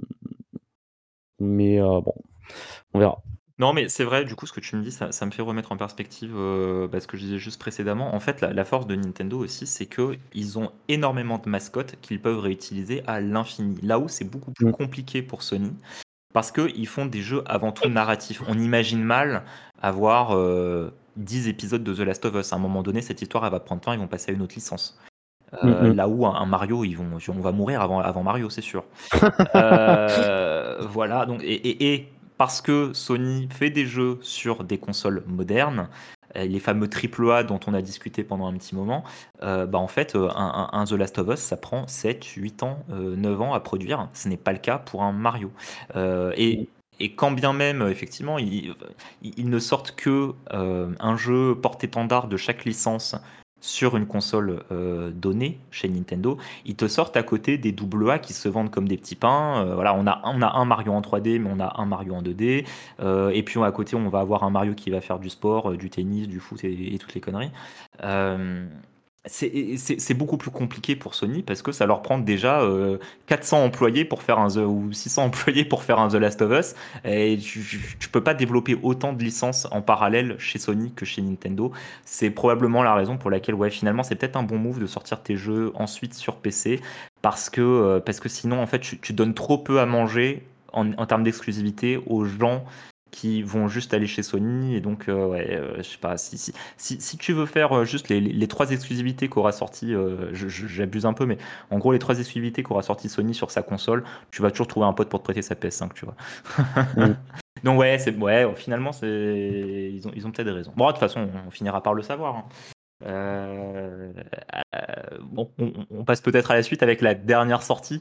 mais euh, bon, on verra. Non, mais c'est vrai, du coup, ce que tu me dis, ça, ça me fait remettre en perspective euh, bah, ce que je disais juste précédemment. En fait, la, la force de Nintendo aussi, c'est qu'ils ont énormément de mascottes qu'ils peuvent réutiliser à l'infini. Là où c'est beaucoup plus Mm. compliqué pour Sony, parce qu'ils font des jeux avant tout narratifs. On imagine mal avoir euh, dix épisodes de The Last of Us. À un moment donné, cette histoire, elle va prendre temps, ils vont passer à une autre licence. Euh, Mm, mm. là où un, un Mario, ils vont, on va mourir avant, avant Mario, c'est sûr. Euh, voilà, donc, et, et- et parce que Sony fait des jeux sur des consoles modernes, euh, les fameux triple A dont on a discuté pendant un petit moment, euh, bah en fait, euh, un, un- un The Last of Us, ça prend sept, huit ans, euh, neuf ans à produire. Ce n'est pas le cas pour un Mario. Euh, et, et quand bien même, euh, effectivement, ils, ils ne sortent que euh, un jeu porte-étendard de chaque licence sur une console euh, donnée chez Nintendo, ils te sortent à côté des double A qui se vendent comme des petits pains. Euh, voilà, on a, on a un Mario en trois D, mais on a un Mario en deux D. Euh, et puis à côté, on va avoir un Mario qui va faire du sport, euh, du tennis, du foot et, et toutes les conneries. Euh, c'est c'est- c'est beaucoup plus compliqué pour Sony parce que ça leur prend déjà euh, quatre cents employés pour faire un The, ou six cents employés pour faire un The Last of Us. Et tu, tu, tu peux pas développer autant de licences en parallèle chez Sony que chez Nintendo. C'est probablement la raison pour laquelle, ouais, finalement, c'est peut-être un bon move de sortir tes jeux ensuite sur P C, parce que, euh, parce que sinon, en fait, tu, tu donnes trop peu à manger en, en termes d'exclusivité aux gens qui vont juste aller chez Sony. Et donc, euh, ouais, euh, je sais pas, si, si, si, si tu veux faire euh, juste les, les, les trois exclusivités qu'aura sorti, euh, je- je- j'abuse un peu, mais en gros, les trois exclusivités qu'aura sorti Sony sur sa console, tu vas toujours trouver un pote pour te prêter sa P S cinq, tu vois. Mm. Donc ouais, c'est ouais, finalement c'est ils ont ils ont peut-être des raisons. Bon, de toute façon, on finira par le savoir, hein. Euh, euh, bon, on, on passe peut-être à la suite avec la dernière sortie.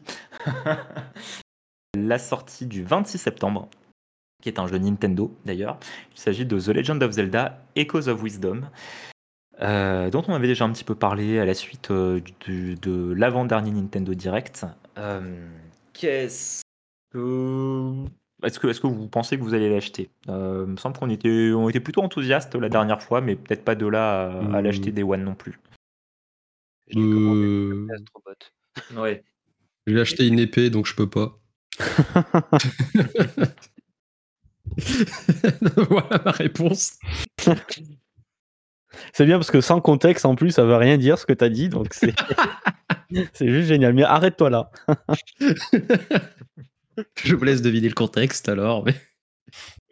La sortie du vingt-six septembre, qui est un jeu Nintendo d'ailleurs. Il s'agit de The Legend of Zelda Echoes of Wisdom, euh, dont on avait déjà un petit peu parlé à la suite euh, du- de l'avant-dernier Nintendo Direct. Euh, qu'est-ce que... Est-ce que, est-ce que vous pensez que vous allez l'acheter? Euh, Il me semble qu'on était, on était plutôt enthousiastes la dernière fois, mais peut-être pas de là à, à l'acheter Hmm. des One non plus. Je l'ai commandé sur Euh, le Astrobot. Ouais. J'ai acheté une épée, donc je peux pas. Voilà ma réponse. C'est bien parce que sans contexte, en plus, ça veut rien dire ce que t'as dit, donc c'est c'est juste génial. Mais arrête-toi là. Je vous laisse deviner le contexte alors. Mais...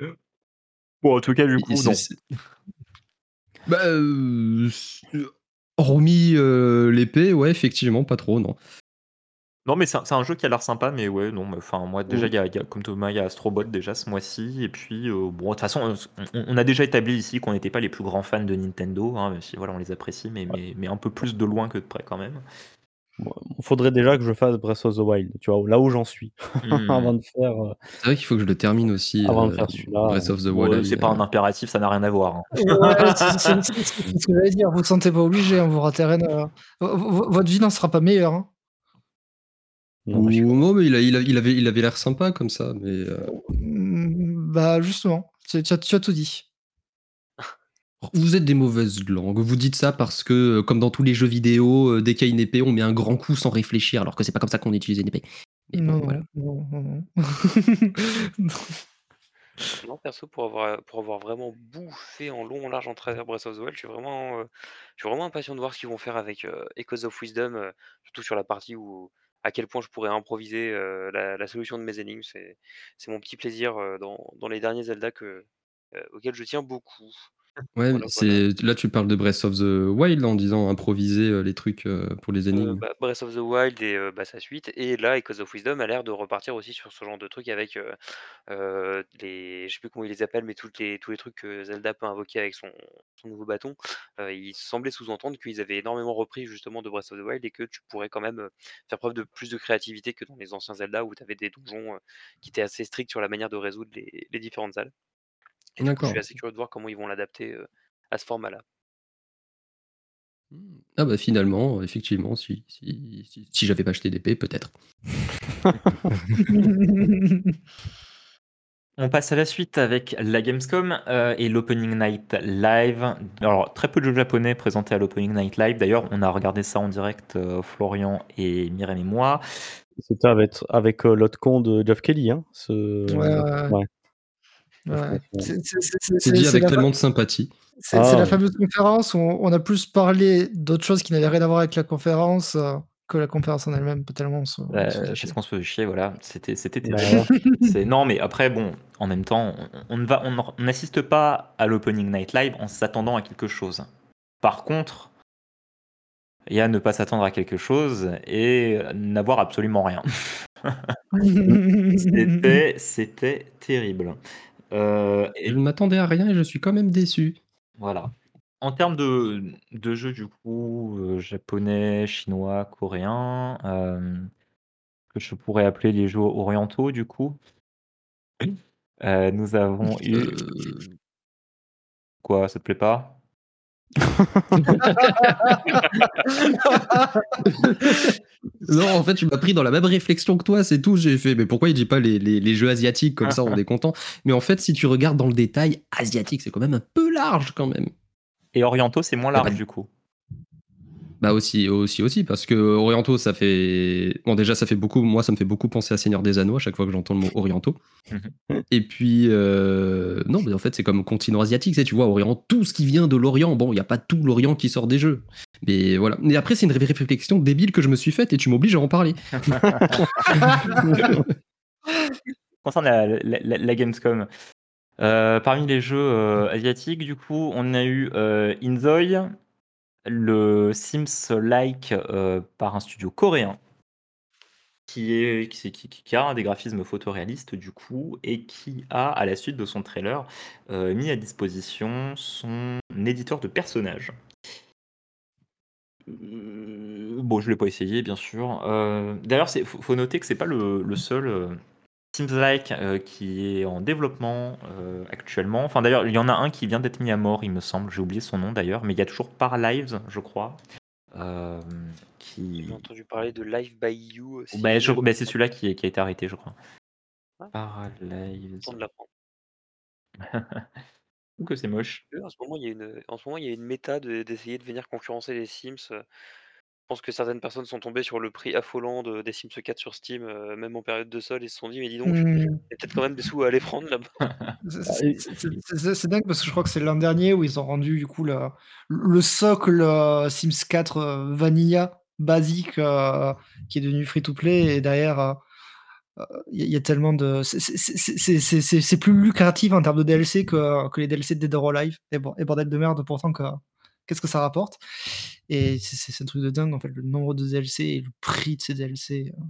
Bon, en tout cas, du Et coup, c'est- non. c'est- Bah, euh, c'est- Hormis euh, l'épée, ouais, effectivement, pas trop, non. Non, mais c'est un, c'est un jeu qui a l'air sympa, mais ouais, non, mais enfin, moi, déjà, Mm. il y a, il y a- comme Thomas, il y a Astrobot déjà ce mois-ci, et puis, euh, bon, de toute façon, on, on a déjà établi ici qu'on n'était pas les plus grands fans de Nintendo, hein, même si, voilà, on les apprécie, mais, mais, mais un peu plus de loin que de près, quand même. Il faudrait déjà que je fasse Breath of the Wild, tu vois, là où j'en suis, Hmm. avant de faire, euh, C'est vrai qu'il faut que je le termine aussi, avant de euh, faire celui-là. Breath of the Bon, euh, Wild. c'est pas un impératif, ça n'a rien à voir, hein. Ouais, c'est c'est- c'est- c'est- c'est ce que j'allais dire. Vous ne sentez pas obligé, hein, vous ratez rien. euh, vo- vo- Votre vie n'en sera pas meilleure. Hein. Non, bah, je suis Ou content. non, mais il, a- il, a- il avait il avait l'air sympa comme ça, mais euh, Mm, Bah justement, tu, tu as, tu as tout dit. vous êtes des mauvaises langues. Vous dites ça parce que, euh, comme dans tous les jeux vidéo, euh, dès qu'il y a une épée, on met un grand coup sans réfléchir, alors que c'est pas comme ça qu'on utilise une épée. Mais bon, Non, voilà. non, non, non, non. Non, perso, pour avoir, pour avoir vraiment bouffé en long, en large, en travers Breath of the Wild, je suis vraiment, euh, je suis vraiment impatient de voir ce qu'ils vont faire avec euh, Echoes of Wisdom, euh, surtout sur la partie où à quel point je pourrais improviser euh, la, la solution de mes énigmes. C'est, c'est mon petit plaisir euh, dans, dans les derniers Zelda que, euh, auxquels je tiens beaucoup. Ouais, Voilà, voilà. c'est là tu parles de Breath of the Wild en disant improviser euh, les trucs euh, pour les Heu, énigmes. bah, Breath of the Wild et heu, bah, sa suite et là, Echoes of Wisdom a l'air de repartir aussi sur ce genre de truc avec, heu heu, les je sais plus comment ils les appellent, mais toutes les tous les trucs que Zelda peut invoquer avec son son nouveau bâton. Heu, il semblait sous-entendre qu'ils avaient énormément repris justement de Breath of the Wild et que tu pourrais quand même, heu, faire preuve de plus de créativité que dans les anciens Zelda où tu avais des donjons, heu, qui étaient assez stricts sur la manière de résoudre les les différentes salles et du coup, je suis D'accord. assez curieux de voir comment ils vont l'adapter, heu, à ce format-là. Ah bah finalement, effectivement, si, si, si, si j'avais pas acheté d'épée, peut-être. On passe à la suite avec la Gamescom euh, et l'Opening Night Live. Alors, très peu de jeux japonais présentés à l'Opening Night Live. D'ailleurs, on a regardé ça en direct, euh, Florian et Myrène et moi. C'était avec, avec euh, l'autre con de Geoff Kelly, hein, ce... Ouais, ouais, ouais. ouais. C'est c'est- c'est- c'est- C'est c'est- dit c'est avec la, fa- tellement de sympathie. c'est- c'est Ah, la ouais. fameuse conférence où on, on a plus parlé d'autres choses qui n'avaient rien à voir avec la conférence euh, que la conférence en elle-même, tellement on se, on se Euh, faisait parce chier. qu'on se faisait chier, voilà. C'était, c'était Bah, terrible. ouais. C'est... Non, mais après, bon, en même temps, on, on ne va, on on n'assiste pas à l'Opening Night Live en s'attendant à quelque chose. Par contre, il y a ne pas s'attendre à quelque chose et n'avoir absolument rien. C'était, c'était terrible. Euh, Je et ne m'attendais à rien et je suis quand même déçu. voilà. En termes de, de jeux, du coup, euh, japonais, chinois, coréens, euh, que je pourrais appeler les jeux orientaux, du coup, euh, nous avons eu. Euh, Quoi, ça te plaît pas? Non, en fait, tu m'as pris dans la même réflexion que toi, c'est tout. J'ai fait, mais pourquoi il dit pas les, les- les jeux asiatiques comme ça, on est content. Mais en fait, si tu regardes dans le détail, asiatique, c'est quand même un peu large quand même. Et orientaux, c'est moins Y a pas large, de- du coup. Bah aussi, aussi, aussi, parce que orientaux, ça fait. Bon, déjà, ça fait beaucoup. Moi, ça me fait beaucoup penser à Seigneur des Anneaux à chaque fois que j'entends le mot orientaux. Mhm. Et puis, euh, non, mais en fait, c'est comme continent asiatique, tu sais, tu vois, Orient, tout ce qui vient de l'Orient. Bon, il n'y a pas tout l'Orient qui sort des jeux. Mais voilà. Mais après, c'est une ré- réflexion débile que je me suis faite et tu m'obliges à en parler. Concernant la, la- la- la Gamescom, euh, parmi les jeux euh, asiatiques, du coup, on a eu euh, Inzoi, le Sims-like euh, par un studio coréen, qui, est, qui, qui- qui a des graphismes photoréalistes, du coup, et qui a, à la suite de son trailer, euh, mis à disposition son éditeur de personnages. Euh, bon, je ne l'ai pas essayé, bien sûr. Euh, D'ailleurs, il faut, faut noter que c'est pas le, le seul euh, Sims-like euh, qui est en développement euh, actuellement. Enfin, d'ailleurs, il y en a un qui vient d'être mis à mort, il me semble. J'ai oublié son nom d'ailleurs, mais il y a toujours Paralives, je crois, euh, qui. J'ai entendu parler de Live by You aussi. Bah, je- mais bah, c'est celui-là qui, est- qui a été arrêté, je crois. Ah, Paralives. temps de l'apprendre. Ou que c'est moche. En ce moment, il y a une, en ce moment, il y a une méta de- d'essayer de venir concurrencer les Sims. euh, Je pense que certaines personnes sont tombées sur le prix affolant de- des Sims quatre sur Steam, euh, même en période de solde, et se sont dit, mais dis donc, Hmm. il y a peut-être quand même des sous à aller prendre là-bas. C'est Ah, c'est- et- c'est- c'est- c'est dingue parce que je crois que c'est l'an dernier où ils ont rendu du coup le, le socle euh, Sims quatre euh, Vanilla basique euh, qui est devenu free to play et derrière euh, euh, il y, a- il y a tellement de c'est c'est- c'est- c'est- c'est- c'est- c'est plus lucratif en termes de D L C que, que les D L C de Dead or Alive et, bon, et bordel de merde pourtant que qu'est-ce que ça rapporte. Et c'est, c'est- c'est un truc de dingue, en fait, le nombre de D L C et le prix de ces D L C. euh.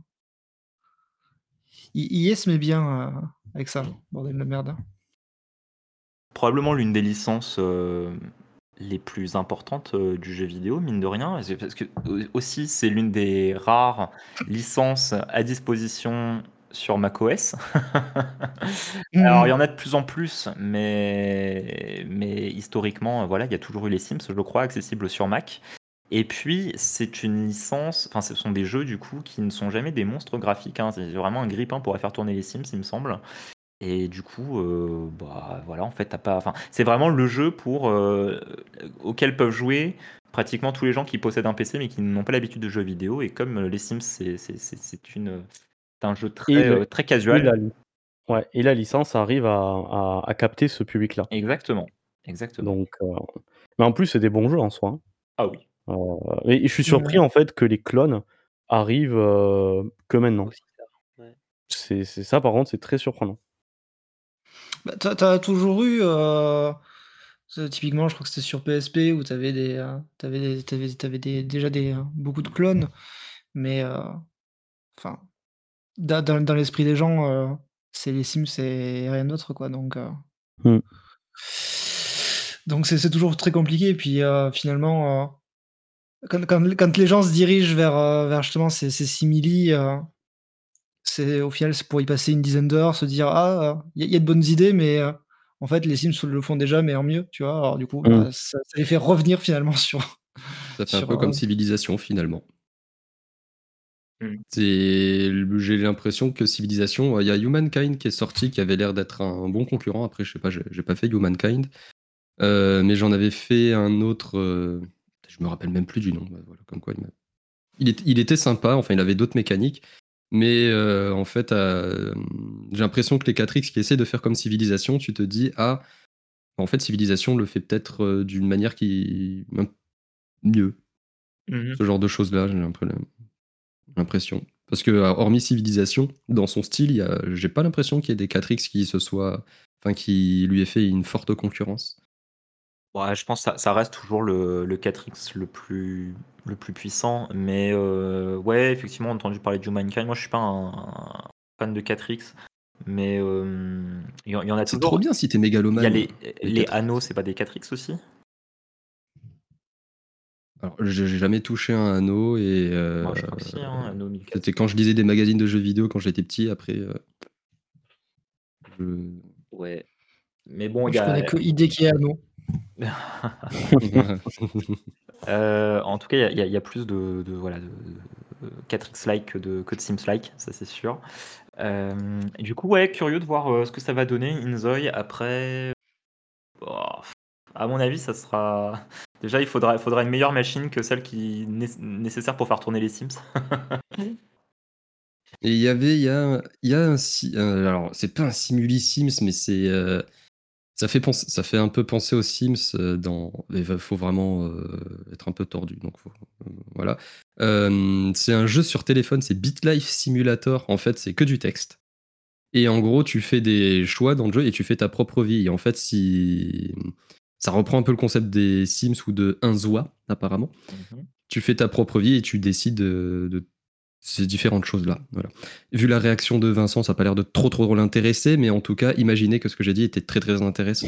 I- I A se met bien euh, avec ça, bordel de merde. Probablement l'une des licences euh, les plus importantes euh, du jeu vidéo, mine de rien. C'est parce que euh, aussi, c'est l'une des rares licences à disposition sur macOS. Alors, il y Mhm. en a de plus en plus, mais, mais historiquement, euh, voilà, il y a toujours eu les Sims, je crois, accessibles sur Mac. Et puis, c'est une licence, enfin, ce sont des jeux, du coup, qui ne sont jamais des monstres graphiques, hein. C'est vraiment un grip-pain pour faire tourner les Sims, il me semble. Et du coup, euh, bah voilà, en fait, t'as pas. Enfin, c'est vraiment le jeu pour euh, auquel peuvent jouer pratiquement tous les gens qui possèdent un P C mais qui n'ont pas l'habitude de jeux vidéo. Et comme euh, les Sims, c'est c'est- c'est- c'est une, c'est un jeu Et, très euh, le, très et, casual. la, li- ouais, et la licence arrive à, à, à capter ce public-là. Exactement, exactement. Donc, euh, mais en plus, c'est des bons jeux en soi, hein. Ah oui. Euh, et je suis surpris Ouais. en fait que les clones arrivent euh, que maintenant. Aussi tard. Ouais. C'est c'est ça, par contre, c'est très surprenant. Bah, t'as, t'as toujours eu, euh, c'est- typiquement, je crois que c'était sur P S P où t'avais des, euh, t'avais des, t'avais, t'avais des, déjà des, euh, beaucoup de clones, mais euh, enfin, da- dans, dans l'esprit des gens, euh, c'est les Sims et rien d'autre, quoi. Donc, euh, Hmm. donc c'est, c'est toujours très compliqué. Et puis euh, finalement, euh, quand, quand, quand les gens se dirigent vers, euh, vers justement ces, ces simili, euh, c'est au final c'est pour y passer une dizaine d'heures, se dire ah, il y, a- y a de bonnes idées, mais euh, en fait les Sims le font déjà, mais en mieux, tu vois. Alors du coup, Hmm. bah, ça, ça les fait revenir finalement sur Ça fait un sur. peu comme euh, Civilisation finalement. Mm. C'est, j'ai l'impression que Civilisation, il y a Humankind qui est sorti, qui avait l'air d'être un bon concurrent. Après, je sais pas, j'ai j'ai pas fait Humankind, Euh, mais j'en avais fait un autre. euh, je me rappelle même plus du nom. Bah, voilà, comme quoi, il, m'a- il, est- il était sympa. Enfin, il avait d'autres mécaniques, mais euh, en fait, euh, j'ai l'impression que les quatre X qui essaient de faire comme Civilisation, tu te dis ah, en fait, Civilisation le fait peut-être euh, d'une manière qui mieux. Mhm. Ce genre de choses-là, j'ai un peu l'impression. Parce que, euh, hormis Civilisation, dans son style, il y a- j'ai pas l'impression qu'il y ait des quatre X qui se soient. Enfin, qui lui aient fait une forte concurrence. Ouais, je pense que ça, ça reste toujours le, le quatre X le plus, le plus puissant. Mais euh, ouais, effectivement, on a entendu parler de Humankind. Moi, je suis pas un, un fan de quatre X. Mais euh, il y, en il y en a C'est trop toujours. bien si t'es Il y a mégalomane. les, les les quatre X. anneaux, c'est pas des quatre X aussi? Alors, j'ai j'ai jamais touché un anneau et. euh, Moi, je crois que si, hein, anneau mille quatre cents. C'était quand je lisais des magazines de jeux vidéo quand j'étais petit. Après, euh, je- Ouais. Mais bon, Moi, il y je a. connais que idée qui est anneau. Euh, en tout cas, il y a- il y, a- il y a plus de, de, voilà, de, de quatre X-like que de, que de Sims-like, ça c'est sûr. Euh, et du coup, ouais, curieux de voir euh, ce que ça va donner, Inzoi. Après, oh, à mon avis, ça sera. Déjà, il faudra, il faudra une meilleure machine que celle qui est né- nécessaire pour faire tourner les Sims. Et il y avait, il y a, il y a un, si- euh, alors c'est pas un simuli Sims, mais c'est, euh, ça fait penser, ça fait un peu penser aux Sims euh, dans, il faut vraiment euh, être un peu tordu, donc faut- euh, voilà. Euh, c'est un jeu sur téléphone, c'est BitLife Simulator. En fait, c'est que du texte. Et en gros, tu fais des choix dans le jeu et tu fais ta propre vie. Et en fait, si ça reprend un peu le concept des Sims ou de Inzoi, apparemment. Mhm. Tu fais ta propre vie et tu décides de, de ces différentes choses-là. Voilà. Vu la réaction de Vincent, ça n'a pas l'air de trop trop l'intéresser, mais en tout cas, imaginez que ce que j'ai dit était très très intéressant.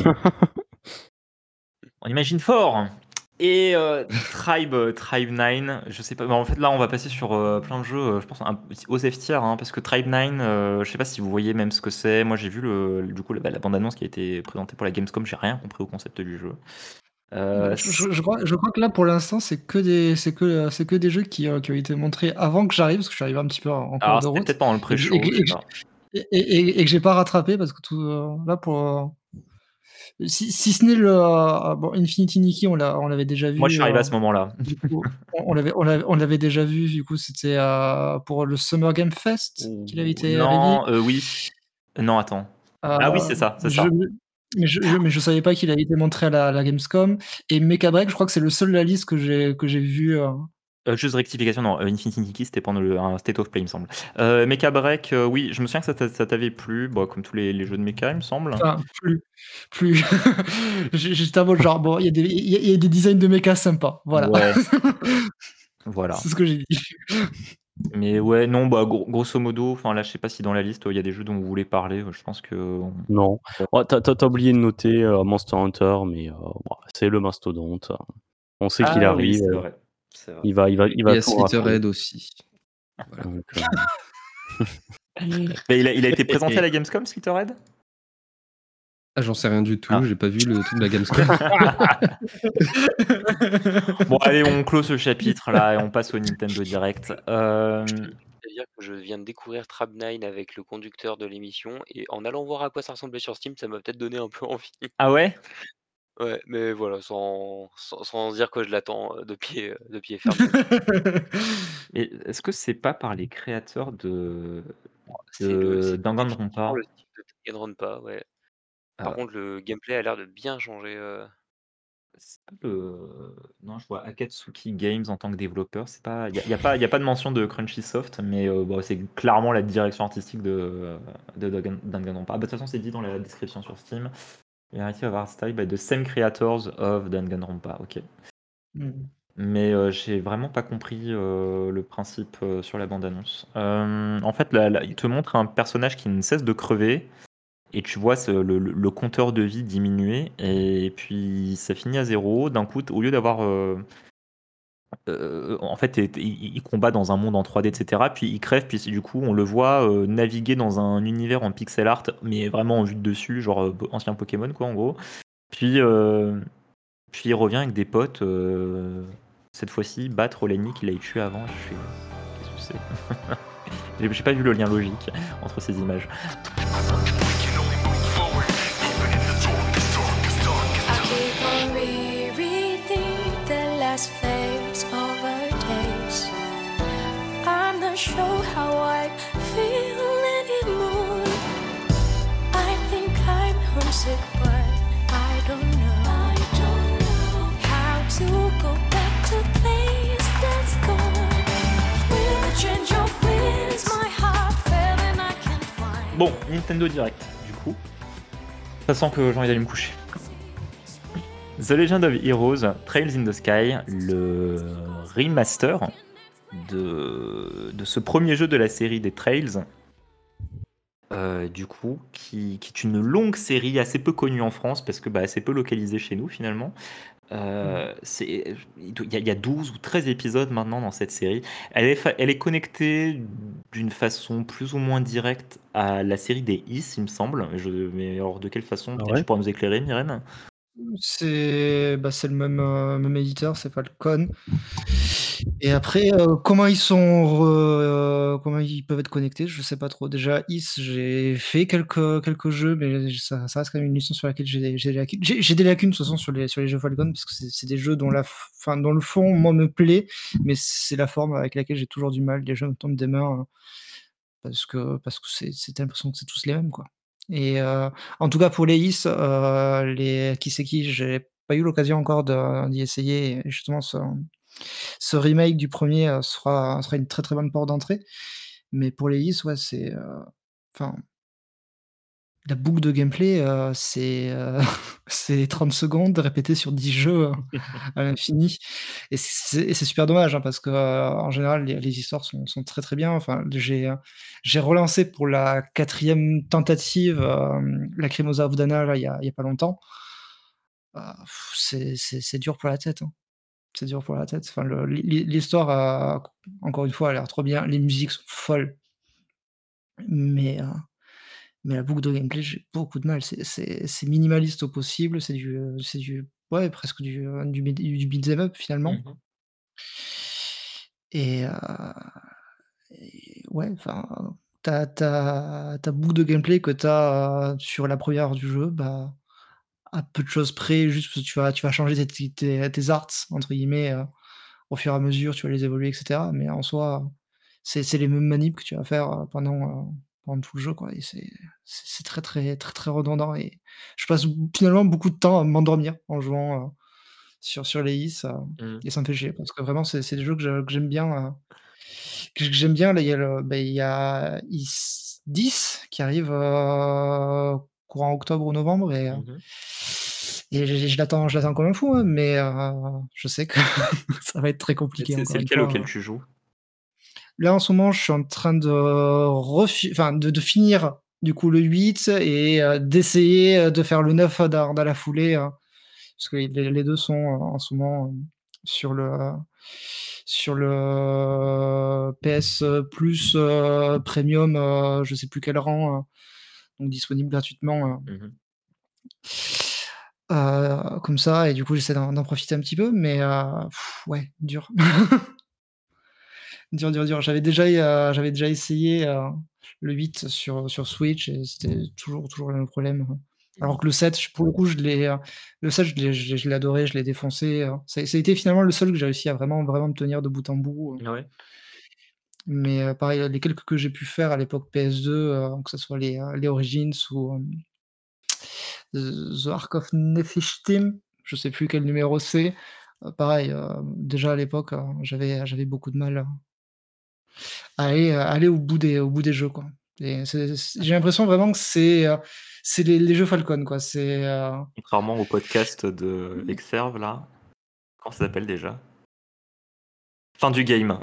On imagine fort. Et euh, Tribe, euh, Tribe neuf, je sais pas. Mais en fait, là, on va passer sur euh, plein de jeux, euh, je pense, un- aux F tier, hein, parce que Tribe neuf, euh, je sais pas si vous voyez même ce que c'est. Moi, j'ai vu le, du coup, la, bah, la bande-annonce qui a été présentée pour la Gamescom, j'ai rien compris au concept du jeu. Bah, Euh, je, je- je crois, je crois que là, pour l'instant, c'est que des, c'est que, c'est que des jeux qui, euh, qui ont été montrés avant que j'arrive, parce que je suis arrivé un petit peu en, en cours alors, de c'était route, peut-être pendant le et que, et que- pré-show, je et sais que- pas. et- et- et que j'ai pas rattrapé, parce que tout, euh, là, pour, euh, si, si ce n'est le euh, bon, Infinity Nikki, on l'a, on l'avait déjà Moi, je vu. suis arrivé euh, à ce moment-là. du coup, on on l'avait, on l'avait, on l'avait déjà vu. Du coup, c'était euh, pour le Summer Game Fest qu'il avait été reveal. Non, euh, oui. Non, attends. Ah oui, Euh, c'est ça, c'est je, ça. mais je, je, mais je savais pas qu'il avait été montré à la, à la Gamescom. Et Mecha Break, je crois que c'est le seul de la liste que j'ai, que j'ai vu. euh, Euh, juste rectification, non, euh, Infinity Nikki, c'était pendant le, un State of Play, il me semble. Euh, Mecha Break, euh, oui, je me souviens que ça, t'a- ça t'avait plu, bon, comme tous les, les jeux de mecha, il me semble. Enfin, plus. Plus. J'ai- J'étais en mode genre, bon, il y, a des- il y a- il y a des designs de mecha sympas. Voilà. Ouais, voilà. C'est ce que j'ai dit. Mais ouais, non, bah, gros- grosso modo, enfin là, je sais pas si dans la liste, il y a des jeux dont vous voulez parler, je pense que... on- Non. Ouais, t'as, t'as- t'as oublié de noter euh, Monster Hunter, mais euh, bon, c'est le mastodonte. On sait qu'il Ah oui, arrive. c'est euh, vrai. C'est vrai. Il va, il va, il Il va y a tout rafler. Slitterhead aussi. Voilà. Donc, euh, Mais il a, il a été présenté à la Gamescom, Slitterhead? Ah, j'en sais rien du tout, Ah. j'ai pas vu le truc de la Gamescom. Bon, allez, on clôt ce chapitre là et on passe au Nintendo Direct. Euh, C'est-à-dire que je viens de découvrir Trap neuf avec le conducteur de l'émission et en allant voir à quoi ça ressemblait sur Steam, ça m'a peut-être donné un peu envie. Ah ouais? Ouais, mais voilà, sans, sans, sans dire que je l'attends euh, de pied, euh, de pied ferme. Et est-ce que c'est pas par les créateurs de, C'est le, de c'est Danganronpa? définitivement le style de Danganronpa, ouais. Par Euh, contre, le gameplay a l'air de bien changer. euh. c'est pas le... Non, je vois Akatsuki Games en tant que développeur. C'est pas... Il n'y a, y a pas, y a pas de mention de Crunchy Soft, mais euh, bon, c'est clairement la direction artistique de, de Dangan- Danganronpa. Ah, bah, de toute façon, c'est dit dans la description sur Steam. Variety of Art Style by the same creators of Danganronpa. Ok. Hmm. Mais euh, j'ai vraiment pas compris euh, le principe euh, sur la bande-annonce. Euh, en fait, là, là, il te montre un personnage qui ne cesse de crever, et tu vois ce- le, le- le compteur de vie diminuer, et puis ça finit à zéro. D'un coup, t- au lieu d'avoir... euh, euh, en fait, t'es- t'es- il, il combat dans un monde en trois D, et cetera. Puis il crève, puis du coup, on le voit euh, naviguer dans un univers en pixel art, mais vraiment en vue de dessus, genre euh, ancien Pokémon, quoi, en gros. Puis, euh, puis il revient avec des potes, euh, cette fois-ci, battre l'ennemi qu'il a tué avant. Je fais, qu'est-ce que c'est? J'ai j'ai pas vu le lien logique entre ces images. I keep on rereading the last phase of our days. I'm not sure how I feel anymore. I think I'm homesick, but I don't know. I don't know how to go back to the place that's gone. Will it change your feelings? My heart fell and I can't find. Bon, Nintendo Direct, du coup. Ça sent que j'ai envie d'aller me coucher. The Legend of Heroes, Trails in the Sky, le remaster de, de ce premier jeu de la série des Trails. Euh, du coup, qui, qui est une longue série assez peu connue en France parce que bah, assez peu localisée chez nous finalement. Euh, c'est- il doit- il y, a- il y a douze ou treize épisodes maintenant dans cette série. Elle est, fa- elle est connectée d'une façon plus ou moins directe à la série des Is, il me semble. Je, mais alors de quelle façon? Ah Peut-être ouais tu pourras nous éclairer, Myrène? C'est bah, c'est le même, euh, même éditeur, c'est Falcon. Et après, euh, comment ils sont, re- euh, comment ils peuvent être connectés, je sais pas trop. Déjà, Is, j'ai fait quelques, quelques jeux, mais ça, ça reste quand même une licence sur laquelle j'ai des, j'ai des lacunes. J'ai j'ai des lacunes de toute façon sur les, sur les jeux Falcon, parce que c'est c'est des jeux dont, la, f- enfin, dont le fond, moi, me plaît, mais c'est la forme avec laquelle j'ai toujours du mal. Les jeux me tombent des mains, hein, parce que parce que c'est c'est l'impression que c'est tous les mêmes, quoi. Et euh, en tout cas, pour les Is, euh, les qui c'est qui, j'ai pas eu l'occasion encore de- d'y essayer. Et justement, ce, ce remake du premier euh, sera, sera une très très bonne porte d'entrée. Mais pour les Is, ouais, c'est. euh, Enfin, la boucle de gameplay, euh, c'est euh, c'est trente secondes répétées sur dix jeux euh, à l'infini. Et c'est et c'est super dommage, hein, parce que euh, en général, les, les histoires sont, sont très très bien. Enfin, j'ai euh, j'ai relancé pour la quatrième tentative euh, la Cremosa of Dana là, il y a, il y a pas longtemps. Ah, pff, c'est c'est- c'est dur pour la tête, hein. C'est dur pour la tête. Enfin, le- l'hi- l'histoire, a- encore une fois, a l'air trop bien. Les musiques sont folles, mais, euh, mais la boucle de gameplay, j'ai beaucoup de mal. C'est c'est- c'est minimaliste au possible. C'est du, euh, c'est du, ouais, presque du, euh, du, beat- du beat'em up finalement. Mhm. Et, euh, et ouais, enfin, ta, ta, ta boucle de gameplay que tu as sur la première heure du jeu, bah, à peu de choses près, juste parce que tu vas, tu vas changer tes, tes, tes arts, entre guillemets, euh, au fur et à mesure, tu vas les évoluer, et cetera. Mais en soi, c'est c'est les mêmes manips que tu vas faire euh, pendant, euh, pendant tout le jeu, quoi. Et c'est c'est c'est très, très, très, très redondant. Et je passe finalement beaucoup de temps à m'endormir en jouant. euh. sur, sur les is, euh, Mmh. et ça me fait chier parce que vraiment, c'est c'est des jeux que je- que j'aime bien. euh, que j'aime bien. Là, il y a, le, ben, il y a is dix qui arrive euh, courant octobre ou novembre et, euh, Mmh. et je, je l'attends, je l'attends comme un fou, hein, mais euh, je sais que ça va être très Et compliqué c'est c'est encore une lequel auquel fois. tu joues? Là, en ce moment, je suis en train de, refi- enfin, de, de finir du coup le huit et euh, d'essayer euh, de faire le neuf dans, dans la foulée, hein, parce que les, les deux sont euh, en ce moment euh, sur le sur le P S Plus euh, Premium, euh, je sais plus quel rang, euh, donc disponible gratuitement. euh, Mmh. euh, comme ça, et du coup, j'essaie d'en d'en profiter un petit peu, mais euh, pff, ouais, dur. Dur, dur, dur. J'avais déjà, euh, j'avais déjà essayé euh, le huit sur, sur Switch et c'était toujours, toujours le même problème. Alors que le sept, je- pour le coup, je l'ai, euh, le sept, je l'ai, je l'ai- je l'ai adoré, je l'ai défoncé. euh. Ça, ça a été finalement le seul que j'ai réussi à vraiment, vraiment me tenir de bout en bout. euh. Ouais. Mais euh, pareil, les quelques que j'ai pu faire à l'époque P S deux, euh, que ce soit les, euh, les Origins ou euh, The Ark of Nephishtim, je sais plus quel numéro c'est. euh, pareil, euh, déjà à l'époque, euh, j'avais, j'avais beaucoup de mal à aller, à aller au bout des, au bout des jeux, quoi. Et c'est- c'est- j'ai l'impression vraiment que c'est, euh, c'est les, les jeux Falcon, quoi. C'est, euh, Contrairement au podcast de Exerve, là. Comment ça s'appelle déjà? Fin du game.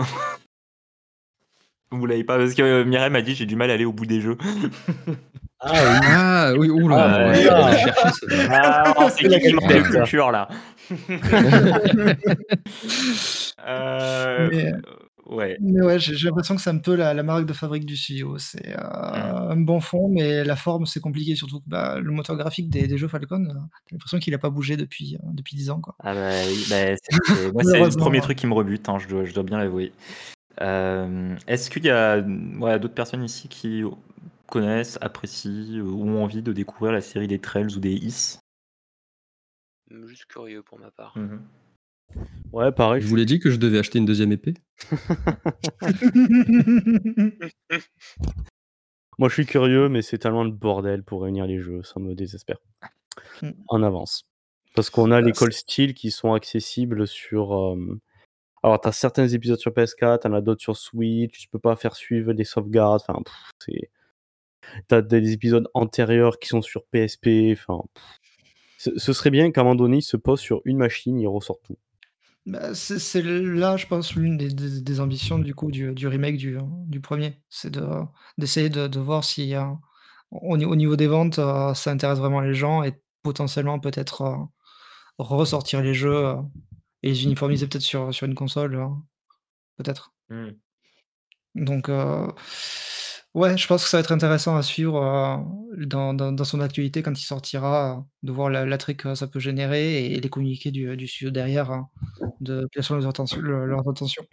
Vous l'avez pas parce que euh, Mireille m'a dit j'ai du mal à aller au bout des jeux. Ah oui. Ah oui, oula, Ah, elle ça. elle a cherché celle-là. Ah, alors, c'est qui qui manque de Ouais. culture là? Euh, mais, ouais. mais ouais, j'ai j'ai l'impression que c'est un peu la, la marque de fabrique du studio. C'est euh, Mm. un bon fond, mais la forme, c'est compliqué. Surtout que bah, le moteur graphique des, des jeux Falcon, euh, j'ai l'impression qu'il a pas bougé depuis, euh, depuis dix ans, quoi. Ah bah oui, bah, c'est, c'est- moi c'est le Malheureusement. premier hein. truc qui me rebute, hein, je dois, je dois bien l'avouer. Euh, est-ce qu'il y a ouais, d'autres personnes ici qui connaissent, apprécient euh, ou ont envie de découvrir la série des Trails ou des Is? Juste curieux pour ma part. Mhm. Ouais, pareil. Je je vous l'ai dit que je devais acheter une deuxième épée. Moi, je suis curieux, mais c'est tellement de bordel pour réunir les jeux, ça me désespère. Mm. En avance. Parce qu'on a Bah, les call style qui sont accessibles sur. euh, Alors, t'as certains épisodes sur P S quatre, t'en as d'autres sur Switch, tu peux pas faire suivre des sauvegardes. Enfin, pff, c'est. T'as des épisodes antérieurs qui sont sur P S P. Enfin, pff. ce ce serait bien qu'à un moment donné, ils se posent sur une machine, ils ressortent tout. Bah, c'est c'est là, je pense, l'une des, des- des ambitions du coup du, du remake du, du premier. C'est de, d'essayer de, de voir si euh, au, ni- au niveau des ventes, euh, ça intéresse vraiment les gens et potentiellement peut-être euh, ressortir les jeux euh, et les uniformiser peut-être sur, sur une console, euh, peut-être. Mm. Donc, euh, ouais, je pense que ça va être intéressant à suivre euh, dans, dans- dans son actualité quand il sortira, euh, de voir la, la trick que ça peut générer et les communiqués du, du studio derrière, hein, de quelles sont leurs intentions. le- leurs intentions.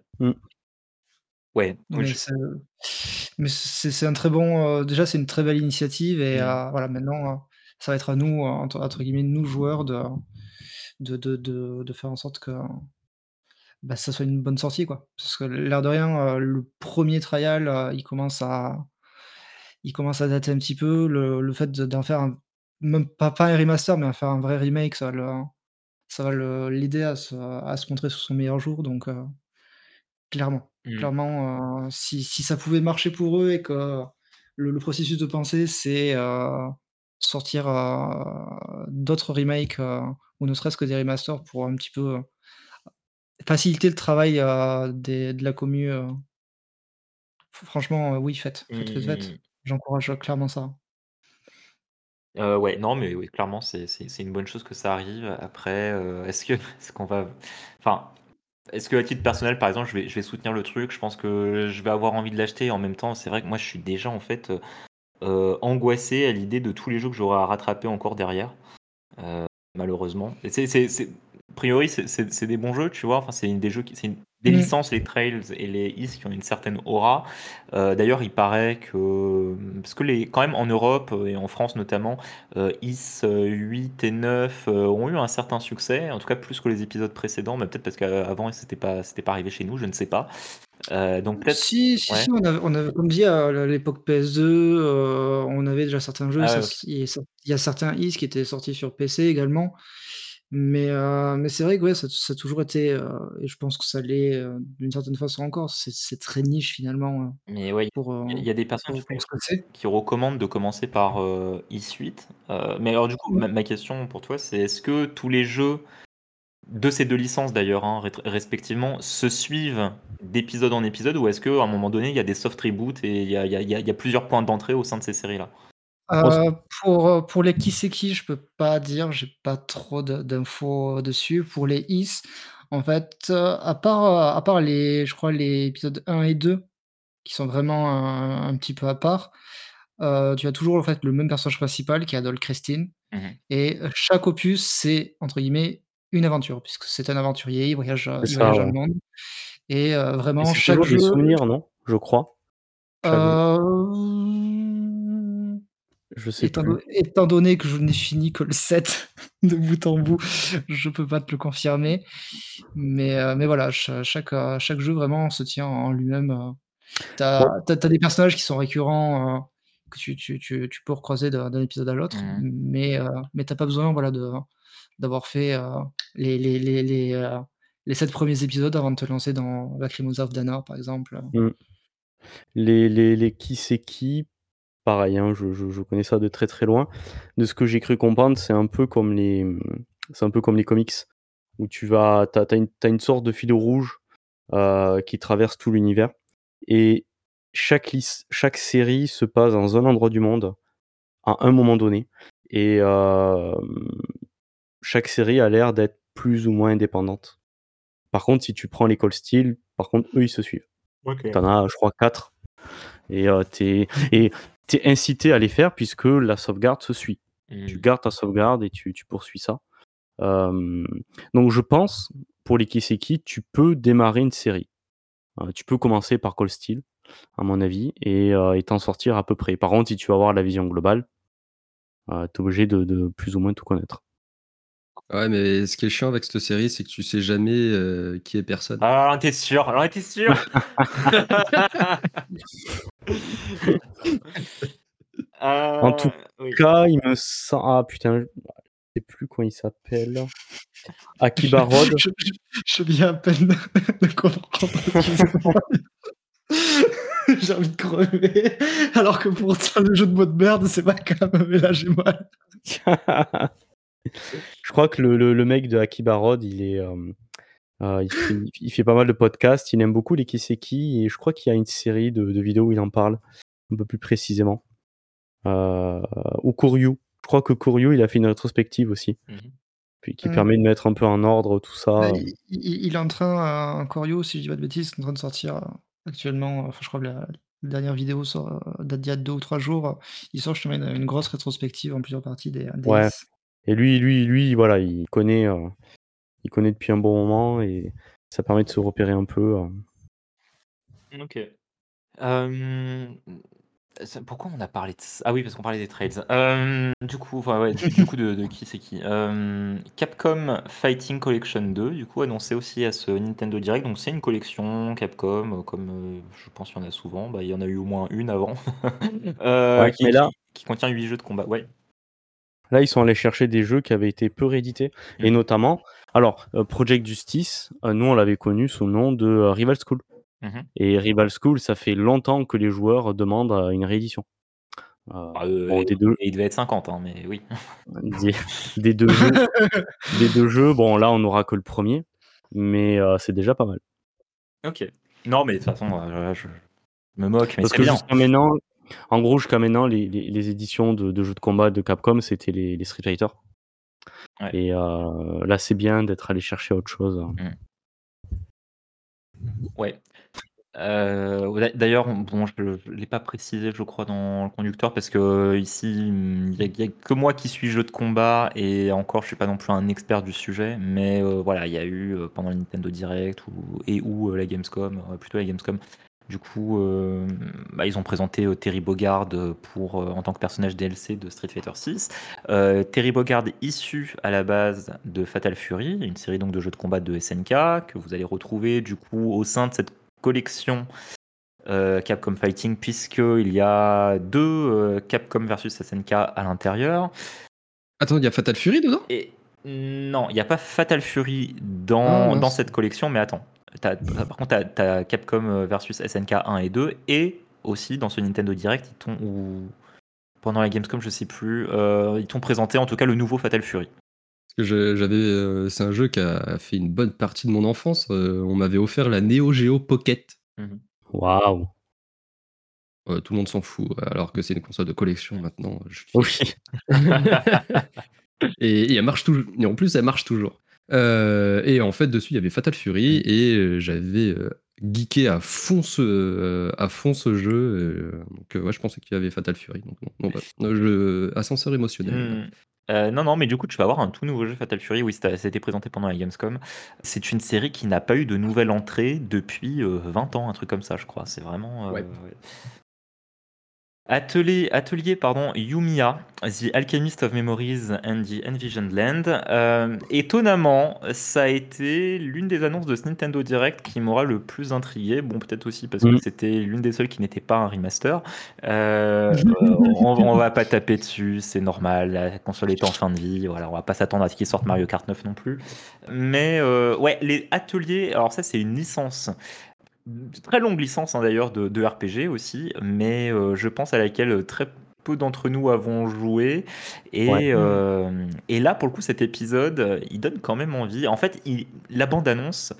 Ouais, moi, Mais je- c'est mais c'est c'est un très bon, heu, déjà, c'est une très belle initiative et Mm. heu, voilà, maintenant, heu, ça va être à nous, heu, entre entre guillemets, «nous joueurs» de de de de de faire en sorte que, bah, ça soit une bonne sortie, quoi. Parce que l'air de rien, heu, le premier trial, heu, il commence à il commence à dater un petit peu. Le le fait de d'en faire un même pas pas un remaster, mais à faire un vrai remake, ça va le ça va le l'aider à se à se montrer sous son meilleur jour, donc heu clairement, Mm. clairement, heu, si si ça pouvait marcher pour eux et que le le processus de pensée, c'est, heu, sortir, heu, d'autres remakes, heu, ou ne serait-ce que des remasters pour un petit peu, heu, faciliter le travail, heu, des de la commu, heu, f franchement, heu, oui, faites, Mm, faites, faites, mm, faites. mm. J'encourage, heu, clairement ça. Euh, ouais, non, mais oui, clairement, c'est c'est- c'est une bonne chose que ça arrive. Après, euh, est-ce que est-ce qu'on va, enfin, est-ce que à titre personnel, par exemple, je vais je vais soutenir le truc. Je pense que je vais avoir envie de l'acheter. En même temps, c'est vrai que moi, je suis déjà en fait euh, angoissé à l'idée de tous les jeux que j'aurai à rattraper encore derrière. euh, malheureusement. Et c'est, c'est, c'est- a priori, c'est, c'est- c'est des bons jeux, tu vois. Enfin, c'est une des jeux qui, c'est une- des Mmh. licences, les Trails et les Is qui ont une certaine aura. Euh, d'ailleurs, il paraît que, parce que les, quand même en Europe euh, et en France notamment, euh, Is euh, huit et neuf euh, ont eu un certain succès, en tout cas plus que les épisodes précédents, mais peut-être parce qu'avant c'était pas, c'était pas arrivé chez nous, je ne sais pas. Euh, donc peut-être, Si, si, ouais. si, on avait on avait comme dit à l'époque P S deux, heu, on avait déjà certains jeux, Ah ça ouais, ok. s il y a cer il y a certains is qui étaient sortis sur P C également. Mais, heu, mais c'est vrai que ouais, ça ça a toujours été, heu, et je pense que ça l'est, heu, d'une certaine façon encore, c'est c'est très niche finalement, heu, Mais ouais, pour, heu, il y a il y a des personnes, je pour sais, pour ce que c'est. qui recommandent de commencer par, heu, eSuite, heu, mais alors du coup, Mmh. ma ma question pour toi, c'est est-ce que tous les jeux de ces deux licences d'ailleurs, hein, rét respectivement, se suivent d'épisode en épisode ou est-ce qu'à un moment donné, il y a des soft reboots et il y a il y a il y a il y a plusieurs points d'entrée au sein de ces séries-là? Moi, ce Heu, pour, heu, pour les Kiseki, je peux pas dire, j'ai pas trop de d'infos dessus. Pour les Is, en fait, heu, à part, heu, à part les je crois les épisodes un et deux qui sont vraiment un un petit peu à part, heu, tu as toujours en fait le même personnage principal qui est Adol Christine Mmh mh. et heu, chaque opus, c'est entre guillemets «une aventure» puisque c'est un aventurier, il voyage, heu, c'est il ça, voyage dans le ouais. monde et heu, Et vraiment c'est chaque toujours des jeu souvenirs, non? Je crois, chaque jeu. heu Je sais Étant plus. do étant donné que je n'ai fini que le sept de bout en bout, je peux pas te le confirmer. Mais, heu, mais voilà, cha chaque, heu, chaque jeu vraiment se tient en lui-même, heu. Tu as Moi tu as tu as des personnages qui sont récurrents, heu, que tu tu tu tu peux recroiser d'un d'un épisode à l'autre, Mmh. mais, heu, mais tu as pas besoin, voilà, de d'avoir fait, heu, les les les les, heu, les sept premiers épisodes avant de te lancer dans Lacrimosa of Dana, par exemple, heu. mmh, les les les Kiseki, pareil, hein, je je je connais ça de très, très loin. De ce que j'ai cru comprendre, c'est un peu comme les, mmh, c'est un peu comme les comics où tu vas tu as tu as une tu as une sorte de fil rouge, heu, qui traverse tout l'univers et chaque lis chaque série se passe dans un endroit du monde, à un moment donné et hem, chaque série a l'air d'être plus ou moins indépendante. Par contre, si tu prends les Cold Steel, par contre, eux, ils se suivent. Tu OK. en as, je crois quatre et heu, tu es et tu es incité à les faire puisque la sauvegarde se suit. Tu Mmh. gardes ta sauvegarde et tu tu poursuis ça. Hem, donc je pense, pour les Kiseki, tu peux démarrer une série. Heu, tu peux commencer par Cold Steel, à mon avis et heu et t'en sortir à peu près. Par contre, si tu veux avoir la vision globale, heu, tu es obligé de de plus ou moins tout connaître. Ouais, mais ce qui est chiant avec cette série, c'est que tu sais jamais, heu, qui est personne. Ah, tu es sûr? Alors tu es sûr? En tout Heu, oui. cas, il me sem ah putain, je sais plus comment il s'appelle. Je Akiba Rod. je je je viens à peine de comprendre, excuse-moi. J'ai envie de crever, alors que pourtant le jeu de mots de merde, c'est pas quand même mais là j'ai mal. Je crois que le le le mec de Akiba Rod, il est, hem, heu, il fait il fait pas mal de podcasts, il aime beaucoup les Kiseki et je crois qu'il y a une série de de vidéos où il en parle, un peu plus précisément. Heu, ou Kuryu. Je crois que Kuryu, il a fait une rétrospective aussi, Mmh mh. puis qui Mmh. permet de mettre un peu en ordre tout Bah, ça, heu. i i il est en train, heu, Corio, si je dis pas de bêtises, est en train de sortir, heu, actuellement, enfin je crois que la la dernière vidéo sort, heu, date d'il y a deux ou trois jours, heu, il sort justement une une grosse rétrospective en plusieurs parties des des Ouais Is. et lui lui lui, voilà, il connaît, heu, il connaît depuis un bon moment et ça permet de se repérer un peu, heu. OK. Hem, ça pourquoi on a parlé de ç ah oui, parce qu'on parlait des trades. Hem, du coup, enfin ouais, du du coup de de Kiseki. Hem, Capcom Fighting Collection deux, du coup, annoncé aussi à ce Nintendo Direct. Donc c'est une collection Capcom, heu, comme, heu, je pense qu'il y en a souvent. Bah, il y en a eu au moins une avant. Heu, Ouais, qui mais là qui qui contient huit jeux de combat. Ouais. là, ils sont allés chercher des jeux qui avaient été peu réédités et Mmh. notamment alors, heu, Project Justice, heu, nous on l'avait connu sous le nom de, heu, Rival School Mmh mh. et Rival School, ça fait longtemps que les joueurs demandent, heu, une réédition. Heu, Ah, heu, bon et des deux et il devait être cinquante, hein, mais oui. des des deux jeux des deux jeux, bon là, on n'aura que le premier, mais heu, c'est déjà pas mal. OK. Non, mais de toute façon, heu, là, je me moque, mais Parce c'est que bien. jusqu'à maintenant en gros, jusqu'à maintenant, les les les éditions de de jeux de combat de Capcom, c'était les les Street Fighter Ouais. et heu, là, c'est bien d'être allé chercher autre chose, heu. Mmh. Ouais. Heu, ouais, d'ailleurs, on bon, je je l'ai pas précisé, je crois, dans le conducteur parce qu'ici, mmh, il y a il y a que moi qui suis jeux de combat et encore, je suis pas non plus un expert du sujet, mais heu, voilà, il y a eu, heu, pendant le Nintendo Direct ou et ou, heu, la Gamescom, heu, plutôt la Gamescom, du coup, hem, bah, ils ont présenté, heu, Terry Bogard, heu, pour, heu, en tant que personnage D L C de Street Fighter six. Heu, Terry Bogard issu à la base de Fatal Fury, une série donc de jeux de combat de S N K que vous allez retrouver du coup au sein de cette collection euh, Capcom Fighting, puisqu'il y a deux euh, Capcom versus S N K à l'intérieur. Attends, il y a Fatal Fury dedans? Et Non, il n'y a pas Fatal Fury Ah, dans, dans mince. cette collection, mais attends. T'as- par contre, tu as, Capcom euh, versus S N K un et deux, et aussi dans ce Nintendo Direct, ils t'ont, ou pendant la Gamescom, je sais plus, euh, ils t'ont présenté en tout cas le nouveau Fatal Fury. Parce que je- j'avais, euh, c'est un jeu qui a fait une bonne partie de mon enfance. Euh, on m'avait offert la Neo Geo Pocket. Mhm. Waouh. Euh, tout le monde s'en fout, alors que c'est une console de collection maintenant. Je suis Oui. fier. et, et elle marche toujours. Et en plus, elle marche toujours. Euh, et en fait, dessus, il y avait Fatal Fury, Mhm. et euh, j'avais euh, geeké à fond ce, euh, à fond ce jeu. euh, donc, euh, ouais, je pensais qu'il y avait Fatal Fury. Donc, bon, bon, bah, euh, je- ascenseur émotionnel. Hmm. Euh, non, non, mais du coup, tu vas avoir un tout nouveau jeu Fatal Fury. Oui, ça ça a été présenté pendant la Gamescom. C'est une série qui n'a pas eu de nouvelle entrée depuis euh, vingt ans, un truc comme ça, je crois. C'est vraiment. euh, Ouais. ouais. Atelier, atelier pardon, Yumiya, The Alchemist of Memories and the Envisioned Land. Euh, étonnamment, ça a été l'une des annonces de ce Nintendo Direct qui m'aura le plus intrigué. Bon, peut-être aussi parce que Mm. c'était l'une des seules qui n'était pas un remaster. Euh, on, on va pas taper dessus, c'est normal. La console est en fin de vie. Voilà, on va pas s'attendre à ce qu'il sorte Mario Kart neuf non plus. Mais euh, ouais, les ateliers. Alors ça, c'est une licence. Très longue licence hein, d'ailleurs de, de R P G aussi, mais euh, je pense à laquelle très peu d'entre nous avons joué. Ouais. Et, euh, et là, pour le coup, cet épisode, euh, il donne quand même envie. En fait, il- la bande-annonce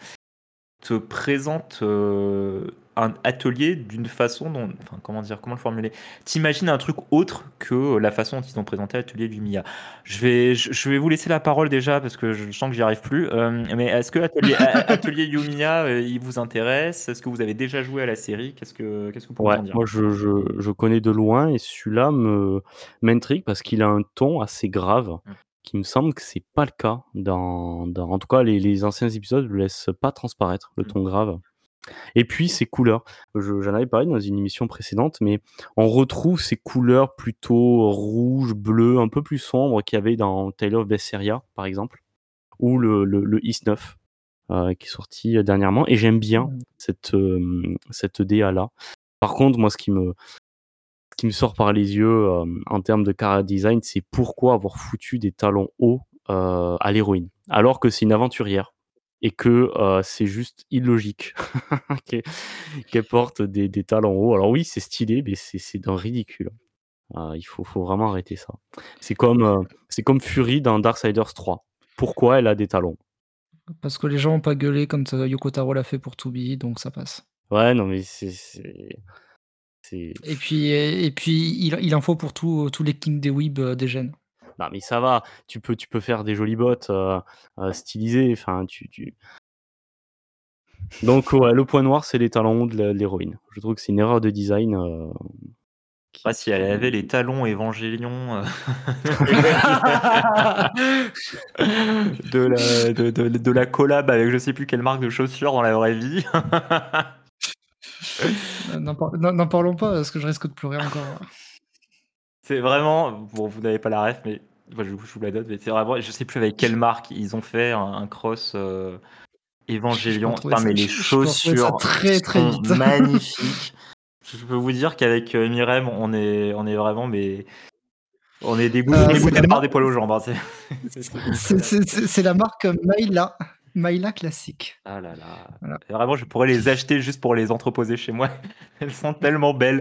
te présente euh, un atelier d'une façon dont, enfin, comment dire, comment le formuler? T'imagines un truc autre que la façon dont ils ont présenté l'atelier du Mia. Je vais, je, je vais vous laisser la parole déjà parce que je sens que j'y arrive plus. Euh, mais est-ce que atelier, a- atelier Yumiya, euh, il vous intéresse? Est-ce que vous avez déjà joué à la série? Qu'est-ce que, qu'est-ce que vous pouvez nous Ouais, en dire? moi je, je, je connais de loin et celui-là me m'intrigue parce qu'il a un ton assez grave Mm. qui me semble que c'est pas le cas dans, dans en tout cas les, les anciens épisodes ne laissent pas transparaître le Mm. ton grave. Et puis ces couleurs, je- j'en avais parlé dans une émission précédente, mais on retrouve ces couleurs plutôt rouge, bleu, un peu plus sombres qu'il y avait dans Tale of Berseria par exemple, ou le, le, le Is neuf euh, qui est sorti euh, dernièrement. Et j'aime bien cette, euh, cette D A là. Par contre, moi, ce qui me, ce qui me sort par les yeux euh, en termes de chara design, c'est pourquoi avoir foutu des talons hauts euh, à l'héroïne, alors que c'est une aventurière et que euh, c'est juste illogique qu'elle qu'elle porte des, des talons hauts. Alors oui, c'est stylé, mais c'est c'est d'un ridicule. Euh, il faut, faut vraiment arrêter ça. C'est comme, euh, c'est comme Fury dans Darksiders trois. Pourquoi elle a des talons? Parce que les gens ont pas gueulé quand euh, Yoko Taro l'a fait pour To Be, donc ça passe. Ouais, non, mais c'est... c'est- c'est- Et puis, et, et puis il, il en faut pour tout- tous les King des Weeb euh, des gènes. Non, mais ça va. Tu peux, tu peux faire des jolies bottes euh, euh, stylisées. Enfin, tu, tu... Donc, ouais, le point noir, c'est les talons hauts de la- de l'héroïne. Je trouve que c'est une erreur de design. euh, qui, Ah, si elle qui- avait les talons évangélions euh, de, la, de, de- de la collab avec je sais plus quelle marque de chaussures dans la vraie vie. Euh, N'en par- n'en- n'en parlons pas, parce que je risque de pleurer encore. C'est vraiment, bon, vous n'avez pas la ref, mais moi, je, je vous la donne, mais c'est vraiment, je sais plus avec quelle marque ils ont fait un, un cross euh, Je peux Évangélion. retrouver Putain, ça, mais les je, je peux retrouver ça chaussures très très sont vite. magnifiques. Je peux vous dire qu'avec euh, Mirem, on est, on est vraiment, mais on est dégoûté, Euh, c'est dégoûté la, d'avoir mar- des poils aux jambes. hein. C'est c'est- c'est c'est- incroyable. c'est- c'est- c'est la marque Maïla. Maïla classique. Ah là là. Voilà. Et vraiment, je pourrais les acheter juste pour les entreposer chez moi. Elles sont tellement belles.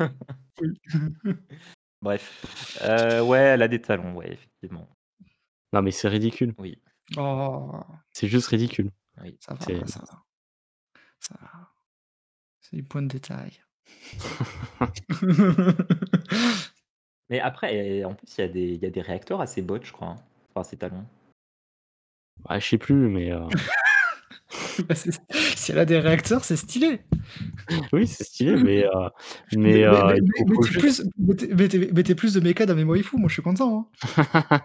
Bref. Euh, ouais, elle a des talons, ouais, effectivement. Non, mais c'est ridicule. Oui, Oh, C'est juste ridicule. oui. ça va, C'est- ça va. Ça va. C'est du point de détail. Mais après, et en plus, il y a des, il y a des réacteurs assez bots, je crois. hein. Enfin, ces talons. Ah, je sais plus, mais euh, Bah, c'est- si elle a des réacteurs, c'est stylé. oui, c'est stylé, mais, euh, Mais, mais, mais- euh, mais- il mais- faut, faut mettez, juste- plus, mettez, mettez- mettez plus de méca dans mes Moifu, moi je suis content. hein.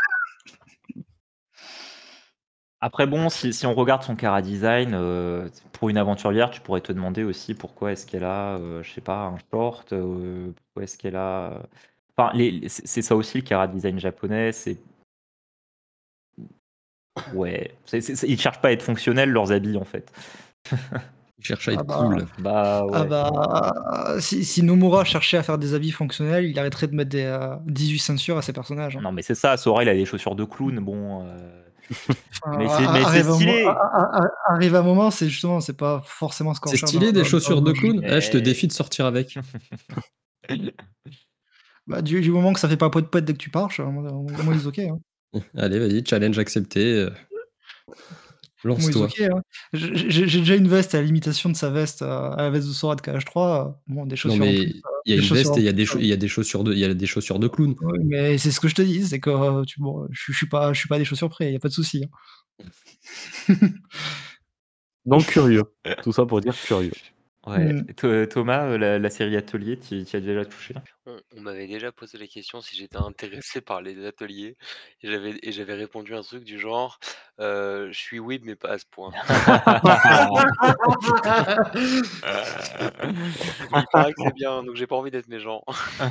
Après, bon, si, si on regarde son chara design, euh, pour une aventurière, tu pourrais te demander aussi pourquoi est-ce qu'elle a, euh, je sais pas, un short, euh, pourquoi est-ce qu'elle a. euh, Enfin, les, les- c'est c'est ça aussi le chara design japonais, c'est. Ouais, c'est- c'est- c'est- ils cherchent pas à être fonctionnels, leurs habits, en fait. Cherche à Ah être bah, cool. Bah ah ouais. bah, si, si Nomura cherchait à faire des habits fonctionnels, il arrêterait de mettre des euh, dix-huit ceintures à ses personnages. hein. Non, mais c'est ça, Sora, il a des chaussures de clown, bon. euh, Enfin, Mais a- c'est mais a- c'est arrive, un mo- a- stylé! a- a- arrive un moment, c'est justement, c'est pas forcément ce qu'on C'est recherche dans, stylé des dans, dans chaussures de le jeu. clown. Eh, je te Mais- défie de sortir avec. Bah, du, du moment que ça fait pas poète poète dès que tu pars, je- moi, moi, ils ok. Hein. Allez, vas-y, challenge accepté. euh, Moi, ils Lance-toi. ok. Hein. J'ai j'ai- j'ai déjà une veste à l'imitation de sa veste, euh, à la veste de Sora de K H trois. euh, Bon, des Non, chaussures en mais plus. euh, il y a des une chaussures veste en et il y a plus, des euh, chau- il y a des chaussures de, il y a des chaussures de clown. ouais, mais c'est ce que je te dis, c'est que euh, tu, bon, je, je suis pas, je suis pas à des chaussures près, y a pas de souci. Hein. Donc curieux. Tout ça pour dire curieux. Ouais. Mm. Et toi, Thomas, euh, la, la série Atelier, tu y as déjà touché? On, on m'avait déjà posé la question si j'étais intéressé par les ateliers et j'avais et j'avais répondu un truc du genre euh, je suis oui mais pas à ce point. Il paraît que c'est bien donc j'ai pas envie d'être méchant.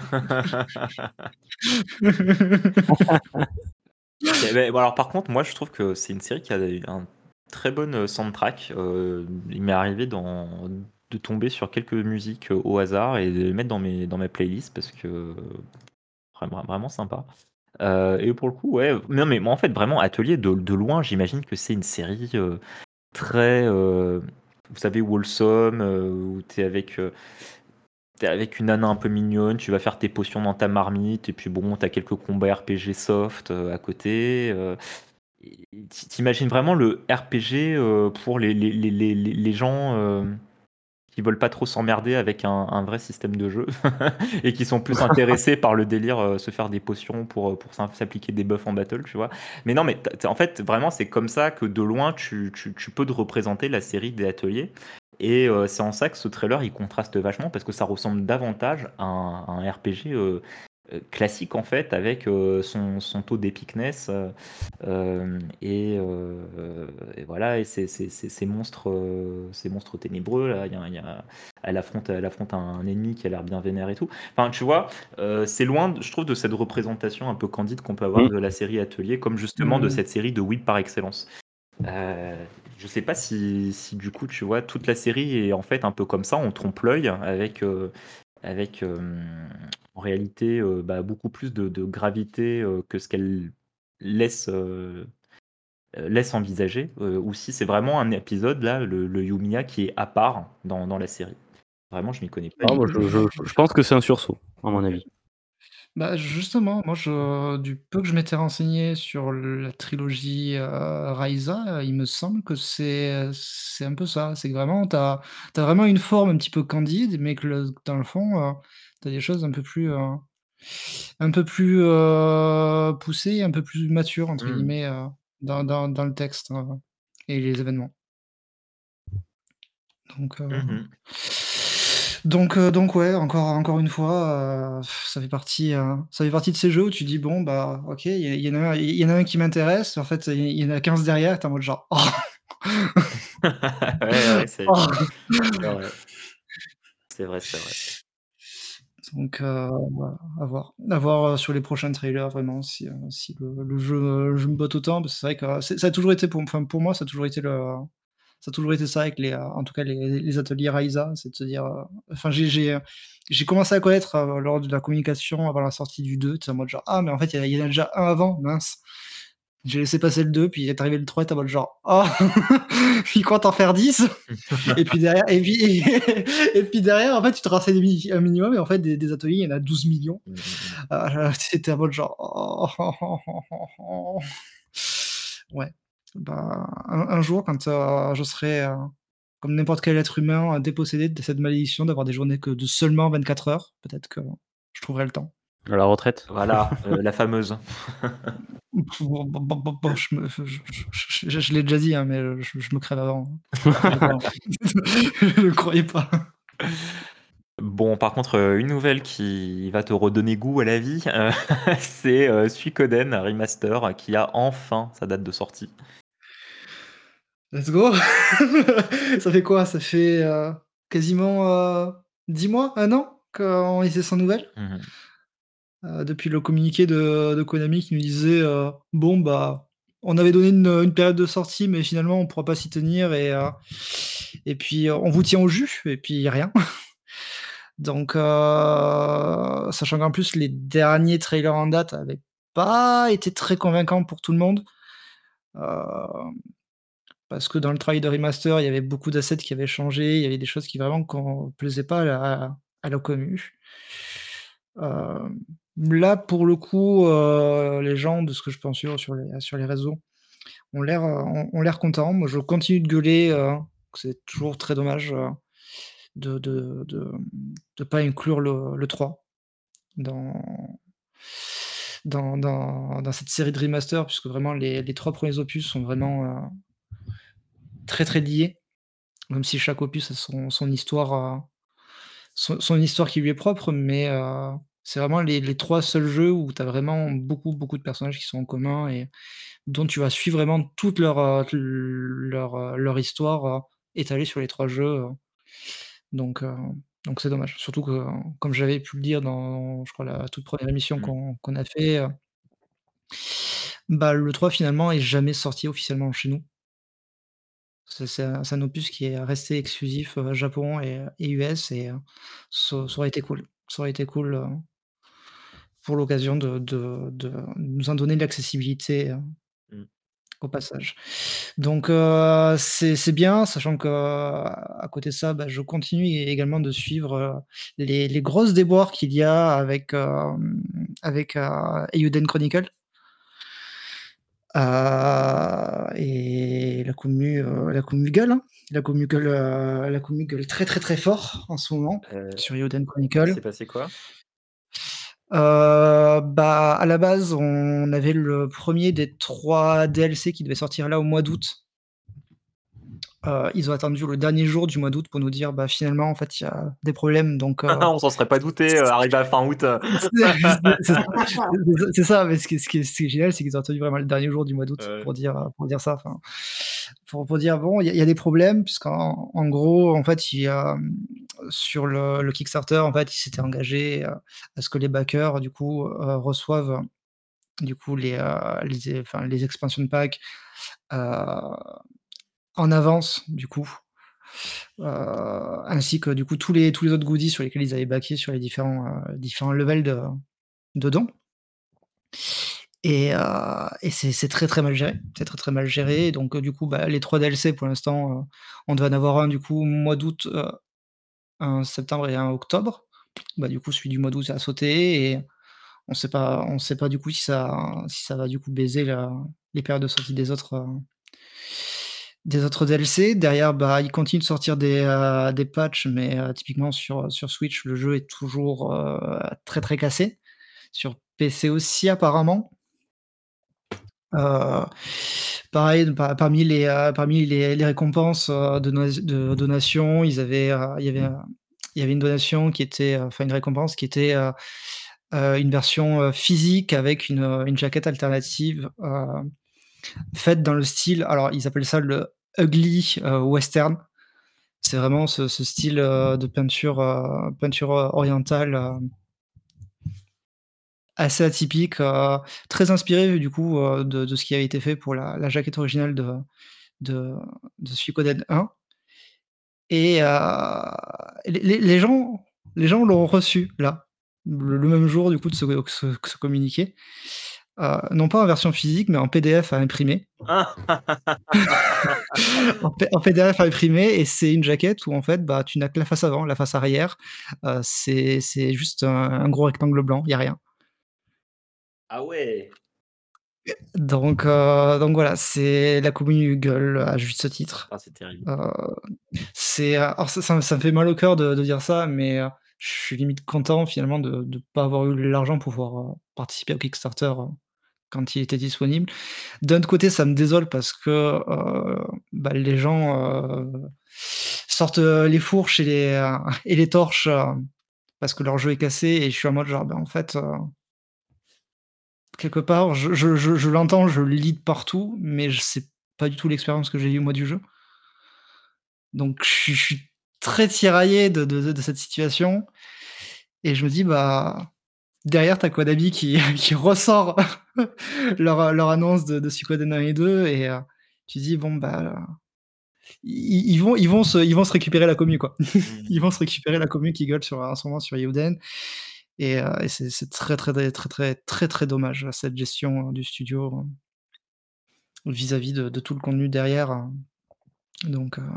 Ok, bah, bon, alors par contre, moi je trouve que c'est une série qui a un très bon euh, soundtrack. Euh, il m'est arrivé dans- de tomber sur quelques musiques euh, au hasard et de les mettre dans mes, dans mes playlists parce que vraiment, vraiment sympa. Euh, et pour le coup, ouais, non mais moi en fait vraiment Atelier de, de loin, j'imagine que c'est une série euh, très, euh, vous savez, wholesome, euh, où t'es avec, euh, t'es avec une nana un peu mignonne, tu vas faire tes potions dans ta marmite et puis bon, t'as quelques combats R P G soft euh, à côté. euh, et t- T'imagines vraiment le R P G euh, pour les, les, les, les, les- les gens euh, qui veulent pas trop s'emmerder avec un, un vrai système de jeu et qui sont plus intéressés par le délire, euh, se faire des potions pour, euh, pour s'im- s'appliquer des buffs en battle, tu vois. Mais non, mais t'as- t'as- en fait, vraiment, c'est comme ça que de loin, tu, tu, tu peux te représenter la série des ateliers. Et euh, c'est en ça que ce trailer, il contraste vachement parce que ça ressemble davantage à un, à un R P G euh, euh, classique, en fait, avec euh, son, son taux d'epicness. euh, euh, et, euh, et voilà, et ces, ces, ces, ces monstres, euh, ces monstres ténébreux, là, il y a, il y a- elle affronte, elle affronte un ennemi qui a l'air bien vénère et tout. Enfin, tu vois, euh, c'est loin, je trouve, de cette représentation un peu candide qu'on peut avoir Mm. de la série Atelier, comme justement de Mm. cette série de Whip par excellence. Euh, je sais pas si, si du coup, tu vois, toute la série est en fait un peu comme ça, on trompe l'œil avec, euh, avec euh, en réalité euh, bah, beaucoup plus de, de gravité euh, que ce qu'elle laisse, euh, euh, laisse envisager, euh, ou si c'est vraiment un épisode, là, le, le Yumiya, qui est à part dans, dans la série. Vraiment, je m'y connais pas Ah, du moi, tout. je, je, je pense que c'est un sursaut, à mon Ok. avis. Bah, justement, moi, je, du peu que je m'étais renseigné sur la trilogie euh, Raisa, euh, il me semble que c'est c'est un peu ça. C'est que vraiment, tu as, vraiment une forme un petit peu candide, mais que le- dans le fond, tu as des choses un peu plus, euh, un peu plus euh, poussées, un peu plus matures, entre Hmm. guillemets, euh, dans, dans, dans le texte euh, et les événements. Donc, euh, Mhm. donc, euh, donc ouais, encore, encore une fois, euh, ça fait partie, euh, ça fait partie de ces jeux où tu dis bon bah ok, il y, il y en a, un- il y en a un qui m'intéresse. En fait, il y en a quinze derrière. T'es en mode genre oh, Ouais, ouais, c'est oh. c'est vrai. C'est vrai, c'est vrai. Donc euh, voilà, à voir, à voir euh, sur les prochains trailers vraiment si, euh, si le, le jeu, euh, je me botte autant. Parce que c'est vrai que euh, c'est- ça a toujours été pour, enfin, pour moi, ça a toujours été le, ça a toujours été ça avec les, euh, en tout cas les, les ateliers Raisa, c'est de se dire, euh, enfin j'ai j'ai euh, j'ai commencé à connaître euh, lors de la communication avant la sortie du deux, tu es en mode genre ah mais en fait il y, a- il y en a déjà un avant, mince. J'ai laissé passer le deux, puis il est arrivé le trois, t'es en mode genre oh il compte en faire dix. Et puis derrière, et puis, et, puis derrière, en fait, tu te renseignes un mini- un minimum, et en fait, des, des ateliers, il y en a douze millions. Mhm. Euh, C'était en mode genre. oh. Ouais. Bah, un, un jour, quand euh, je serai, euh, comme n'importe quel être humain, euh, dépossédé de cette malédiction d'avoir des journées que de seulement vingt-quatre heures, peut-être que je trouverai le temps. À la retraite. Voilà, euh, la fameuse. Bon, bon, bon, bon, bon, je, me- je- je- je- je- je l'ai déjà dit, hein, mais je, je me crève avant. Je croyais pas. Je ne croyais pas. Bon, par contre, euh, une nouvelle qui va te redonner goût à la vie, euh, c'est euh, Suikoden Remaster qui a enfin sa date de sortie. Let's go. Ça fait quoi? Ça fait euh, quasiment euh, dix mois, un an qu'on était sans nouvelles. Mhm. Euh, depuis le communiqué de, de Konami qui nous disait euh, bon bah on avait donné une, une période de sortie, mais finalement on pourra pas s'y tenir et euh, et puis euh, on vous tient au jus et puis rien. Donc euh, sachant qu'en plus les derniers trailers en date avaient pas été très convaincants pour tout le monde. Euh, Parce que dans le travail de remaster, il y avait beaucoup d'assets qui avaient changé, il y avait des choses qui vraiment qu'on plaisaient pas à la à la commu. Hem, Là, pour le coup, heu, les gens, de ce que je peux en suivre sur les sur les réseaux, ont l'air, heu, ont ont l'air contents. Moi, je continue de gueuler, heu, que c'est toujours très dommage, heu, de de de, mmh, de pas inclure le le trois dans dans dans dans cette série de remaster, puisque vraiment les les trois premiers opus sont vraiment, heu, très, très liés. Même si chaque opus a son son histoire, heu, son son histoire qui lui est propre, mais heu, c'est vraiment les les trois seuls jeux où tu as vraiment beaucoup, beaucoup de personnages qui sont en commun et dont tu vas suivre vraiment toute leur, heu, leur, heu, leur histoire, heu, étalée sur les trois jeux, heu, donc heu, donc c'est dommage. Surtout que, comme j'avais pu le dire dans, je crois, la toute première émission Mmh. qu'on qu'on a fait, heu, bah, le trois finalement est jamais sorti officiellement chez nous. C'est c'est un c'est un opus qui est resté exclusif, heu, Japon et et U S et heu, ça ça aurait été cool. Ça aurait été cool, heu, pour l'occasion de de de nous en donner de l'accessibilité, heu, Mmh. au passage. Donc heu, c'est c'est bien, sachant que à côté de ça, bah, je continue également de suivre, heu, les les grosses déboires qu'il y a avec, hem, avec, heu, Eiyuden Chronicle. Heu et la commu, heu, la commu gueule, hein. La commu gueule, heu, la commu gueule très, très, très fort en ce moment Heu, sur Eiyuden il Chronicle. s'est passé quoi? Heu, bah, à la base, on avait le premier des trois D L C qui devait sortir là au mois d'août. Heu, ils ont attendu le dernier jour du mois d'août pour nous dire: «Bah, finalement, en fait, il y a des problèmes donc heu». On s'en serait pas douté, heu, arrivé à fin août, heu. C'est c'est ça, c'est c'est ça, mais ce qui est ce qui est ce qui est génial, c'est qu'ils ont attendu vraiment le dernier jour du mois d'août Ouais. pour dire, heu, pour dire ça, enfin, pour pour dire: «Bon, il y a il y a des problèmes», puisqu'en en gros, en fait, il y a, mmh, sur le le Kickstarter, en fait, ils s'étaient engagés, heu, à ce que les backers, du coup, heu, reçoivent, du coup, les, heu, les enfin, les expansion packs, heu, en avance, du coup, heu, ainsi que, du coup, tous les tous les autres goodies sur lesquels ils avaient backé sur les différents, heu, différents levels de de dons. Et heu et c'est c'est très, très mal géré. C'est très, très mal géré et donc heu, du coup, bah, les trois D L C pour l'instant, heu, on devait en avoir un du coup mois d'août, heu, un septembre et un octobre. Bah, du coup, celui du mois d'août a sauté et on sait pas on sait pas du coup si ça si ça va du coup baiser la les périodes de sortie des autres, heu, des autres D L C. Derrière, bah, ils continuent de sortir des, heu, des patchs mais heu, typiquement sur, sur Switch, le jeu est toujours, heu, très, très cassé. Sur P C aussi apparemment. Heu, Pareil, par parmi les, heu, parmi les les récompenses, heu, de nos de donations, ils avaient, heu, il y avait, heu, il y avait une donation qui était, heu, enfin une récompense qui était, heu heu, une version, heu, physique avec une, heu, une jaquette alternative, heu, faite dans le style, alors ils appellent ça le ugly, heu, western. C'est vraiment ce ce style, heu, de peinture, heu, peinture, heu, orientale, heu assez atypique, heu, très inspiré du coup, heu, de de ce qui avait été fait pour la la jaquette originale de de de Suikoden un et heu, les les les gens les gens l'ont reçu là, le le même jour du coup de ce ce ce communiqué, heu, non pas en version physique, mais en P D F à imprimer. En P en P D F à imprimer et c'est une jaquette où en fait, bah, tu n'as que la face avant, la face arrière, heu, c'est c'est juste un un gros rectangle blanc, il y a rien. Ah ouais! Donc heu, donc voilà, c'est la commune gueule à juste titre. Ah, c'est terrible. Heu, c'est, heu, alors ça ça me ça me fait mal au cœur de de dire ça, mais heu, je suis limite content finalement de de pas avoir eu l'argent pour pouvoir, heu, participer au Kickstarter, heu, quand il était disponible. D'un autre côté, ça me désole parce que, heu, bah, les gens, heu, sortent, heu, les fourches et les, heu, et les torches, heu, parce que leur jeu est cassé et je suis en mode genre, bah, en fait, heu quelque part, je je je je l'entends, je le lis de partout, mais je c'est pas du tout l'expérience que j'ai eue moi du jeu. Donc je suis je suis très tiraillé de de de cette situation et je me dis: «Bah, derrière, t'as Konami qui, qui ressort leur, leur annonce de, de Suikoden un et deux, et euh, tu dis, bon, bah, ils, ils vont, ils, vont se, ils vont se récupérer la commu, quoi. Ils vont se récupérer la commu qui gueule sur, en ce moment sur Youden. Et, euh, et c'est c'est très, très, très, très, très, très, très dommage, cette gestion euh, du studio euh, vis-à-vis de, de tout le contenu derrière. euh. Donc, euh,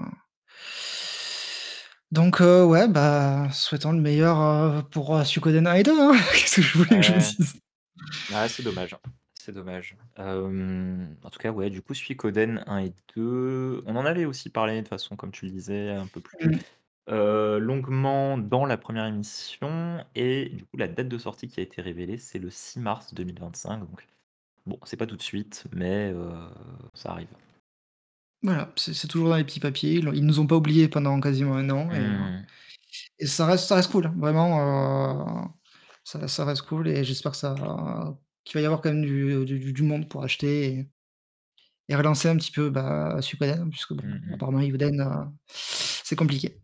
donc euh, ouais, bah, souhaitons le meilleur euh, pour euh, Suikoden un et deux, hein. Qu'est-ce que je voulais que je vous Ouais. dise? Ah, c'est dommage. C'est dommage. Euh, en tout cas, ouais, du coup, Suikoden un et deux, on en avait aussi parlé de façon, comme tu le disais, un peu plus Mm. euh, longuement dans la première émission. Et du coup, la date de sortie qui a été révélée, c'est le six mars deux mille vingt-cinq. Donc, bon, c'est pas tout de suite, mais euh, ça arrive. Voilà, c'est c'est toujours dans les petits papiers. Ils, ils nous ont pas oubliés pendant quasiment un an. Et, euh, Hmm. et ça reste, ça reste cool, hein. Vraiment. euh, ça, ça reste cool, et j'espère que ça, qu'il va y avoir quand même du, du, du monde pour acheter, et, et relancer un petit peu bah, Suikoden, puisque bon, Hmm, hmm. apparemment Youden, euh, c'est compliqué.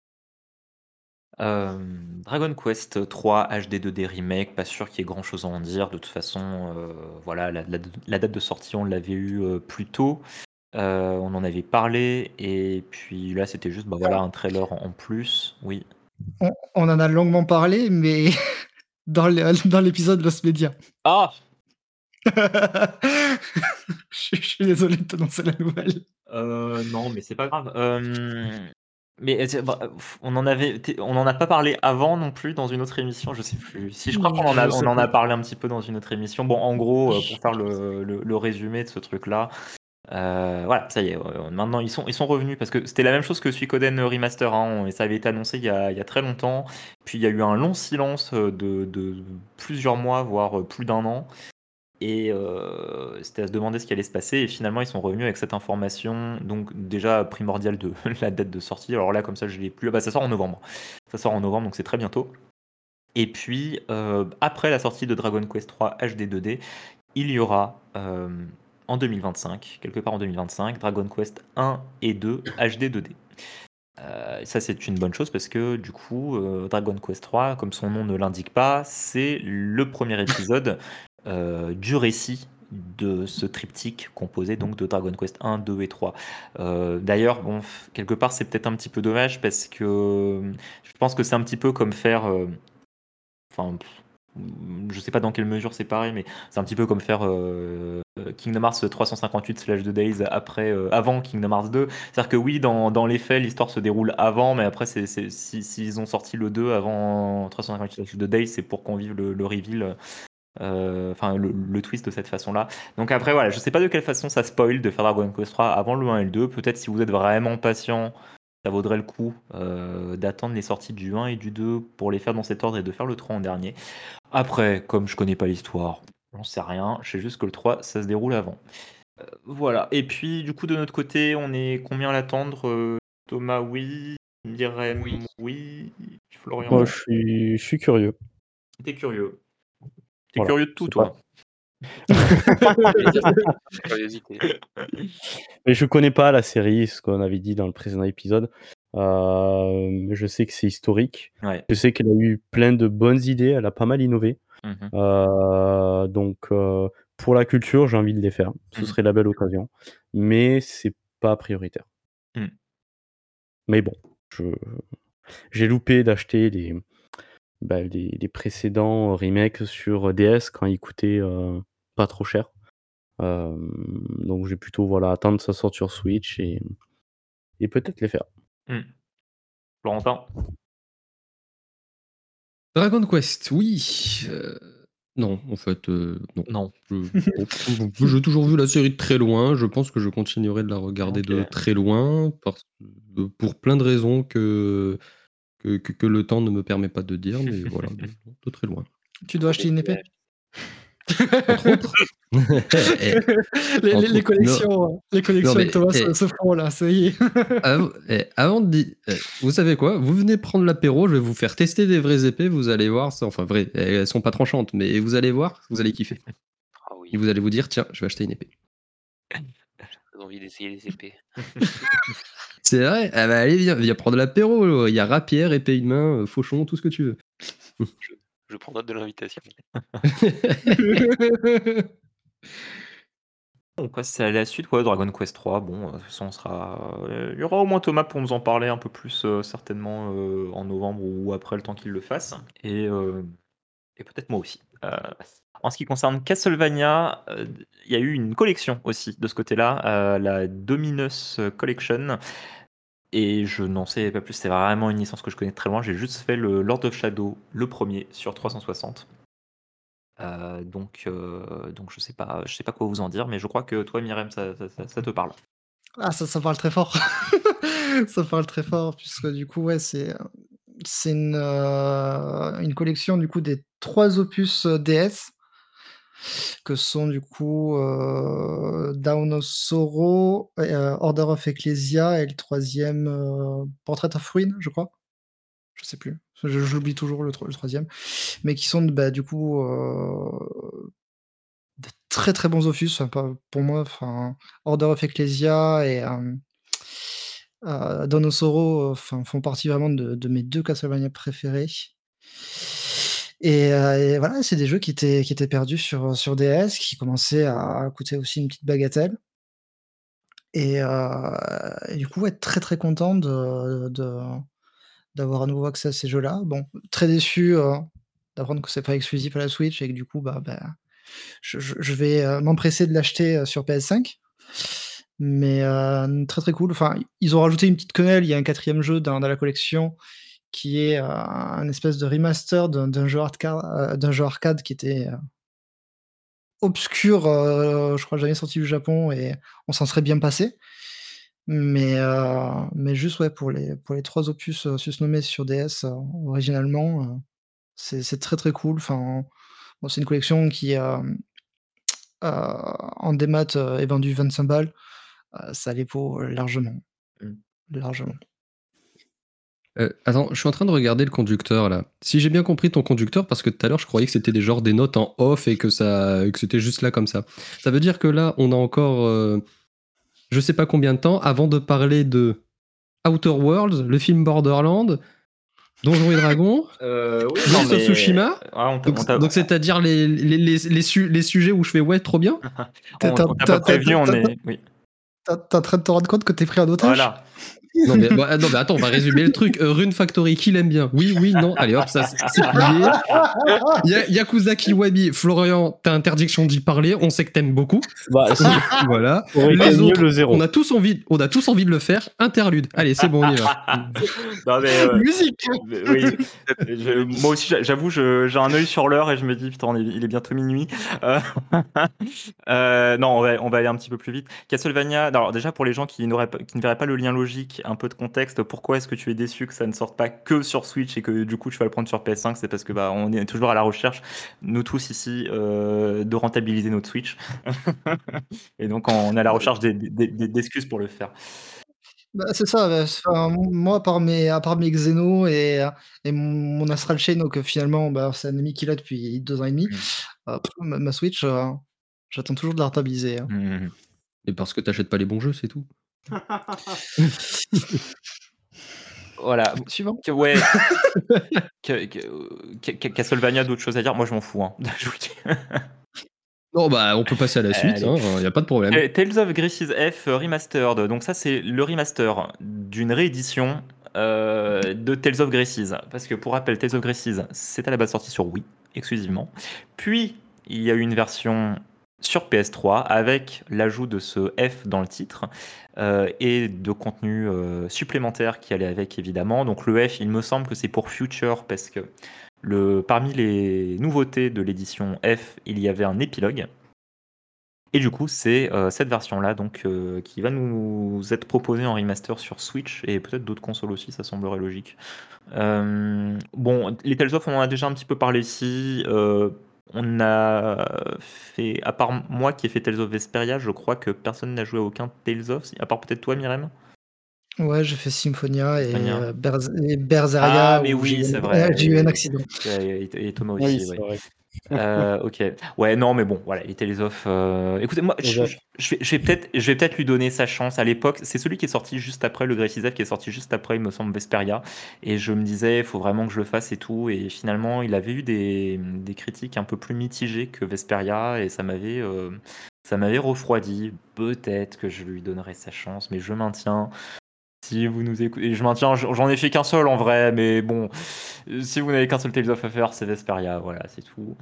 Euh, Dragon Quest trois H D deux D Remake, pas sûr qu'il y ait grand chose à en dire. De toute façon, euh, voilà, la, la- la date de sortie, on l'avait eu euh, plus tôt. Euh, on en avait parlé, et puis là, c'était juste bah, voilà, un trailer en en plus. Oui. On, on en a longuement parlé, mais dans le- dans l'épisode Lost Media. Ah je, suis- je suis désolé de t'annoncer la nouvelle. Euh, non, mais c'est pas grave. Euh, mais c'est- bah, pff, on en avait, t'es- on en a pas parlé avant non plus dans une autre émission, je sais plus. Si je crois qu'on en a, Je on sais en pas. a parlé un petit peu dans une autre émission. Bon, en gros, euh, pour faire le, le- le résumé de ce truc-là, euh, voilà, ça y est. euh, Maintenant, ils sont, ils sont revenus parce que c'était la même chose que Suikoden Remaster, hein, on- et ça avait été annoncé il y a, il y a très longtemps. Puis il y a eu un long silence euh, de, de plusieurs mois, voire euh, plus d'un an. Et euh, c'était à se demander ce qui allait se passer. Et finalement, ils sont revenus avec cette information, donc déjà primordiale de la date de sortie. Alors là, comme ça, je l'ai plus. Ah bah, ça sort en novembre. Ça sort en novembre, donc c'est très bientôt. Et puis, euh, après la sortie de Dragon Quest trois H D deux D, il y aura euh, en deux mille vingt-cinq, quelque part en deux mille vingt-cinq, Dragon Quest un et deux H D deux D. Euh, et ça, c'est une bonne chose parce que du coup, euh, Dragon Quest trois, comme son nom ne l'indique pas, c'est le premier épisode euh, du récit de ce triptyque composé donc de Dragon Quest un, deux et trois. Euh, D'ailleurs, bon, f- quelque part, c'est peut-être un petit peu dommage parce que euh, je pense que c'est un petit peu comme faire. euh, Enfin, pff, je sais pas dans quelle mesure c'est pareil, mais c'est un petit peu comme faire euh, euh, Kingdom Hearts trois cent cinquante-huit slash deux Days après, euh, avant Kingdom Hearts deux. C'est-à-dire que oui, dans, dans les faits, l'histoire se déroule avant, mais après, c'est, c'est- si, s'ils ont sorti le deux avant trois cent cinquante-huit slash deux Days, c'est pour qu'on vive le, le reveal, euh, enfin le, le twist de cette façon-là. Donc après, voilà, je sais pas de quelle façon ça spoil de faire Dragon Quest trois avant le un et le deux. Peut-être si vous êtes vraiment patient, ça vaudrait le coup euh, d'attendre les sorties du un et du deux pour les faire dans cet ordre et de faire le trois en dernier. Après, comme je connais pas l'histoire, j'en sais rien. Je sais juste que le trois, ça se déroule avant. Euh, voilà. Et puis, du coup, de notre côté, on est combien à l'attendre? Euh, Thomas, oui. Oui. Myrem, oui. Florian, Moi, je suis, je suis curieux. t'es curieux. T'es Voilà. curieux de tout, C'est toi. J'allais dire ça, curiosité. Mais je connais pas la série, ce qu'on avait dit dans le précédent épisode. Euh, mais je sais que c'est historique. Ouais. Je sais qu'elle a eu plein de bonnes idées. Elle a pas mal innové. Mhm. Euh, donc, euh, pour la culture, j'ai envie de les faire. Ce Mhm. serait la belle occasion. Mais c'est pas prioritaire. Mhm. Mais bon, je, j'ai loupé d'acheter les, bah, les, les précédents remakes sur D S quand ils coûtaient euh, pas trop cher. Euh, donc, j'ai plutôt voilà, attendre sa sortie sur Switch et, et peut-être les faire. Mhm. Florentin. Dragon Quest, oui. Euh, non, en fait, euh, non. Non. Je, bon, j'ai toujours vu la série de très loin. Je pense que je continuerai de la regarder Ok. de très loin parce, euh, pour plein de raisons que, que, que- que le temps ne me permet pas de dire, mais voilà, de, de très loin. Tu dois acheter une épée. Entre autres. Eh, les, entre les- les autres. collections, euh, les collections Non, mais, avec Thomas eh, se, se font là, ça y est. Avant, eh, avant de dire, eh, vous savez quoi? Vous venez prendre l'apéro, je vais vous faire tester des vraies épées, vous allez voir, ça- enfin vraies, elles sont pas tranchantes, mais vous allez voir, vous allez kiffer. Ah oui, Et vous allez vous dire, tiens, je vais acheter une épée. j'ai envie d'essayer les épées. C'est vrai? Ah bah allez, viens, viens prendre l'apéro, là. Il y a rapière, épée une main, euh, fauchon, tout ce que tu veux. Je Je prends note de l'invitation. On passe à la suite, ouais, Dragon Quest trois. Bon, euh, ça on sera. euh, Il y aura au moins Thomas pour nous en parler un peu plus, euh, certainement euh, en novembre ou après le temps qu'il le fasse. Et, euh, et peut-être moi aussi. Euh, en ce qui concerne Castlevania, euh, il y a eu une collection aussi de ce côté-là, euh, la Dominus Collection. Et je n'en sais pas plus, c'est vraiment une licence que je connais très loin. J'ai juste fait le Lord of Shadow, le premier, sur trois cent soixante. Euh, donc, euh, donc je sais pas, je sais pas quoi vous en dire, mais je crois que toi, Myrem, ça, ça- ça- ça te parle. Ah, ça, ça parle très fort. Ça parle très fort, puisque du coup, ouais, c'est euh, c'est une, euh, une collection du coup des trois opus euh, D S, que sont du coup euh, Dawn of Sorrow, euh, Order of Ecclesia et le troisième euh, Portrait of Ruin, je crois. Je sais plus. Je- J'oublie toujours le, tro- le troisième. Mais qui sont bah, du coup euh, de très très bons opus. Enfin, pas- pour moi, enfin, Order of Ecclesia et euh, euh, Dawn of Sorrow, enfin, font partie vraiment de, de mes deux Castlevania préférés. Et, euh, et voilà, c'est des jeux qui étaient, qui étaient perdus sur, sur D S, qui commençaient à coûter aussi une petite bagatelle. Et, euh, et du coup, ouais, très très content de, de- d'avoir à nouveau accès à ces jeux-là. Bon, très déçu euh, d'apprendre que c'est pas exclusif à la Switch et que du coup, bah, bah, je, je- je vais euh, m'empresser de l'acheter euh, sur P S cinq. Mais euh, très très cool. Enfin, ils ont rajouté une petite quenelle. Il y a un quatrième jeu dans, dans la collection qui est euh, un espèce de remaster d'un, d'un jeu arcade, euh, d'un jeu arcade qui était euh, obscur, euh, je crois jamais sorti du Japon et on s'en serait bien passé. Mais, euh, mais juste ouais, pour les, pour les trois opus euh, susnommés sur D S euh, originalement, euh, c'est, c'est très très cool. Enfin, bon, c'est une collection qui euh, euh, en démat euh, est vendue vingt-cinq balles. Euh, ça les vaut largement. Mm. Largement. Euh, attends, je suis en train de regarder le conducteur là. Si j'ai bien compris ton conducteur, parce que tout à l'heure je croyais que c'était des genres des notes en off et que ça, que c'était juste là comme ça. Ça veut dire que là, on a encore, euh, je sais pas combien de temps avant de parler de Outer Worlds, le film Borderland, Donjons et Dragons, Euh, oui, non, Ghost of mais. Tsushima. Ah, on t'a- Donc, on t'a- donc c'est-à-dire les, les, les, les, su- les sujets où je fais ouais, trop bien. T'es on- t'es- on t'a t'es- pas t'es- prévenu, on t'es- est. Oui, t'es- t'es en train de te rendre compte que t'es pris en otage? voilà. Non mais, bon, non mais attends, on va résumer le truc. Euh, Rune Factory, qui l'aime bien? Oui, oui, non. Allez hop, ça c'est c'est plié. Ya- Yakuza Kiwami, Florian, t'as interdiction d'y parler. On sait que t'aimes beaucoup. Bah, si, Voilà. aurait été Les mieux autres, le zéro. on a tous envie, on a tous envie de le faire. Interlude. Allez, c'est bon, on y va. Non, mais, euh, Musique. mais oui, je- moi aussi, j'a- j'avoue, je- j'ai un œil sur l'heure et je me dis, putain, on est- il est bientôt minuit. Euh, euh, non, on va, on va aller un petit peu plus vite. Castlevania, alors déjà pour les gens qui, n'auraient pas- qui ne verraient pas le lien logique, un peu de contexte, pourquoi est-ce que tu es déçu que ça ne sorte pas que sur Switch et que du coup tu vas le prendre sur P S cinq? C'est parce que bah, on est toujours à la recherche, nous tous ici, euh, de rentabiliser notre Switch. Et donc on est à la recherche des- des- des- d'excuses pour le faire. Bah, c'est ça, ouais, enfin, moi, à part mes, à part mes Xeno et, et mon, mon Astral Chain, donc euh, finalement, bah, c'est un ami qui l'a depuis deux ans et demi, Mm. euh, pff, ma, ma Switch, euh, j'attends toujours de la rentabiliser. hein. Mhm. Et parce que t'achètes pas les bons jeux, c'est tout. Voilà. Suivant. Que- ouais. Que- que- que- que- Castlevania, d'autres choses à dire? Moi, je m'en fous. Hein. Je vous le dis. Bon bah, on peut passer à la suite. Allez. Il y a pas de problème. Euh, Tales of Graces F Remastered. Donc ça, c'est le remaster d'une réédition euh, de Tales of Graces. Parce que pour rappel, Tales of Graces, c'est à la base sorti sur Wii, exclusivement. Puis, il y a eu une version sur P S trois avec l'ajout de ce F dans le titre euh, et de contenu euh, supplémentaire qui allait avec, évidemment. Donc le F, il me semble que c'est pour Future parce que le, parmi les nouveautés de l'édition F, il y avait un épilogue. Et du coup, c'est euh, cette version-là donc euh, qui va nous être proposée en remaster sur Switch et peut-être d'autres consoles aussi, ça semblerait logique. Euh, bon, les Tales of, on en a déjà un petit peu parlé ici. Euh, on a fait, à part moi qui ai fait Tales of Vesperia, je crois que personne n'a joué à aucun Tales of, à part peut-être toi, Myrem. Ouais, j'ai fait Symphonia et, Symphonia. euh, Berz- et Berseria Ah, mais où oui, j'ai eu c'est un- vrai. j'ai eu un accident. Et, et Thomas Oui, aussi, c'est ouais. vrai. Euh, ok. Ouais, non, mais bon, voilà, les Tales of. euh, Écoutez, moi, je, Exact. je- je vais, je vais peut-être, je vais peut-être lui donner sa chance. À l'époque, c'est celui qui est sorti juste après le Great Isaac, qui est sorti juste après, il me semble, Vesperia. Et je me disais, il faut vraiment que je le fasse et tout. Et finalement, il avait eu des, des critiques un peu plus mitigées que Vesperia, et ça m'avait, euh, ça m'avait refroidi. Peut-être que je lui donnerai sa chance, mais je maintiens. Si vous nous écoutez, je maintiens, j'en ai fait qu'un seul en vrai, mais bon, euh, si vous n'avez qu'un seul Tales of à faire, c'est Vesperia, voilà, c'est tout.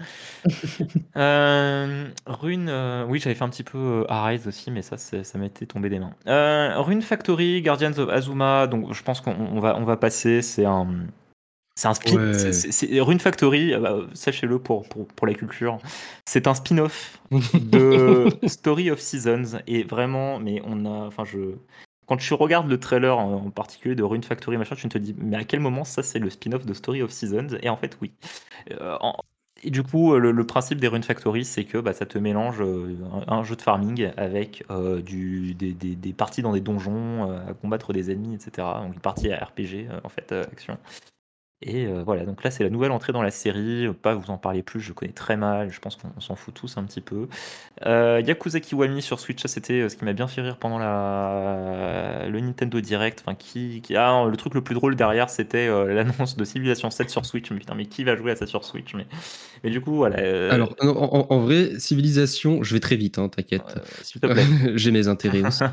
Euh, Rune, euh, oui, j'avais fait un petit peu euh, Arise aussi, mais ça, c'est- ça m'était tombé des mains. Euh, Rune Factory, Guardians of Azuma, donc je pense qu'on on va, on va passer, c'est un. C'est un spin. c'est- Ouais. c'est- c'est- Rune Factory, euh, bah, sachez-le pour, pour, pour la culture, c'est un spin-off de Story of Seasons. Et vraiment, mais on a. Enfin, je. Quand tu regardes le trailer en, en particulier de Rune Factory, machin, tu te dis, mais à quel moment ça c'est le spin-off de Story of Seasons? Et en fait, oui. Euh, en- Et du coup, le, le principe des Rune Factory, c'est que bah, ça te mélange euh, un, un jeu de farming avec euh, du, des, des- des parties dans des donjons, euh, à combattre des ennemis, et cetera. Donc une partie R P G, euh, en fait, euh, action. Et euh, voilà, donc là c'est la nouvelle entrée dans la série, euh, pas vous en parler plus, je connais très mal, je pense qu'on on s'en fout tous un petit peu. Euh, Yakuza Kiwami sur Switch, ça c'était euh, ce qui m'a bien fait rire pendant la... le Nintendo Direct. Enfin, qui, qui... Ah, le truc le plus drôle derrière c'était euh, l'annonce de Civilization sept sur Switch, mais putain, mais qui va jouer à ça sur Switch? Mais, mais du coup, voilà, euh, Alors, en, en- en vrai, civilisation, je vais très vite, hein, t'inquiète. euh, s'il te plaît. J'ai mes intérêts aussi.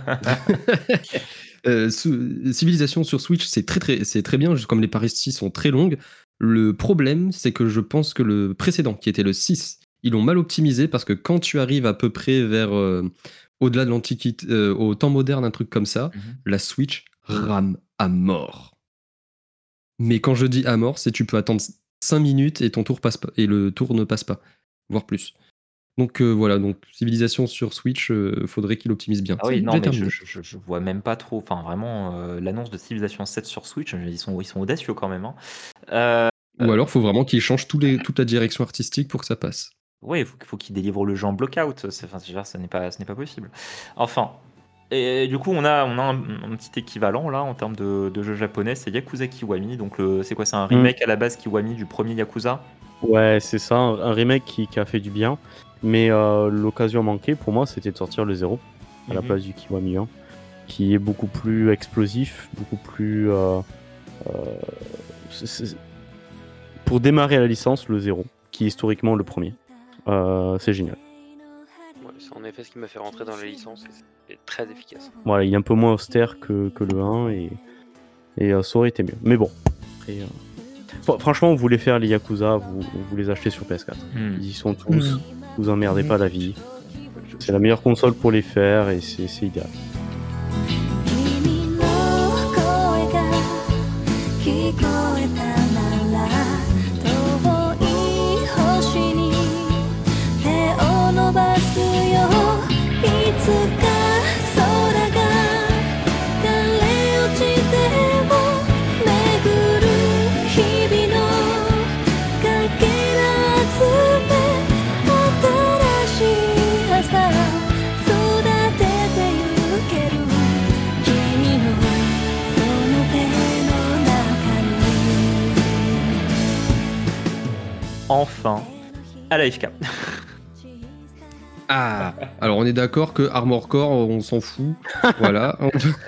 Euh, sou- civilisation sur Switch, c'est très, très, c'est très bien, juste comme les parties sont très longues. Le problème, c'est que je pense que le précédent, qui était le six, ils l'ont mal optimisé parce que quand tu arrives à peu près vers euh, au-delà de l'Antiquité, euh, au temps moderne, un truc comme ça, Mhm. la Switch rame à mort. Mais quand je dis à mort, c'est tu peux attendre cinq minutes et ton tour passe pas, et le tour ne passe pas, voire plus. Donc euh, voilà, donc civilisation sur Switch, euh, faudrait qu'il optimise bien. Ah Ça y oui, est, non, j'ai mais je, terminé. je, je- je vois même pas trop. Enfin, vraiment, euh, l'annonce de Civilization sept sur Switch, ils sont, ils sont audacieux quand même, hein. Euh, Ou alors, faut vraiment qu'il change tous les, toute la direction artistique pour que ça passe. Ouais, il faut, faut qu'il délivre le jeu en block-out. C'est- Enfin, c'est- genre, ce n'est pas, ce n'est pas possible. Enfin, et du coup, on a, on a un, un petit équivalent là en termes de, de jeu japonais, c'est Yakuza Kiwami. Donc, le- c'est quoi? C'est un remake à la base Kiwami du premier Yakuza? Ouais, c'est ça, un, un remake qui, qui a fait du bien. Mais euh, l'occasion manquée pour moi, c'était de sortir le zéro à la Mhm. place du Kiwami un, qui est beaucoup plus explosif, beaucoup plus. euh, euh, c'est- c'est- Pour démarrer la licence, le zéro, qui est historiquement le premier. Euh, c'est génial. Ouais, c'est en effet ce qui m'a fait rentrer dans la licence et c'est très efficace. Voilà, il est un peu moins austère que, que le un et, et euh, ça aurait été mieux. Mais bon, après, euh, fr- franchement, vous voulez faire les Yakuza, vous, vous les achetez sur P S quatre. Hmm. Ils y sont tous, Mm. vous emmerdez Mm. pas la vie. C'est la meilleure console pour les faire et c'est c'est idéal. 君の声が聞こえたなら遠い星に手を伸ばすよいつか空が枯れ落ちても巡る日々のかけら集め新しい朝育ててゆける君のその手の中に Enfin, à la F K. Ah, alors on est d'accord que Armor Core, on s'en fout. Voilà.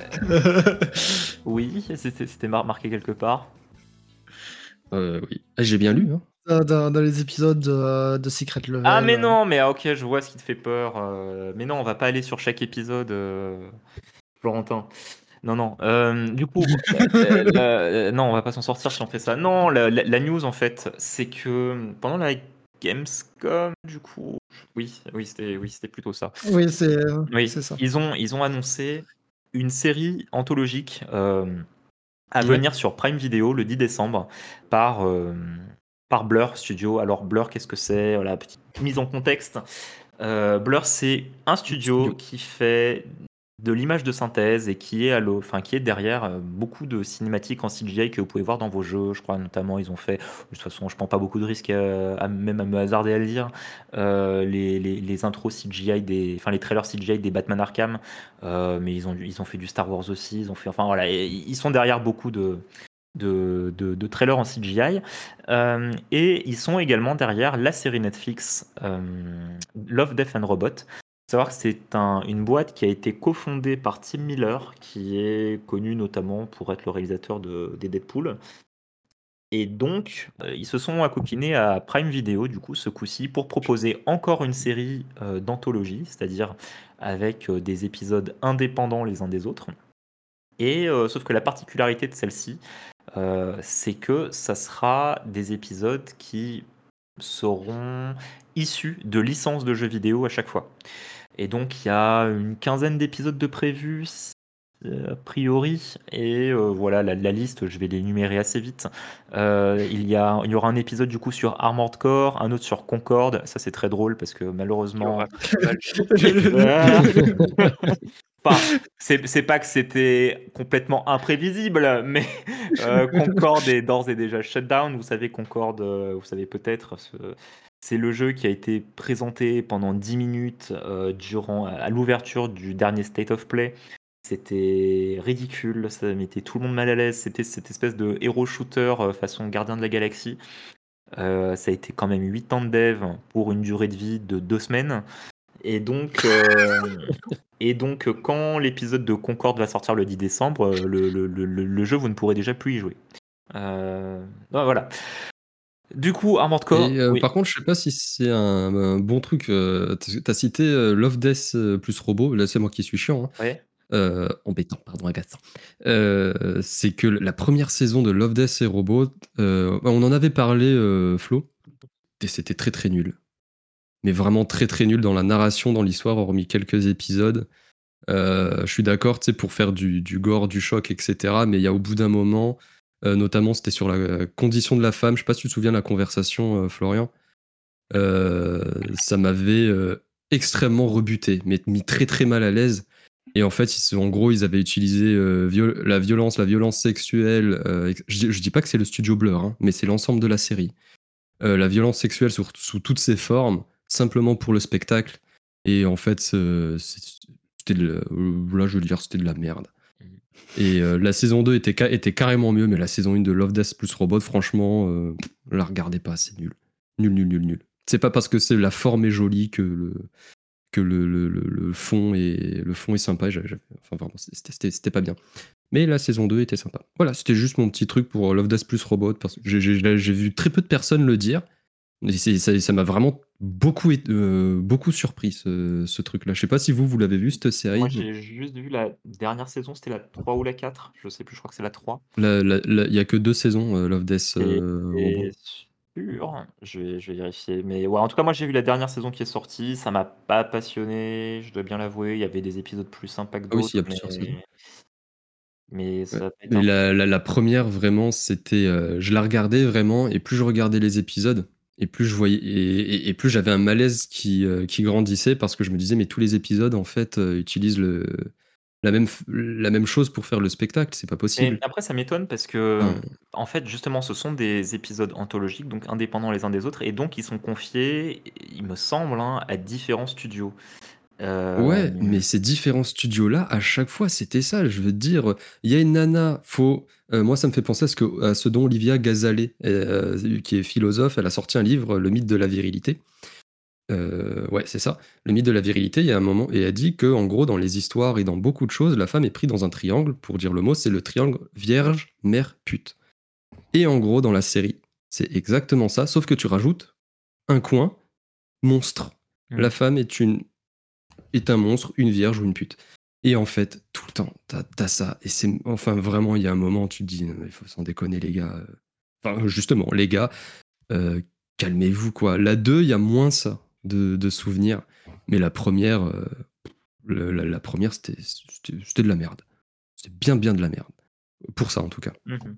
Oui, c'était c'était mar- marqué quelque part. Euh, oui. Ah, j'ai bien lu. Hein. Dans, dans- dans les épisodes de, de Secret Level. Ah, mais euh, non, mais ah, ok, je vois ce qui te fait peur. euh, Mais non, on va pas aller sur chaque épisode, euh, Florentin. Non, non. euh, du coup, euh, la- euh, non, on va pas s'en sortir si on fait ça. Non, la, la- la news en fait, c'est que pendant la Gamescom, du coup, oui, oui, c'était, oui, c'était plutôt ça. Oui, c'est Oui, c'est ça. ils ont, ils ont annoncé une série anthologique euh, à Ouais. venir sur Prime Video le dix décembre par, euh, par Blur Studio. Alors Blur, qu'est-ce que c'est? Voilà, petite mise en contexte. Euh, Blur, c'est un studio, Studio. qui fait de l'image de synthèse et qui est, à l'eau- enfin, qui est derrière euh, beaucoup de cinématiques en C G I que vous pouvez voir dans vos jeux. Je crois notamment ils ont fait, de toute façon je prends pas beaucoup de risques, euh, à, même à me hasarder à le dire, euh, les, les, les intros C G I, des, enfin les trailers C G I des Batman Arkham, euh, mais ils ont, ils ont fait du Star Wars aussi, ils ont fait, enfin voilà, et ils sont derrière beaucoup de, de, de, de trailers en C G I. Euh, et ils sont également derrière la série Netflix euh, Love, Death and Robot. Il faut savoir que c'est un, une boîte qui a été cofondée par Tim Miller, qui est connu notamment pour être le réalisateur de, des Deadpool. Et donc, euh, ils se sont accoquinés à Prime Video, du coup, ce coup-ci, pour proposer encore une série euh, d'anthologie, c'est-à-dire avec euh, des épisodes indépendants les uns des autres. Et euh, sauf que la particularité de celle-ci, euh, c'est que ça sera des épisodes qui seront issus de licences de jeux vidéo à chaque fois. Et donc, il y a une quinzaine d'épisodes de prévus, euh, a priori, et euh, voilà, la, la liste, je vais l'énumérer assez vite. Euh, il, y a, il y aura un épisode du coup sur Armored Core, un autre sur Concorde. Ça, c'est très drôle parce que Il y malheureusement. aura plus mal. Ah. Enfin, c'est c'est pas que c'était complètement imprévisible, mais euh, Concorde est d'ores et déjà shutdown. Vous savez, Concorde, euh, vous savez peut-être, ce- c'est le jeu qui a été présenté pendant dix minutes euh, durant, à l'ouverture du dernier State of Play. C'était ridicule, ça mettait tout le monde mal à l'aise. C'était cette espèce de héros shooter euh, façon Gardien de la Galaxie. Euh, ça a été quand même huit ans de dev pour une durée de vie de deux semaines. Et donc, euh, et donc euh, quand l'épisode de Concorde va sortir le dix décembre, euh, le, le- le- le- le jeu, vous ne pourrez déjà plus y jouer. Euh, non, voilà. Du coup, Armored Core, Et euh, oui. par contre, je sais pas si c'est un, un bon truc. Euh, t'as t'as cité euh, Love, Death euh, plus Robot. Là, c'est moi qui suis chiant. Hein. Ouais. Euh, embêtant, pardon, agaçant. Euh, c'est que la première saison de Love, Death et Robot, euh, on en avait parlé, euh, Flo, et c'était très très nul. Mais vraiment très très nul dans la narration, dans l'histoire, hormis quelques épisodes. Euh, je suis d'accord, tu sais, pour faire du, du gore, du choc, et cetera. Mais il y a au bout d'un moment, euh, notamment c'était sur la condition de la femme. Je sais pas si tu te souviens de la conversation, euh, Florian. Euh, ça m'avait euh, extrêmement rebuté, mais mis très très mal à l'aise. Et en fait, ils, en gros, ils avaient utilisé euh, viol- la violence, la violence sexuelle. euh, je, je dis pas que c'est le studio Blur, hein, mais c'est l'ensemble de la série. Euh, la violence sexuelle sous, sous toutes ses formes, simplement pour le spectacle. Et en fait, c'est- c'est- c'était de, la- euh, là, je veux dire, c'était de la merde. Et euh, la saison deux était, ca- était carrément mieux, mais la saison un de Love, Death plus Robot, franchement, euh, pff, la regardez pas, c'est nul. Nul, nul, nul, nul. C'est pas parce que c'est la forme est jolie que le, que le, le, le, le fond, est, le fond est sympa. J'ai- j'ai- enfin, vraiment, c'était- c'était c'était pas bien. Mais la saison deux était sympa. Voilà, c'était juste mon petit truc pour Love, Death plus Robot, parce que j'ai- j'ai j'ai vu très peu de personnes le dire. Et c'est- ça ça m'a vraiment beaucoup, été- euh, beaucoup surpris, ce, ce truc-là. Je sais pas si vous, vous l'avez vu, cette série. Moi, j'ai juste vu la dernière saison, c'était la trois ou la quatre, je sais plus, je crois que c'est la trois. La- la- la- Il y a que deux saisons, euh, Love, Death, Et, euh, et Robot. sûr, je vais, je vais vérifier. Mais ouais, en tout cas, moi, j'ai vu la dernière saison qui est sortie, ça m'a pas passionné, je dois bien l'avouer. Il y avait des épisodes plus sympas que Ah oui, si, il y d'autres, a plusieurs saisons. mais, mais Ouais. ça a été Mais un peu. la, la- la première, vraiment, c'était. euh, je la regardais vraiment, et plus je regardais les épisodes, et plus je voyais. Et, et- et plus j'avais un malaise qui, euh, qui grandissait, parce que je me disais, mais tous les épisodes, en fait, euh, utilisent le, la, même, f- la même chose pour faire le spectacle, c'est pas Et possible. après, ça m'étonne parce que, Enfin, en fait, justement, ce sont des épisodes anthologiques, donc indépendants les uns des autres, et donc ils sont confiés, il me semble, hein, à différents studios. Euh, ouais, mais ces différents studios-là, à chaque fois, c'était ça. Je veux dire, il y a une nana, faut. euh, moi, ça me fait penser à ce, que, à ce dont Olivia Gazaleh, euh, qui est philosophe, elle a sorti un livre, Le mythe de la virilité. Euh, ouais, c'est ça. Le mythe de la virilité, il y a un moment, et elle dit que, en gros, dans les histoires et dans beaucoup de choses, la femme est prise dans un triangle. Pour dire le mot, c'est le triangle vierge, mère, pute. Et en gros, dans la série, c'est exactement ça, sauf que tu rajoutes un coin, monstre. Mm. La femme est une est un monstre, une vierge ou une pute. Et en fait, tout le temps, t'as as ça. Et c'est, enfin, vraiment, il y a un moment, tu te dis, non, il faut s'en déconner, les gars. Enfin, justement, les gars, euh, calmez-vous, quoi. La deux, il y a moins ça de, de souvenirs. Mais la première, euh, le- la, la première, c'était c'était- c'était de la merde. C'était bien, bien de la merde. Pour ça, en tout cas. Mhm.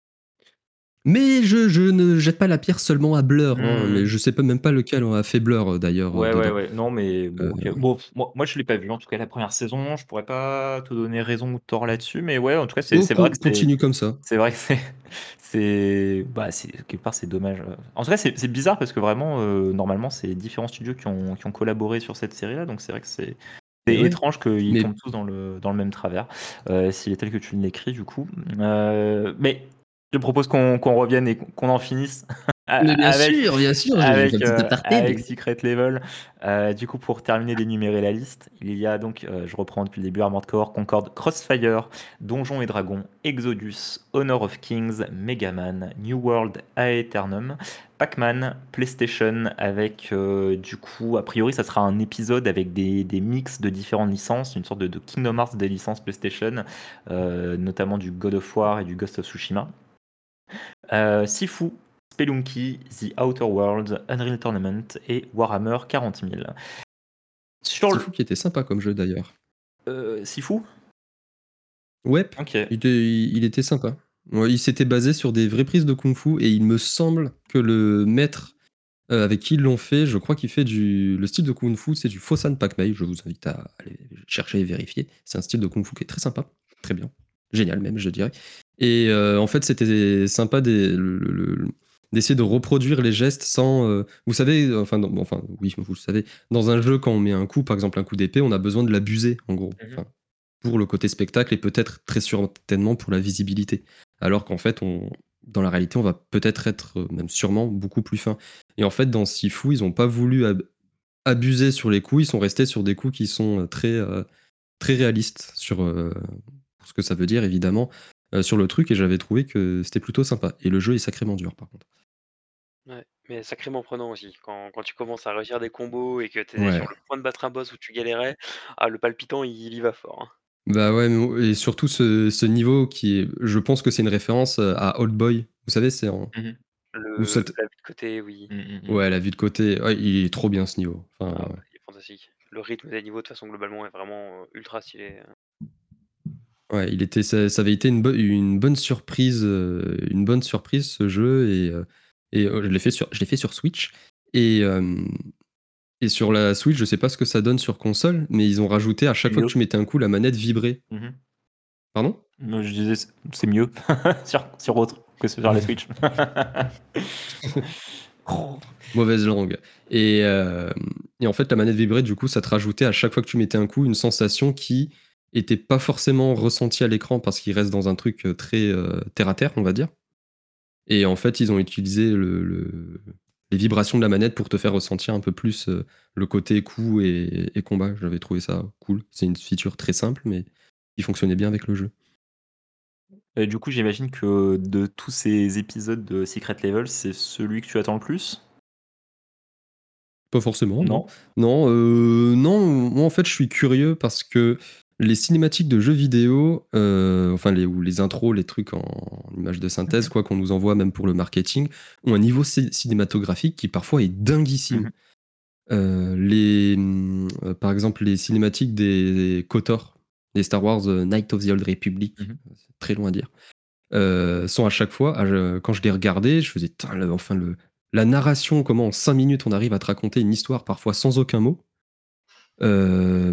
Mais je, je ne jette pas la pierre seulement à Blur. Hein, Mhm. mais je sais pas, même pas lequel a fait Blur, euh, d'ailleurs, euh, Ouais, ouais, dedans. ouais. Non, mais bon, Euh, ok. Bon, moi, moi, je l'ai pas vu, en tout cas, la première saison. Je pourrais pas te donner raison ou tort là-dessus, mais ouais, en tout cas, c'est oh, c'est vrai con- que c'est. continue comme ça. C'est vrai que c'est. C'est. Bah, c'est- quelque part, c'est dommage. En tout cas, c'est c'est bizarre parce que vraiment, euh, normalement, c'est différents studios qui ont, qui ont collaboré sur cette série-là, donc c'est vrai que c'est. C'est Mais ouais. étrange qu'ils Mais tombent tous dans le, dans le même travers, euh, s'il est tel que tu l'écris, du coup. Euh, mais Je propose qu'on qu'on revienne et qu'on qu'on en finisse Mais bien avec, sûr, bien sûr, j'ai j'ai fait avec, un petit euh, aparté. avec mais- Secret Level. Euh, du coup, pour terminer d'énumérer la liste, il y a donc, euh, je reprends depuis le début, Armored Core, Concorde, Crossfire, Donjons et Dragons, Exodus, Honor of Kings, Mega Man, New World Aeternum, Pac-Man, PlayStation, avec euh, du coup, a priori, ça sera un épisode avec des, des mix de différentes licences, une sorte de, de Kingdom Hearts des licences PlayStation, euh, notamment du God of War et du Ghost of Tsushima. Euh, Sifu, Spelunky, The Outer Worlds, Unreal Tournament et Warhammer quarante mille. Sur C'est le... fou qui était sympa comme jeu d'ailleurs. Euh, Sifu Ouais, Ok. il était, il, il était sympa. Ouais, il s'était basé sur des vraies prises de kung-fu et il me semble que le maître euh, avec qui ils l'ont fait, je crois qu'il fait du le style de kung-fu, c'est du Fosan Pak-Mei. Je vous invite à aller chercher et vérifier. C'est un style de kung-fu qui est très sympa, très bien, génial même, je dirais. Et euh, en fait, c'était sympa des- le- le- le- d'essayer de reproduire les gestes sans. euh, vous savez, enfin, dans- bon, enfin, oui, vous le savez, dans un jeu, quand on met un coup, par exemple un coup d'épée, on a besoin de l'abuser, en gros. Mhm. Enfin, pour le côté spectacle et peut-être très certainement pour la visibilité. Alors qu'en fait, on, dans la réalité, on va peut-être être, euh, même sûrement, beaucoup plus fin. Et en fait, dans Sifu, ils n'ont pas voulu ab- abuser sur les coups, ils sont restés sur des coups qui sont euh, très, euh, très réalistes sur euh, pour ce que ça veut dire, évidemment, euh, sur le truc, et j'avais trouvé que c'était plutôt sympa. Et le jeu est sacrément dur, par contre. Ouais, mais sacrément prenant aussi. Quand, quand tu commences à réussir des combos et que tu es sur Ouais. le point de battre un boss où tu galérais, ah, le palpitant, il, il y va fort. Hein. Bah ouais, mais- et surtout ce, ce niveau qui est, je pense que c'est une référence euh, à Old Boy. Vous savez, c'est en, Mhm. où Le, cette- la vue de côté, oui. Mhm, mhm. ouais, la vue de côté, ouais, il est trop bien ce niveau. Enfin, Ah, ouais, il est fantastique. Le rythme des niveaux, de toute façon, globalement, est vraiment euh, ultra stylé. ouais, il était, ça, ça avait été une, bo- une bonne surprise, euh, une bonne surprise ce jeu et, euh, et euh, je l'ai fait sur, je l'ai fait sur Switch et euh, et sur la Switch, je sais pas ce que ça donne sur console, mais ils ont rajouté à chaque fois que Mieux. tu mettais un coup, la manette vibrait. Mhm. Pardon? Moi, je disais, c'est- c'est mieux sur, sur autre que sur la Switch. Mauvaise langue. Et, euh, et en fait, la manette vibrait, du coup, ça te rajoutait à chaque fois que tu mettais un coup une sensation qui était pas forcément ressentie à l'écran parce qu'il reste dans un truc euh, très euh, terre à terre, on va dire. Et en fait, ils ont utilisé le, le- les vibrations de la manette pour te faire ressentir un peu plus euh, le côté coup et, et combat. J'avais trouvé ça cool. C'est une feature très simple, mais qui fonctionnait bien avec le jeu. Et du coup, j'imagine que de tous ces épisodes de Secret Level, c'est celui que tu attends le plus? Pas forcément, non. Non. Non, euh, non, moi en fait je suis curieux parce que les cinématiques de jeux vidéo, euh, enfin les, ou les intros, les trucs en, en images de synthèse, Mhm. quoi qu'on nous envoie même pour le marketing, ont un niveau ci- cinématographique qui parfois est dinguissime. Mhm. Euh, les, hum, euh, par exemple les cinématiques des KOTOR, des Star Wars euh, Knight of the Old Republic, Mhm. c'est très loin à dire, euh, sont à chaque fois, à- quand je les regardais, je faisais, Tain, le- enfin le, la narration, comment en cinq minutes on arrive à te raconter une histoire parfois sans aucun mot. Euh,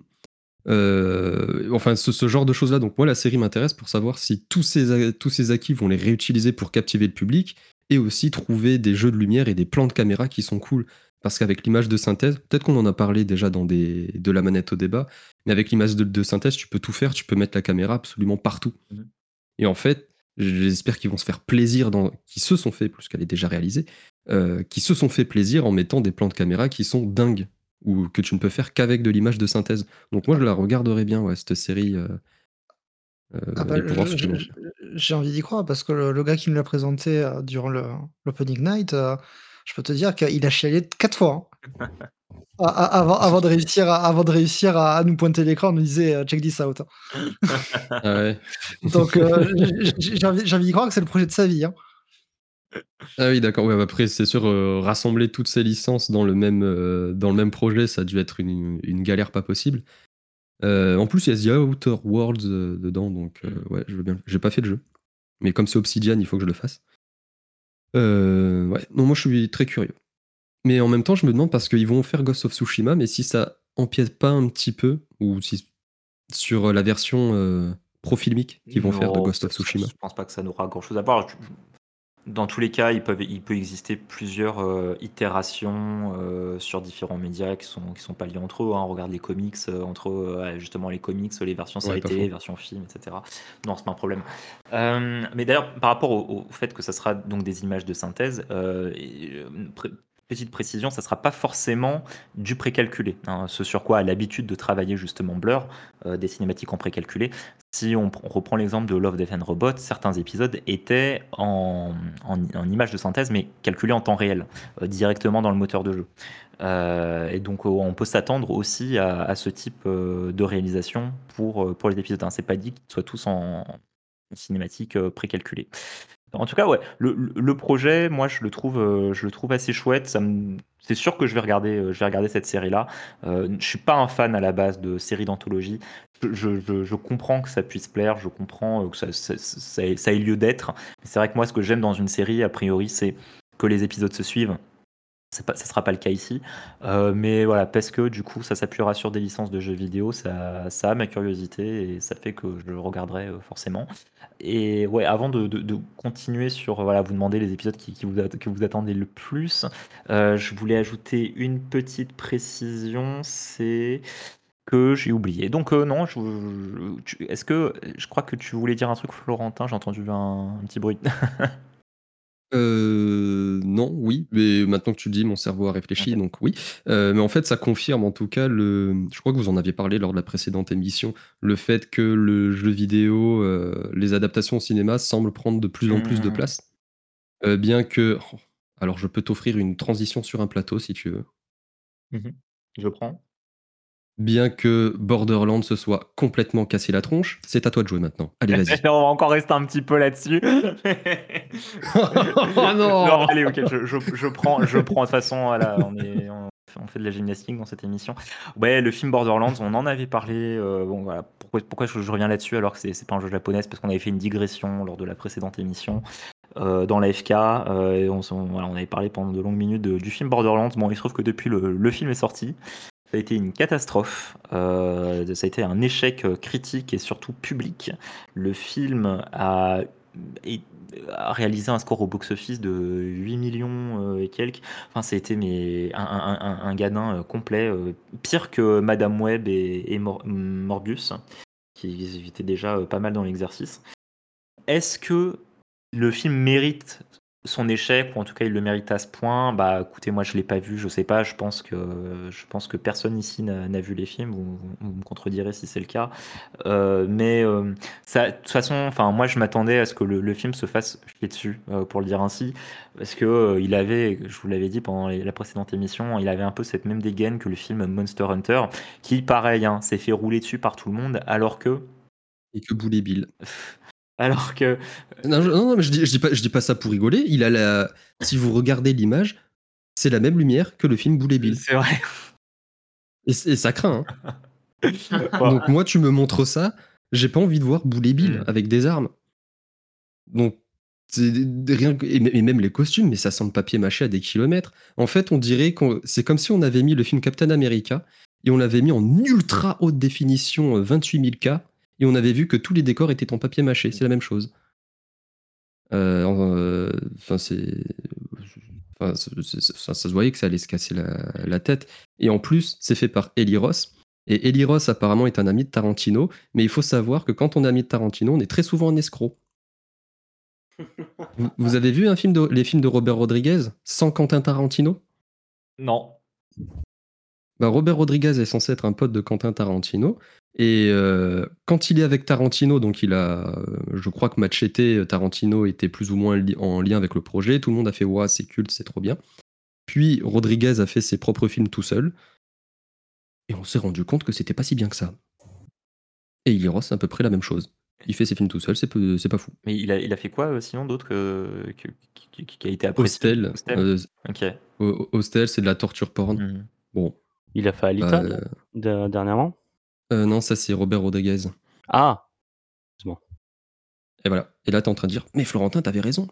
euh, enfin, ce, ce genre de choses-là. Donc moi, la série m'intéresse pour savoir si tous ces, tous ces acquis vont les réutiliser pour captiver le public et aussi trouver des jeux de lumière et des plans de caméra qui sont cool. Parce qu'avec l'image de synthèse, peut-être qu'on en a parlé déjà dans des, de la manette au débat, mais avec l'image de, de synthèse, tu peux tout faire, tu peux mettre la caméra absolument partout. Mhm. Et en fait, j'espère qu'ils vont se faire plaisir, dans, qui se sont fait, plus qu'elle est déjà réalisée, euh, qui se sont fait plaisir en mettant des plans de caméra qui sont dingues, ou que tu ne peux faire qu'avec de l'image de synthèse. Donc moi, je la regarderai bien, ouais, cette série, euh, euh, Ah bah, et pour voir je- ce qu'ils je- vont je- faire. j'ai envie d'y croire parce que le, le gars qui me l'a présenté euh, durant le, l'Opening Night, euh, je peux te dire qu'il a chialé quatre fois. hein. A- a- avant, avant de réussir, à, avant de réussir à, à nous pointer l'écran, on nous disait euh, check this out. Ah ouais. Donc euh, j'ai j'ai envie, j'ai envie d'y croire que c'est le projet de sa vie. hein. Ah oui, d'accord. Ouais, bah après, c'est sûr, euh, rassembler toutes ces licences dans le même, euh, dans le même projet, ça a dû être une, une galère pas possible. Euh, en plus, il y a The Outer Worlds euh, dedans, donc euh, ouais, je veux bien. J'ai pas fait le jeu, mais comme c'est Obsidian, il faut que je le fasse. Euh, ouais, non, moi je suis très curieux. Mais en même temps, je me demande parce qu'ils vont faire Ghost of Tsushima, mais si ça empiète pas un petit peu, ou si sur la version euh, pro-filmique qu'ils vont faire de Non, Ghost ça- of ça- Tsushima. je pense pas que ça n'aura grand chose à voir. Je- dans tous les cas, ils peuvent, il peut exister plusieurs euh, itérations euh, sur différents médias qui sont, qui sont pas liés entre eux. Hein. On regarde les comics, euh, entre eux, ouais, justement les comics, les versions Ouais, séries pas télé, les faux. versions films, et cetera. Non, c'est pas un problème. Euh, mais d'ailleurs, par rapport au, au fait que ça sera donc des images de synthèse, euh, et, euh, pré- petite précision, ça sera pas forcément du précalculé. Hein. Ce sur quoi a l'habitude de travailler justement Blur, euh, des cinématiques en précalculé. Si on, pr- on reprend l'exemple de Love, Death and Robots, certains épisodes étaient en, en, en images de synthèse, mais calculées en temps réel, euh, directement dans le moteur de jeu. Euh, et donc, euh, on peut s'attendre aussi à, à ce type euh, de réalisation pour, euh, pour les épisodes. Hein. C'est pas dit qu'ils soient tous en, en cinématique euh, précalculée. En tout cas, ouais, le, le- le projet, moi, je le trouve, euh, je le trouve assez chouette. Ça me- c'est sûr que je vais regarder, euh, je vais regarder cette série-là. Euh, je suis pas un fan à la base de séries d'anthologie. Je, je- je- je comprends que ça puisse plaire, je comprends euh, que ça, ça, ça ait, ça ait lieu d'être. C'est vrai que moi, ce que j'aime dans une série, a priori, c'est que les épisodes se suivent. C'est pas, ça sera pas le cas ici. Euh, mais voilà, parce que du coup, ça s'appuiera sur des licences de jeux vidéo, ça, ça a ma curiosité et ça fait que je le regarderai euh, forcément. Et ouais, avant de, de- de continuer sur, voilà, vous demander les épisodes qui, qui vous, at- que vous attendez le plus, euh, je voulais ajouter une petite précision, c'est que j'ai oublié. Donc euh, non, je- je- tu- est-ce que, je crois que tu voulais dire un truc, Florentin, j'ai entendu un, un petit bruit. Euh, non, oui, mais maintenant que tu le dis, mon cerveau a réfléchi, Ok. donc oui. Euh, mais en fait, ça confirme en tout cas le. Je crois que vous en aviez parlé lors de la précédente émission, le fait que le jeu vidéo, euh, les adaptations au cinéma semblent prendre de plus en plus de Mhm, place. Euh, bien que. Oh, alors, je peux t'offrir une transition sur un plateau si tu veux. mhm. Je prends. Bien que Borderlands se soit complètement cassé la tronche, c'est à toi de jouer maintenant. Allez, vas-y. On va encore rester un petit peu là-dessus. Oh Non, non. allez, ok, je, je, je prends, je prends. De toute façon, voilà, on est, on, on fait de la gymnastique dans cette émission. Ouais, le film Borderlands, on en avait parlé. Euh, bon, voilà, pourquoi, pourquoi je, je reviens là-dessus alors que c'est, c'est pas un jeu japonais, c'est parce qu'on avait fait une digression lors de la précédente émission euh, dans la F K. Euh, et on, s'en- voilà, on avait parlé pendant de longues minutes de- du film Borderlands. Bon, il se trouve que depuis le, le film est sorti, ça a été une catastrophe. Euh, ça a été un échec euh, critique et surtout public. Le film a, est- a réalisé un score au box-office de huit millions euh, et quelques. Enfin, ça a été mais, un, un, un- un gadin euh, complet, euh, pire que Madame Web et, et Mor- Morbius, qui étaient déjà euh, pas mal dans l'exercice. Est-ce que le film mérite son échec, ou en tout cas il le mérite à ce point? Bah écoutez, moi je l'ai pas vu, je sais pas, je pense que, je pense que personne ici n'a n'a vu les films, vous, vous me contredirez si c'est le cas. Euh, mais euh, ça, de toute façon, enfin, moi je m'attendais à ce que le, le film se fasse chier dessus, euh, pour le dire ainsi, parce que euh, il avait, je vous l'avais dit pendant les- la précédente émission, il avait un peu cette même dégaine que le film Monster Hunter, qui pareil, hein, s'est fait rouler dessus par tout le monde, alors que, Et que Boulet Bill. alors que, Non, je, non, non, mais je dis, je dis pas, je dis pas ça pour rigoler. Il a la. Si vous regardez l'image, c'est la même lumière que le film Boulet Bill. c'est vrai. Et, c'est- et ça craint. Hein. Bon. Donc moi, tu me montres ça, j'ai pas envie de voir Boulet Bill Mm. avec des armes. Donc c'est des- rien que- et m- et même les costumes, mais ça sent le papier mâché à des kilomètres. En fait, on dirait qu'on, c'est comme si on avait mis le film Captain America et on l'avait mis en ultra haute définition, euh, vingt-huit mille K, et on avait vu que tous les décors étaient en papier mâché. C'est la même chose. Euh, euh, Enfin, c'est. Enfin, c'est- c'est- ça, ça se voyait que ça allait se casser la, la tête. Et en plus, c'est fait par Eli Ross. Et Eli Ross, apparemment, est un ami de Tarantino. Mais il faut savoir que quand on est ami de Tarantino, on est très souvent un escroc. Vous, vous avez vu un film de, les films de Robert Rodriguez sans Quentin Tarantino? Non. Bah, Robert Rodriguez est censé être un pote de Quentin Tarantino. Et euh, quand il est avec Tarantino, donc il a, euh, je crois que Machete, Tarantino était plus ou moins li- en lien avec le projet. Tout le monde a fait ouah, c'est culte, c'est trop bien. Puis Rodriguez a fait ses propres films tout seul. Et on s'est rendu compte que c'était pas si bien que ça. Et Eli Ross, c'est à peu près la même chose. Il fait ses films tout seul, c'est peu- c'est pas fou. Mais il a, il a fait quoi euh, sinon d'autre que, que- qui, qui- qui a été apprécié? Hostel, Hostel. euh, Ok. Ho- Hostel, c'est de la torture porn. Mhm. Bon, Il a fait Alita, Euh, non De- dernièrement. euh, non, ça c'est Robert Rodriguez. Ah, c'est bon. Et voilà. Et là, t'es en train de dire, mais Florentin, t'avais raison.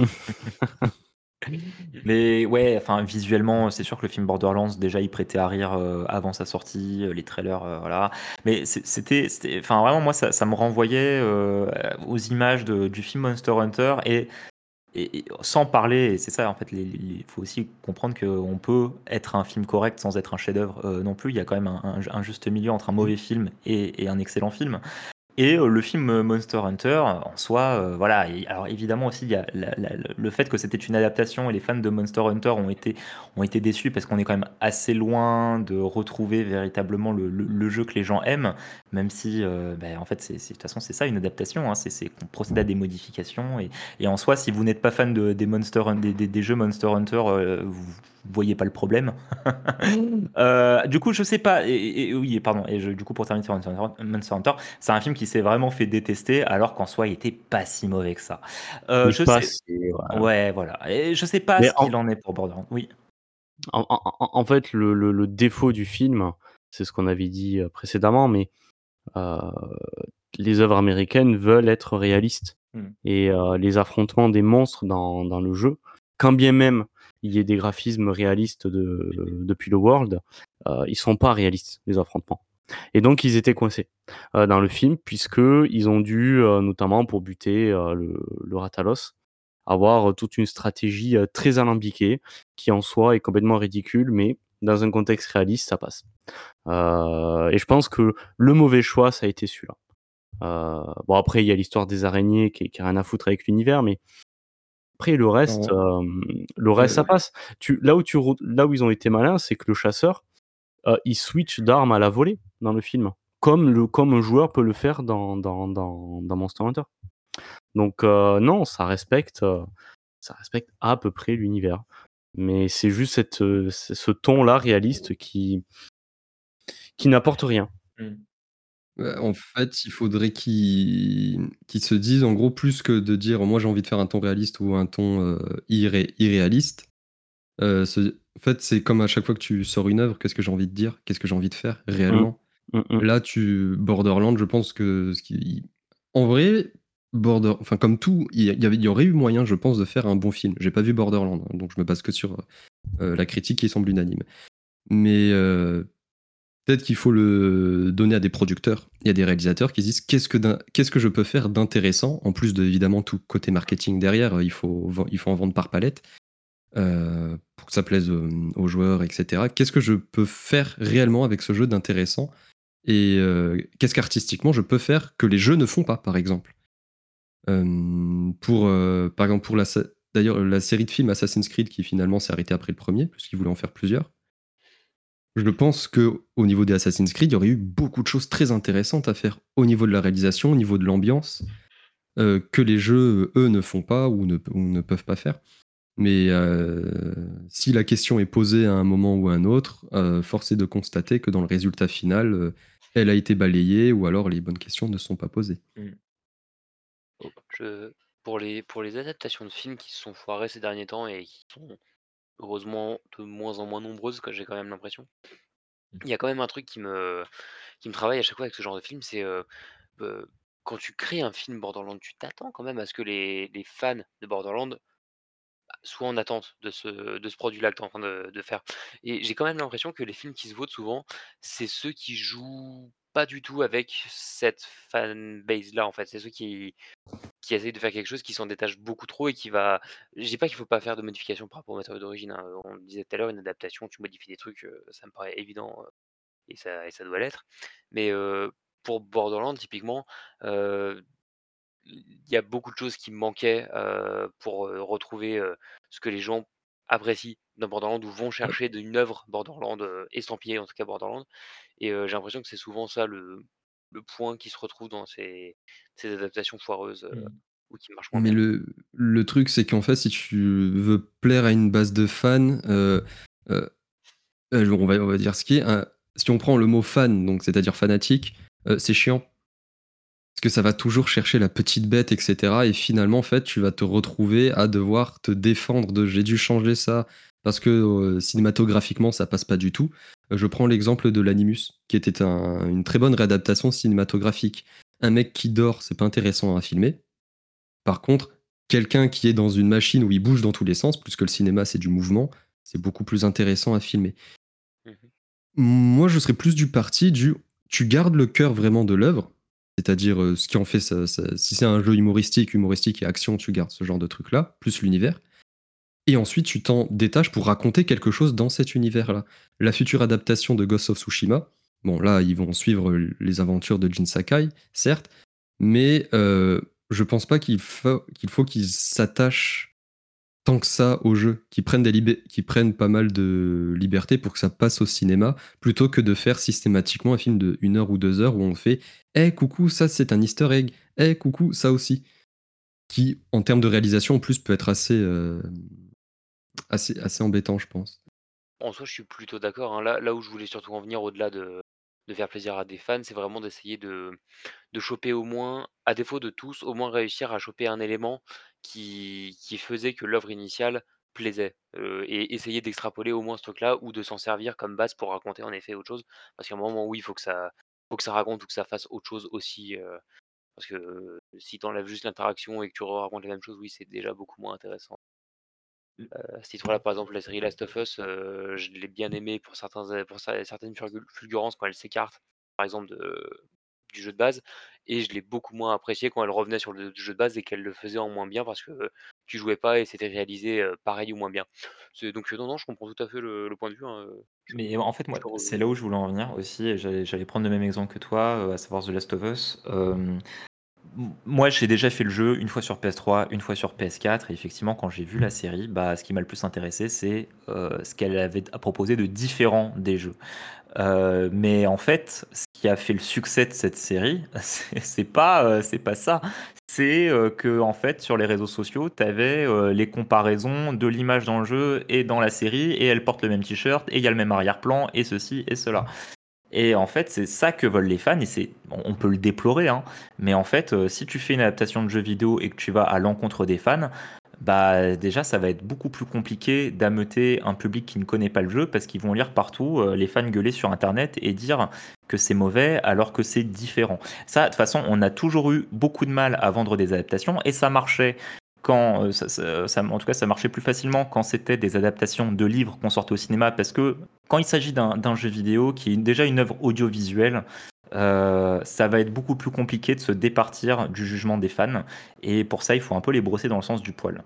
Mais ouais, enfin visuellement, c'est sûr que le film Borderlands, déjà, il prêtait à rire euh, avant sa sortie, euh, les trailers, euh, voilà. Mais c'est- c'était, c'était, enfin vraiment, moi, ça, ça me renvoyait euh, aux images de- du film Monster Hunter et et, et sans parler, et c'est ça en fait, il faut aussi comprendre qu'on peut être un film correct sans être un chef-d'œuvre euh, non plus. Il y a quand même un, un- un juste milieu entre un mauvais film et, et un excellent film. Et euh, le film euh, Monster Hunter, en soi, euh, voilà. Et alors évidemment aussi, il y a la- la- le fait que c'était une adaptation et les fans de Monster Hunter ont été, ont été déçus parce qu'on est quand même assez loin de retrouver véritablement le, le- le jeu que les gens aiment, même si, euh, ben, en fait, c'est, c'est- de toute façon, c'est ça une adaptation, hein, c'est, c'est qu'on procède à des modifications. Et, et en soi, si vous n'êtes pas fan de, des, Monster, Hun- des, des- des jeux Monster Hunter, euh, vous voyez pas le problème. Euh, du coup, je sais pas. Et, et- et- oui, pardon. Et je- du coup, pour terminer sur Monster Hunter, Monster Hunter, c'est un film qui s'est vraiment fait détester, alors qu'en soi, il était pas si mauvais que ça. Euh, Mais je pas sais. si, ouais. Ouais, voilà. Et je sais pas Mais ce en, qu'il en est pour Borderlands. Oui. en- en- en- en fait, le, le- le défaut du film, c'est ce qu'on avait dit euh, précédemment, mais euh, les œuvres américaines veulent être réalistes. Hmm. Et euh, les affrontements des monstres dans, dans le jeu, quand bien même il y ait des graphismes réalistes de, depuis le World, euh, ils sont pas réalistes, les affrontements. Et donc ils étaient coincés euh, dans le film, puisque ils ont dû, euh, notamment pour buter euh, le, le Ratalos, avoir euh, toute une stratégie euh, très alambiquée, qui en soi est complètement ridicule, mais dans un contexte réaliste, ça passe. Euh, et je pense que le mauvais choix, ça a été celui-là. Euh, bon, après, il y a l'histoire des araignées qui, qui a rien à foutre avec l'univers, mais après, le reste, En- euh, le reste, ça euh, passe. Tu, là, où tu, re- là où ils ont été malins, c'est que le chasseur, euh, il switch d'arme à la volée dans le film, comme, le, comme un joueur peut le faire dans, dans, dans, dans Monster Hunter. Donc, euh, non, ça respecte, euh, ça respecte à peu près l'univers. Mais c'est juste cette, euh, ce ce ton-là réaliste qui, qui n'apporte rien. Hmm. Ouais, en fait, il faudrait qu'ils qu'ils se disent, en gros, plus que de dire moi j'ai envie de faire un ton réaliste ou un ton euh, irré- irréaliste. euh, se- En fait, c'est comme à chaque fois que tu sors une œuvre, qu'est-ce que j'ai envie de dire, qu'est-ce que j'ai envie de faire Mm, réellement. mm, mm. Là, tu Borderland, je pense que ce qui... en vrai, Border, enfin comme tout, il y, avait- il y aurait eu moyen, je pense, de faire un bon film. J'ai pas vu Borderland, hein, donc je me base que sur euh, la critique qui semble unanime. Mais euh, peut-être qu'il faut le donner à des producteurs et à des réalisateurs qui se disent qu'est-ce que, d'in- qu'est-ce que je peux faire d'intéressant, en plus de évidemment tout côté marketing derrière, il faut, ven- il faut en vendre par palette euh, pour que ça plaise aux, aux joueurs, et cetera. Qu'est-ce que je peux faire réellement avec ce jeu d'intéressant et euh, qu'est-ce qu'artistiquement je peux faire que les jeux ne font pas, par exemple. Euh, pour, euh, par exemple, pour la, sa- d'ailleurs, la série de films Assassin's Creed qui finalement s'est arrêtée après le premier, puisqu'ils voulaient en faire plusieurs. Je pense que au niveau des Assassin's Creed, il y aurait eu beaucoup de choses très intéressantes à faire au niveau de la réalisation, au niveau de l'ambiance, euh, que les jeux, eux, ne font pas ou ne, ou ne peuvent pas faire. Mais euh, si la question est posée à un moment ou à un autre, euh, force est de constater que dans le résultat final, euh, elle a été balayée ou alors les bonnes questions ne sont pas posées. Hmm. Je, pour les, pour les adaptations de films qui se sont foirées ces derniers temps et qui sont heureusement de moins en moins nombreuses, que j'ai quand même l'impression, il y a quand même un truc qui me, qui me travaille à chaque fois avec ce genre de film, c'est euh, euh, quand tu crées un film Borderlands, tu t'attends quand même à ce que les, les fans de Borderlands soient en attente de ce, de ce produit-là que tu es en train de, de faire. Et j'ai quand même l'impression que les films qui se votent souvent, c'est ceux qui jouent pas du tout avec cette fanbase-là, en fait. C'est ceux qui, qui essayent de faire quelque chose qui s'en détache beaucoup trop et qui va. Je dis pas qu'il faut pas faire de modifications par rapport au matériau d'origine, hein. On le disait tout à l'heure, une adaptation, tu modifies des trucs, euh, ça me paraît évident euh, et ça, et ça doit l'être. Mais euh, pour Borderlands, typiquement, euh, il y a beaucoup de choses qui me manquaient euh, pour euh, retrouver euh, ce que les gens apprécient dans Borderlands ou vont chercher d'une œuvre Borderlands, euh, estampillée en tout cas Borderlands. Et euh, j'ai l'impression que c'est souvent ça le, le point qui se retrouve dans ces, ces adaptations foireuses euh, Hmm. ou qui marchent moins Mais bien. le, le truc, c'est qu'en fait, si tu veux plaire à une base de fans, euh, euh, euh, on, va, on va dire ce qui est. Un- si on prend le mot fan, donc c'est-à-dire fanatique, euh, c'est chiant. Parce que ça va toujours chercher la petite bête, et cetera. Et finalement, en fait, tu vas te retrouver à devoir te défendre de j'ai dû changer ça parce que euh, cinématographiquement, ça passe pas du tout. Euh, je prends l'exemple de l'Animus, qui était un- une très bonne réadaptation cinématographique. Un mec qui dort, c'est pas intéressant à filmer. Par contre, quelqu'un qui est dans une machine où il bouge dans tous les sens, plus que le cinéma, c'est du mouvement, c'est beaucoup plus intéressant à filmer. Mhm. Moi, je serais plus du parti du tu gardes le cœur vraiment de l'œuvre, C'est-à-dire euh, ce qui en fait ça, ça- si c'est un jeu humoristique, humoristique et action, tu gardes ce genre de truc-là, plus l'univers. Et ensuite, tu t'en détaches pour raconter quelque chose dans cet univers-là. La future adaptation de Ghost of Tsushima, bon là, ils vont suivre les aventures de Jin Sakai, certes, mais euh, je pense pas qu'il faut qu'il faut qu'ils s'attachent tant que ça au jeu, qu'ils prennent, des libé- qu'ils prennent pas mal de liberté pour que ça passe au cinéma, plutôt que de faire systématiquement un film de une heure ou deux heures où on fait Eh coucou, ça c'est un easter egg, Eh coucou, ça aussi. Qui, en termes de réalisation, en plus, peut être assez, euh, assez, assez embêtant, je pense. En soi, je suis plutôt d'accord, hein. Là là où je voulais surtout en venir au-delà de de faire plaisir à des fans, c'est vraiment d'essayer de de choper au moins, à défaut de tous, au moins réussir à choper un élément qui qui faisait que l'œuvre initiale plaisait, heu et essayer d'extrapoler au moins ce truc-là ou de s'en servir comme base pour raconter en effet autre chose. Parce qu'à un moment, oui, il faut que ça faut que ça raconte ou que ça fasse autre chose aussi, heu, parce que, heu, si tu enlèves juste l'interaction et que tu racontes les mêmes choses, oui, c'est déjà beaucoup moins intéressant. À ce titre-là, par exemple, la série Last of Us, heu, je l'ai bien aimée pour certains pour cer certaines fulgu fulgurances quand elle s'écarte, par exemple, de du jeu de base et je l'ai beaucoup moins appréciée quand elle revenait sur le jeu de base et qu'elle le faisait en moins bien parce que, heu, tu jouais pas et c'était réalisé, heu, pareil ou moins bien. C'est donc heu, non, non, je comprends tout à fait le le point de vue, hein, heu, je Mais en fait, je moi, te c'est rejoins. là où je voulais en venir aussi, et j'allais j'allais prendre le même exemple que toi, heu, à savoir The Last of Us. Hem, m moi, j'ai déjà fait le jeu une fois sur P S trois, une fois sur P S quatre et effectivement, quand j'ai vu la série, bah, ce qui m'a le plus intéressé, c'est, heu, ce qu'elle avait à proposer de différent des jeux. Heu, mais en fait, ce qui a fait le succès de cette série, c'est c'est pas, heu, c'est pas ça. C'est, heu, qu'en fait, sur les réseaux sociaux, tu avais, les comparaisons de l'image dans le jeu et dans la série et elles portent le même t-shirt et il y a le même arrière-plan et ceci et cela. Et en fait, c'est ça que veulent les fans et c'est on on peut le déplorer, hein, mais en fait, heu, si tu fais une adaptation de jeu vidéo et que tu vas à l'encontre des fans, bah, déjà, ça va être beaucoup plus compliqué d'ameuter un public qui ne connaît pas le jeu parce qu'ils vont lire partout, heu, les fans gueuler sur internet et dire que c'est mauvais alors que c'est différent. Ça, de toute façon, on a toujours eu beaucoup de mal à vendre des adaptations et ça marchait quand, heu, ça ça ça en tout cas, ça marchait plus facilement quand c'était des adaptations de livres qu'on sortait au cinéma parce que quand il s'agit d'un d'un jeu vidéo qui est déjà une œuvre audiovisuelle, heu, ça va être beaucoup plus compliqué de se départir du jugement des fans et pour ça, il faut un peu les brosser dans le sens du poil.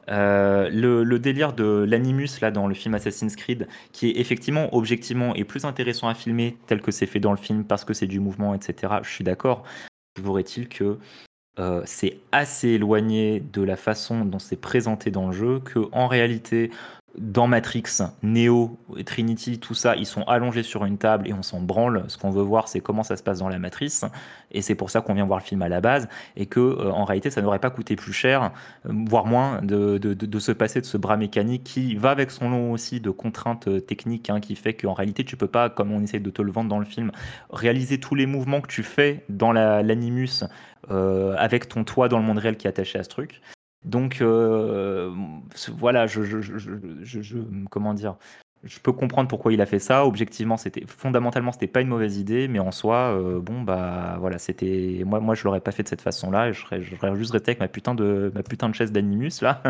Euh, le, le délire de l'animus là dans le film Assassin's Creed, qui est effectivement objectivement et plus intéressant à filmer tel que c'est fait dans le film parce que c'est du mouvement, et cetera. Je suis d'accord. Toujours est-il que euh, c'est assez éloigné de la façon dont c'est présenté dans le jeu que en réalité dans Matrix, Neo, Trinity, tout ça, ils sont allongés sur une table et on s'en branle. Ce qu'on veut voir, c'est comment ça se passe dans la matrice, et c'est pour ça qu'on vient voir le film à la base, et que euh, en réalité, ça n'aurait pas coûté plus cher, euh, voire moins, de, de, de, de se passer de ce bras mécanique qui va avec son lot aussi de contraintes euh, techniques, hein, qui fait qu'en réalité, tu peux pas, comme on essaie de te le vendre dans le film, réaliser tous les mouvements que tu fais dans la- l'animus euh, avec ton toit dans le monde réel qui est attaché à ce truc. Donc euh, voilà, je, je, je, je, je- comment dire, je peux comprendre pourquoi il a fait ça. Objectivement, c'était fondamentalement, c'était pas une mauvaise idée, mais en soi, euh, bon bah voilà, c'était moi, moi je l'aurais pas fait de cette façon-là. Et je serais, je serais juste resté avec ma putain de ma putain de chaise d'Animus là,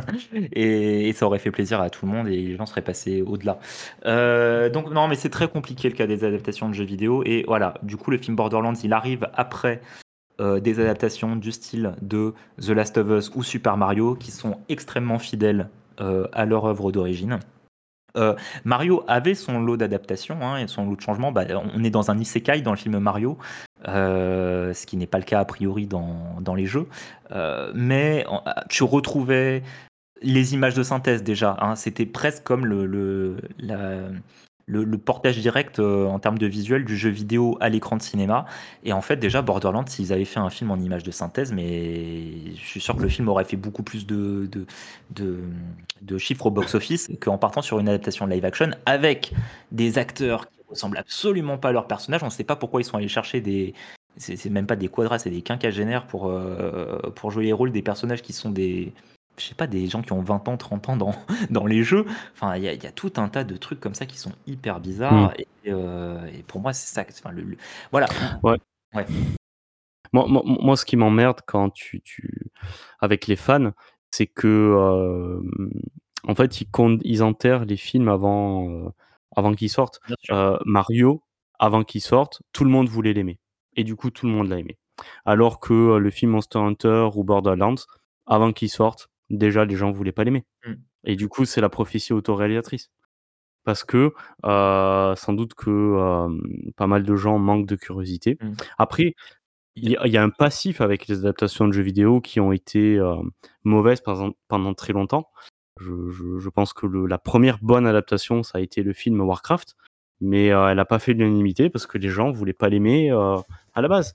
et, et ça aurait fait plaisir à tout le monde et les gens seraient passés au-delà. Euh, donc non, mais c'est très compliqué le cas des adaptations de jeux vidéo et voilà. Du coup, le film Borderlands, il arrive après euh, des adaptations du style de The Last of Us ou Super Mario qui sont extrêmement fidèles euh, à leur œuvre d'origine. Euh, Mario avait son lot d'adaptations hein, et son lot de changements. Bah, on est dans un isekai dans le film Mario, euh, ce qui n'est pas le cas a priori dans, dans les jeux. Euh, mais en- tu retrouvais les images de synthèse déjà, hein, c'était presque comme le, le, la- le, le portage direct euh, en termes de visuel du jeu vidéo à l'écran de cinéma. Et en fait, déjà, Borderlands, s'ils avaient fait un film en images de synthèse, mais je suis sûr que le film aurait fait beaucoup plus de, de, de, de chiffres au box-office qu'en partant sur une adaptation live action avec des acteurs qui ressemblent absolument pas à leurs personnages. On ne sait pas pourquoi ils sont allés chercher des. C'est c'est même pas des quadras, c'est des quinquagénaires pour, euh, pour jouer les rôles des personnages qui sont des, je sais pas, des gens qui ont vingt ans, trente ans dans, dans les jeux. Enfin, il y, a- il y a tout un tas de trucs comme ça qui sont hyper Hmm. bizarres. Et, euh, et pour moi, c'est ça. Enfin, le, le- voilà. Ouais. Ouais. Moi, moi, moi, ce qui m'emmerde quand tu, tu, avec les fans, c'est que, euh, en fait, ils, con- ils enterrent les films avant, euh, avant qu'ils sortent. Bien sûr. Euh, Mario, avant qu'il sorte, tout le monde voulait l'aimer. Et du coup, tout le monde l'a aimé. Alors que euh, le film Monster Hunter ou Borderlands, avant qu'il sorte, déjà les gens voulaient pas l'aimer. Mm. Et du coup, c'est la prophétie autoréalisatrice. Parce que euh, sans doute que euh, pas mal de gens manquent de curiosité. Mm. Après, il y, a- il y a un passif avec les adaptations de jeux vidéo qui ont été euh, mauvaises pendant, pendant très longtemps. Je, je- je pense que le- la première bonne adaptation, ça a été le film Warcraft, mais euh, elle n'a pas fait l'unanimité parce que les gens voulaient pas l'aimer euh, à la base.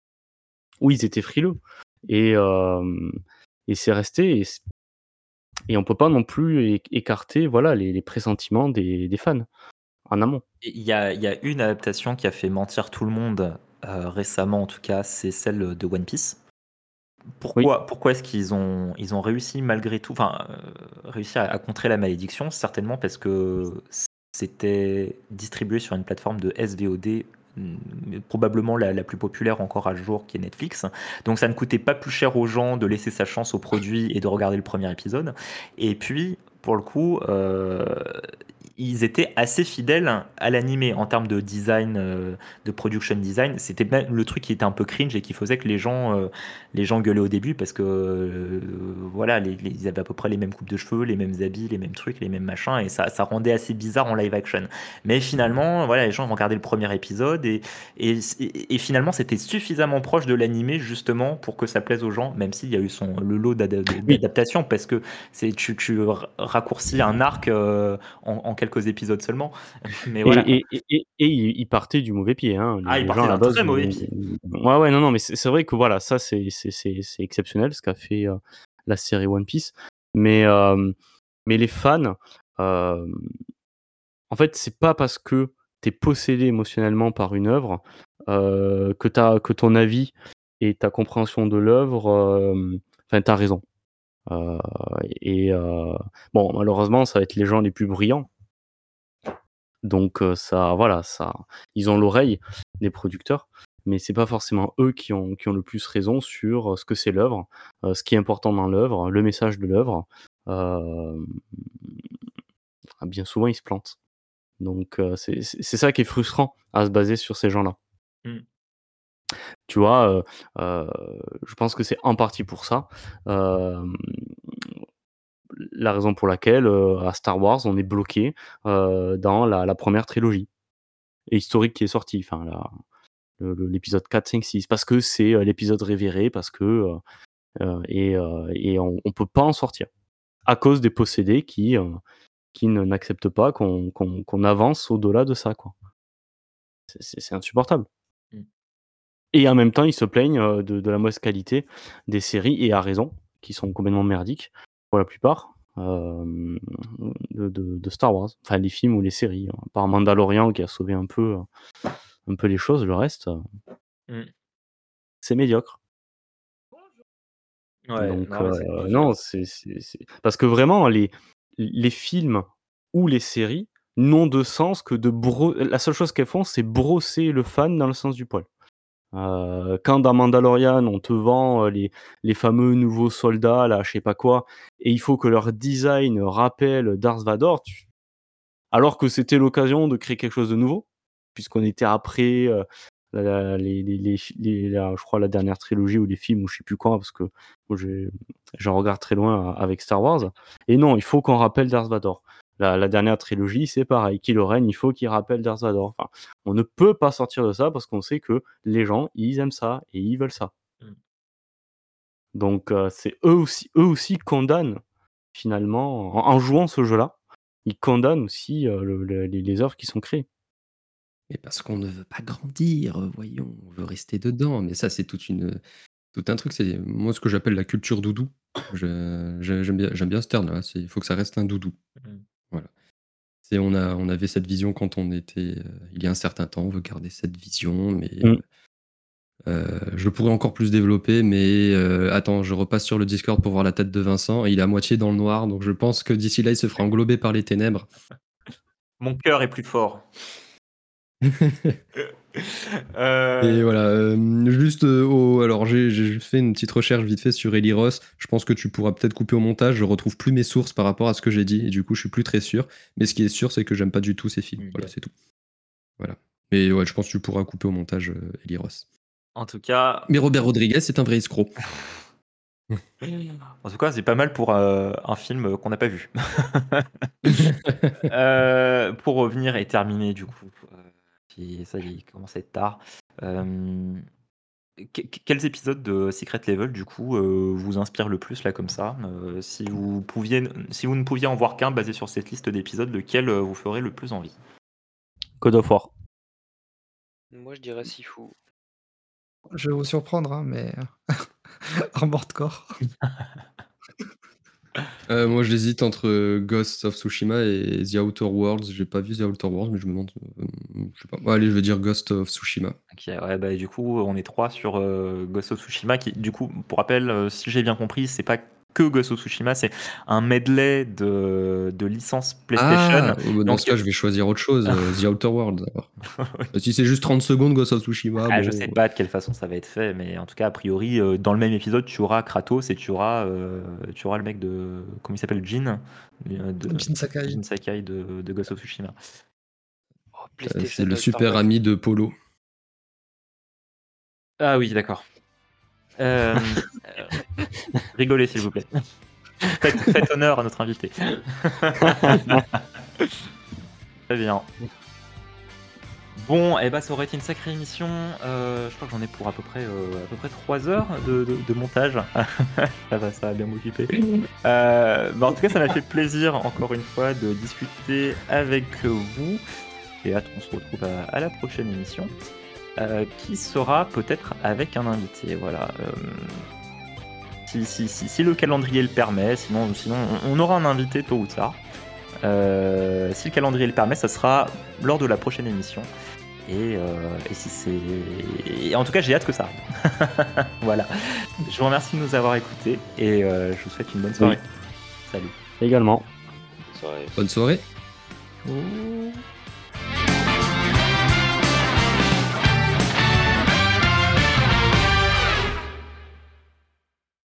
Oui, ils étaient frileux. Et, euh, et c'est resté. Et, c- et on peut pas non plus é- écarter voilà, les, les pressentiments des, des fans en amont. Et Il y a, il y a une adaptation qui a fait mentir tout le monde euh, récemment, en tout cas, c'est celle de One Piece. Oui. Pourquoi, pourquoi est-ce qu'ils ont, ils ont réussi malgré tout, enfin, euh, réussi à, à contrer la malédiction? Certainement parce que c'était distribué sur une plateforme de S V O D, mm, probablement la, la plus populaire encore à ce jour, qui est Netflix. Donc ça ne coûtait pas plus cher aux gens de laisser sa chance au produit et de regarder le premier épisode. Et puis, pour le coup, euh, ils étaient assez fidèles à l'animé en termes de design, euh, de production design. C'était même le truc qui était un peu cringe et qui faisait que les gens, euh, les gens gueulaient au début parce que euh, voilà, les, les- ils avaient à peu près les mêmes coupes de cheveux, les mêmes habits, les mêmes trucs, les mêmes machins, et ça, ça rendait assez bizarre en live action. Mais finalement, voilà, les gens ont regardé le premier épisode et, et, et- et finalement, c'était suffisamment proche de l'animé justement pour que ça plaise aux gens, même s'il y a eu son, le lot d'ada- Oui. d'adaptation parce que c'est, tu, tu ra- raccourcis un arc euh, en, en quelques épisodes seulement. Mais voilà. Et, et, et, et, et il il partait du mauvais pied. Hein. Les, Ah, il les partait gens à la d'un base. très mauvais ils- pied. Ouais, ouais, non, non, mais c'est c'est vrai que voilà, ça c'est c'est- c'est- c'est exceptionnel ce qu'a fait euh, la série One Piece. Mais, euh, mais les fans, euh, en fait, c'est pas parce que t'es possédé émotionnellement par une œuvre euh, que, t'as- que ton avis et ta compréhension de l'œuvre, euh, enfin, t'as raison. Euh, et euh, bon, malheureusement, ça va être les gens les plus brillants. Donc euh, ça, voilà, ça, ils ont l'oreille des producteurs, mais c'est pas forcément eux qui ont, qui ont le plus raison sur euh, ce que c'est l'œuvre, euh, ce qui est important dans l'œuvre, le message de l'œuvre. Euh, bien souvent, ils se plantent. Donc euh, c'est c'est- c'est ça qui est frustrant à se baser sur ces gens-là. Mm. Tu vois, euh, euh, je pense que c'est en partie pour ça. euh, la raison pour laquelle euh, à Star Wars, on est bloqué euh, dans la, la première trilogie et historique qui est sortie. Enfin, la, le- le- l'épisode quatre, cinq, six, parce que c'est euh, l'épisode révéré, parce que euh, euh, et, euh, et on, on peut pas en sortir à cause des possédés qui euh, qui ne- n'acceptent pas qu'on qu'on qu'on avance au-delà de ça, quoi. C'est c'est- c'est insupportable. Mm. Et en même temps, ils se plaignent euh, de, de la mauvaise qualité des séries, et à raison, qui sont complètement merdiques pour la plupart. euh, de, de- de Star Wars, enfin les films ou les séries, hein. Par Mandalorian qui a sauvé un peu, euh, un peu les choses, le reste, euh, Mm. c'est médiocre. Ouais, Donc non, mais c'est euh, dommage. non, c'est c'est- c'est- parce que vraiment les les films ou les séries n'ont de sens que de bro... La seule chose qu'elles font, c'est brosser le fan dans le sens du poil. Euh, quand dans Mandalorian, on te vend euh, les, les fameux nouveaux soldats, là, je sais pas quoi, et il faut que leur design rappelle Darth Vader, tu- alors que c'était l'occasion de créer quelque chose de nouveau, puisqu'on était après euh, la- la- les, les- les- les- la- je crois la dernière trilogie ou les films ou je sais plus quoi, parce que moi, j'ai- j'en regarde très loin avec Star Wars. Et non, il faut qu'on rappelle Darth Vader. La, la dernière trilogie, c'est pareil. Kylo Ren, il faut qu'il rappelle Darth Vader. Enfin, on ne peut pas sortir de ça parce qu'on sait que les gens, ils aiment ça et ils veulent ça. Mm. Donc, euh, c'est eux aussi, eux aussi condamnent finalement, en, en jouant ce jeu-là, ils condamnent aussi euh, le- le- les, les œuvres qui sont créées. Mais parce qu'on ne veut pas grandir, euh, voyons, on veut rester dedans. Mais ça, c'est toute une, tout un truc. C'est moi ce que j'appelle la culture doudou. Je- je- J'aime bien, j'aime bien ce terme-là. Il faut que ça reste un doudou. Mm. Voilà. C'est, on, a, on avait cette vision quand on était, euh, il y a un certain temps, on veut garder cette vision, mais Mm. euh, je pourrais encore plus développer. Mais euh, attends, je repasse sur le Discord pour voir la tête de Vincent. Il est à moitié dans le noir, donc je pense que d'ici là, il se fera englober par les ténèbres. Mon cœur est plus fort. Et Euh, voilà, euh, juste euh, au- alors j'ai j'ai juste fait une petite recherche vite fait sur Eli Ross. Je pense que tu pourras peut-être couper au montage. Je retrouve plus mes sources par rapport à ce que j'ai dit et du coup je suis plus très sûr. Mais ce qui est sûr, c'est que j'aime pas du tout ces films. Ok. Voilà, c'est tout. Voilà. Mais ouais, je pense que tu pourras couper au montage euh, Eli Ross. En tout cas, Mais Robert Rodriguez est un vrai escroc. en tout cas, c'est pas mal pour euh, un film qu'on n'a pas vu. Euh, pour revenir et terminer du coup, euh, puis ça il commence à être tard. Euh, que- que- quels épisodes de Secret Level du coup euh, vous inspirent le plus là comme ça? Euh, si vous pouviez, si vous ne pouviez en voir qu'un basé sur cette liste d'épisodes, lequel euh, vous ferait le plus envie? Code of War. Moi, je dirais Sifu. Je vais vous surprendre, hein, mais Armored Core. Euh, moi, j'hésite entre Ghost of Tsushima et The Outer Worlds. J'ai pas vu The Outer Worlds, mais je me demande. euh, je sais pas. Bon, allez, je vais dire Ghost of Tsushima. Ok, ouais, bah, du coup, on est trois sur euh, Ghost of Tsushima. Qui, du coup, pour rappel, euh, si j'ai bien compris, c'est pas que Ghost of Tsushima, c'est un medley de, de licences PlayStation. Ah, oh, bah, dans Donc, ce cas, je vais choisir autre chose. euh, The Outer Worlds. Alors. Euh, Si c'est juste trente secondes, Ghost of Tsushima. ah, bon, je sais pas de quelle façon ça va être fait, mais en tout cas, a priori, euh, dans le même épisode, tu auras Kratos et tu auras, euh, tu auras le mec de. Comment il s'appelle? Jin euh, de, Jin Sakai. Jin Sakai de, de Ghost of Tsushima. Oh, euh, PlayStation c'est le All-Star super Battle. ami de Polo. Ah oui, d'accord. Euh, euh, rigolez, s'il vous plaît. Faites, faites honneur à notre invité. Très bien. Bon, et bah ça aurait été une sacrée émission. Euh, je crois que j'en ai pour à peu près euh, à peu près trois heures de, de- de montage. ça va, ça va bien m'occuper. Euh, bah, en tout cas, ça m'a fait plaisir encore une fois de discuter avec vous. Et hâte qu'on se retrouve à, à la prochaine émission, euh, qui sera peut-être avec un invité. Voilà. Euh, si, si, si, si le calendrier le permet, sinon, sinon on, on aura un invité tôt ou tard. Euh, si le calendrier le permet, ça sera lors de la prochaine émission. Et, euh, et si c'est. Et en tout cas, j'ai hâte que ça arrive. Voilà. Je vous remercie de nous avoir écoutés et euh, je vous souhaite une bonne soirée. Salut. Également. Bonne soirée. Bonne soirée. Ouh.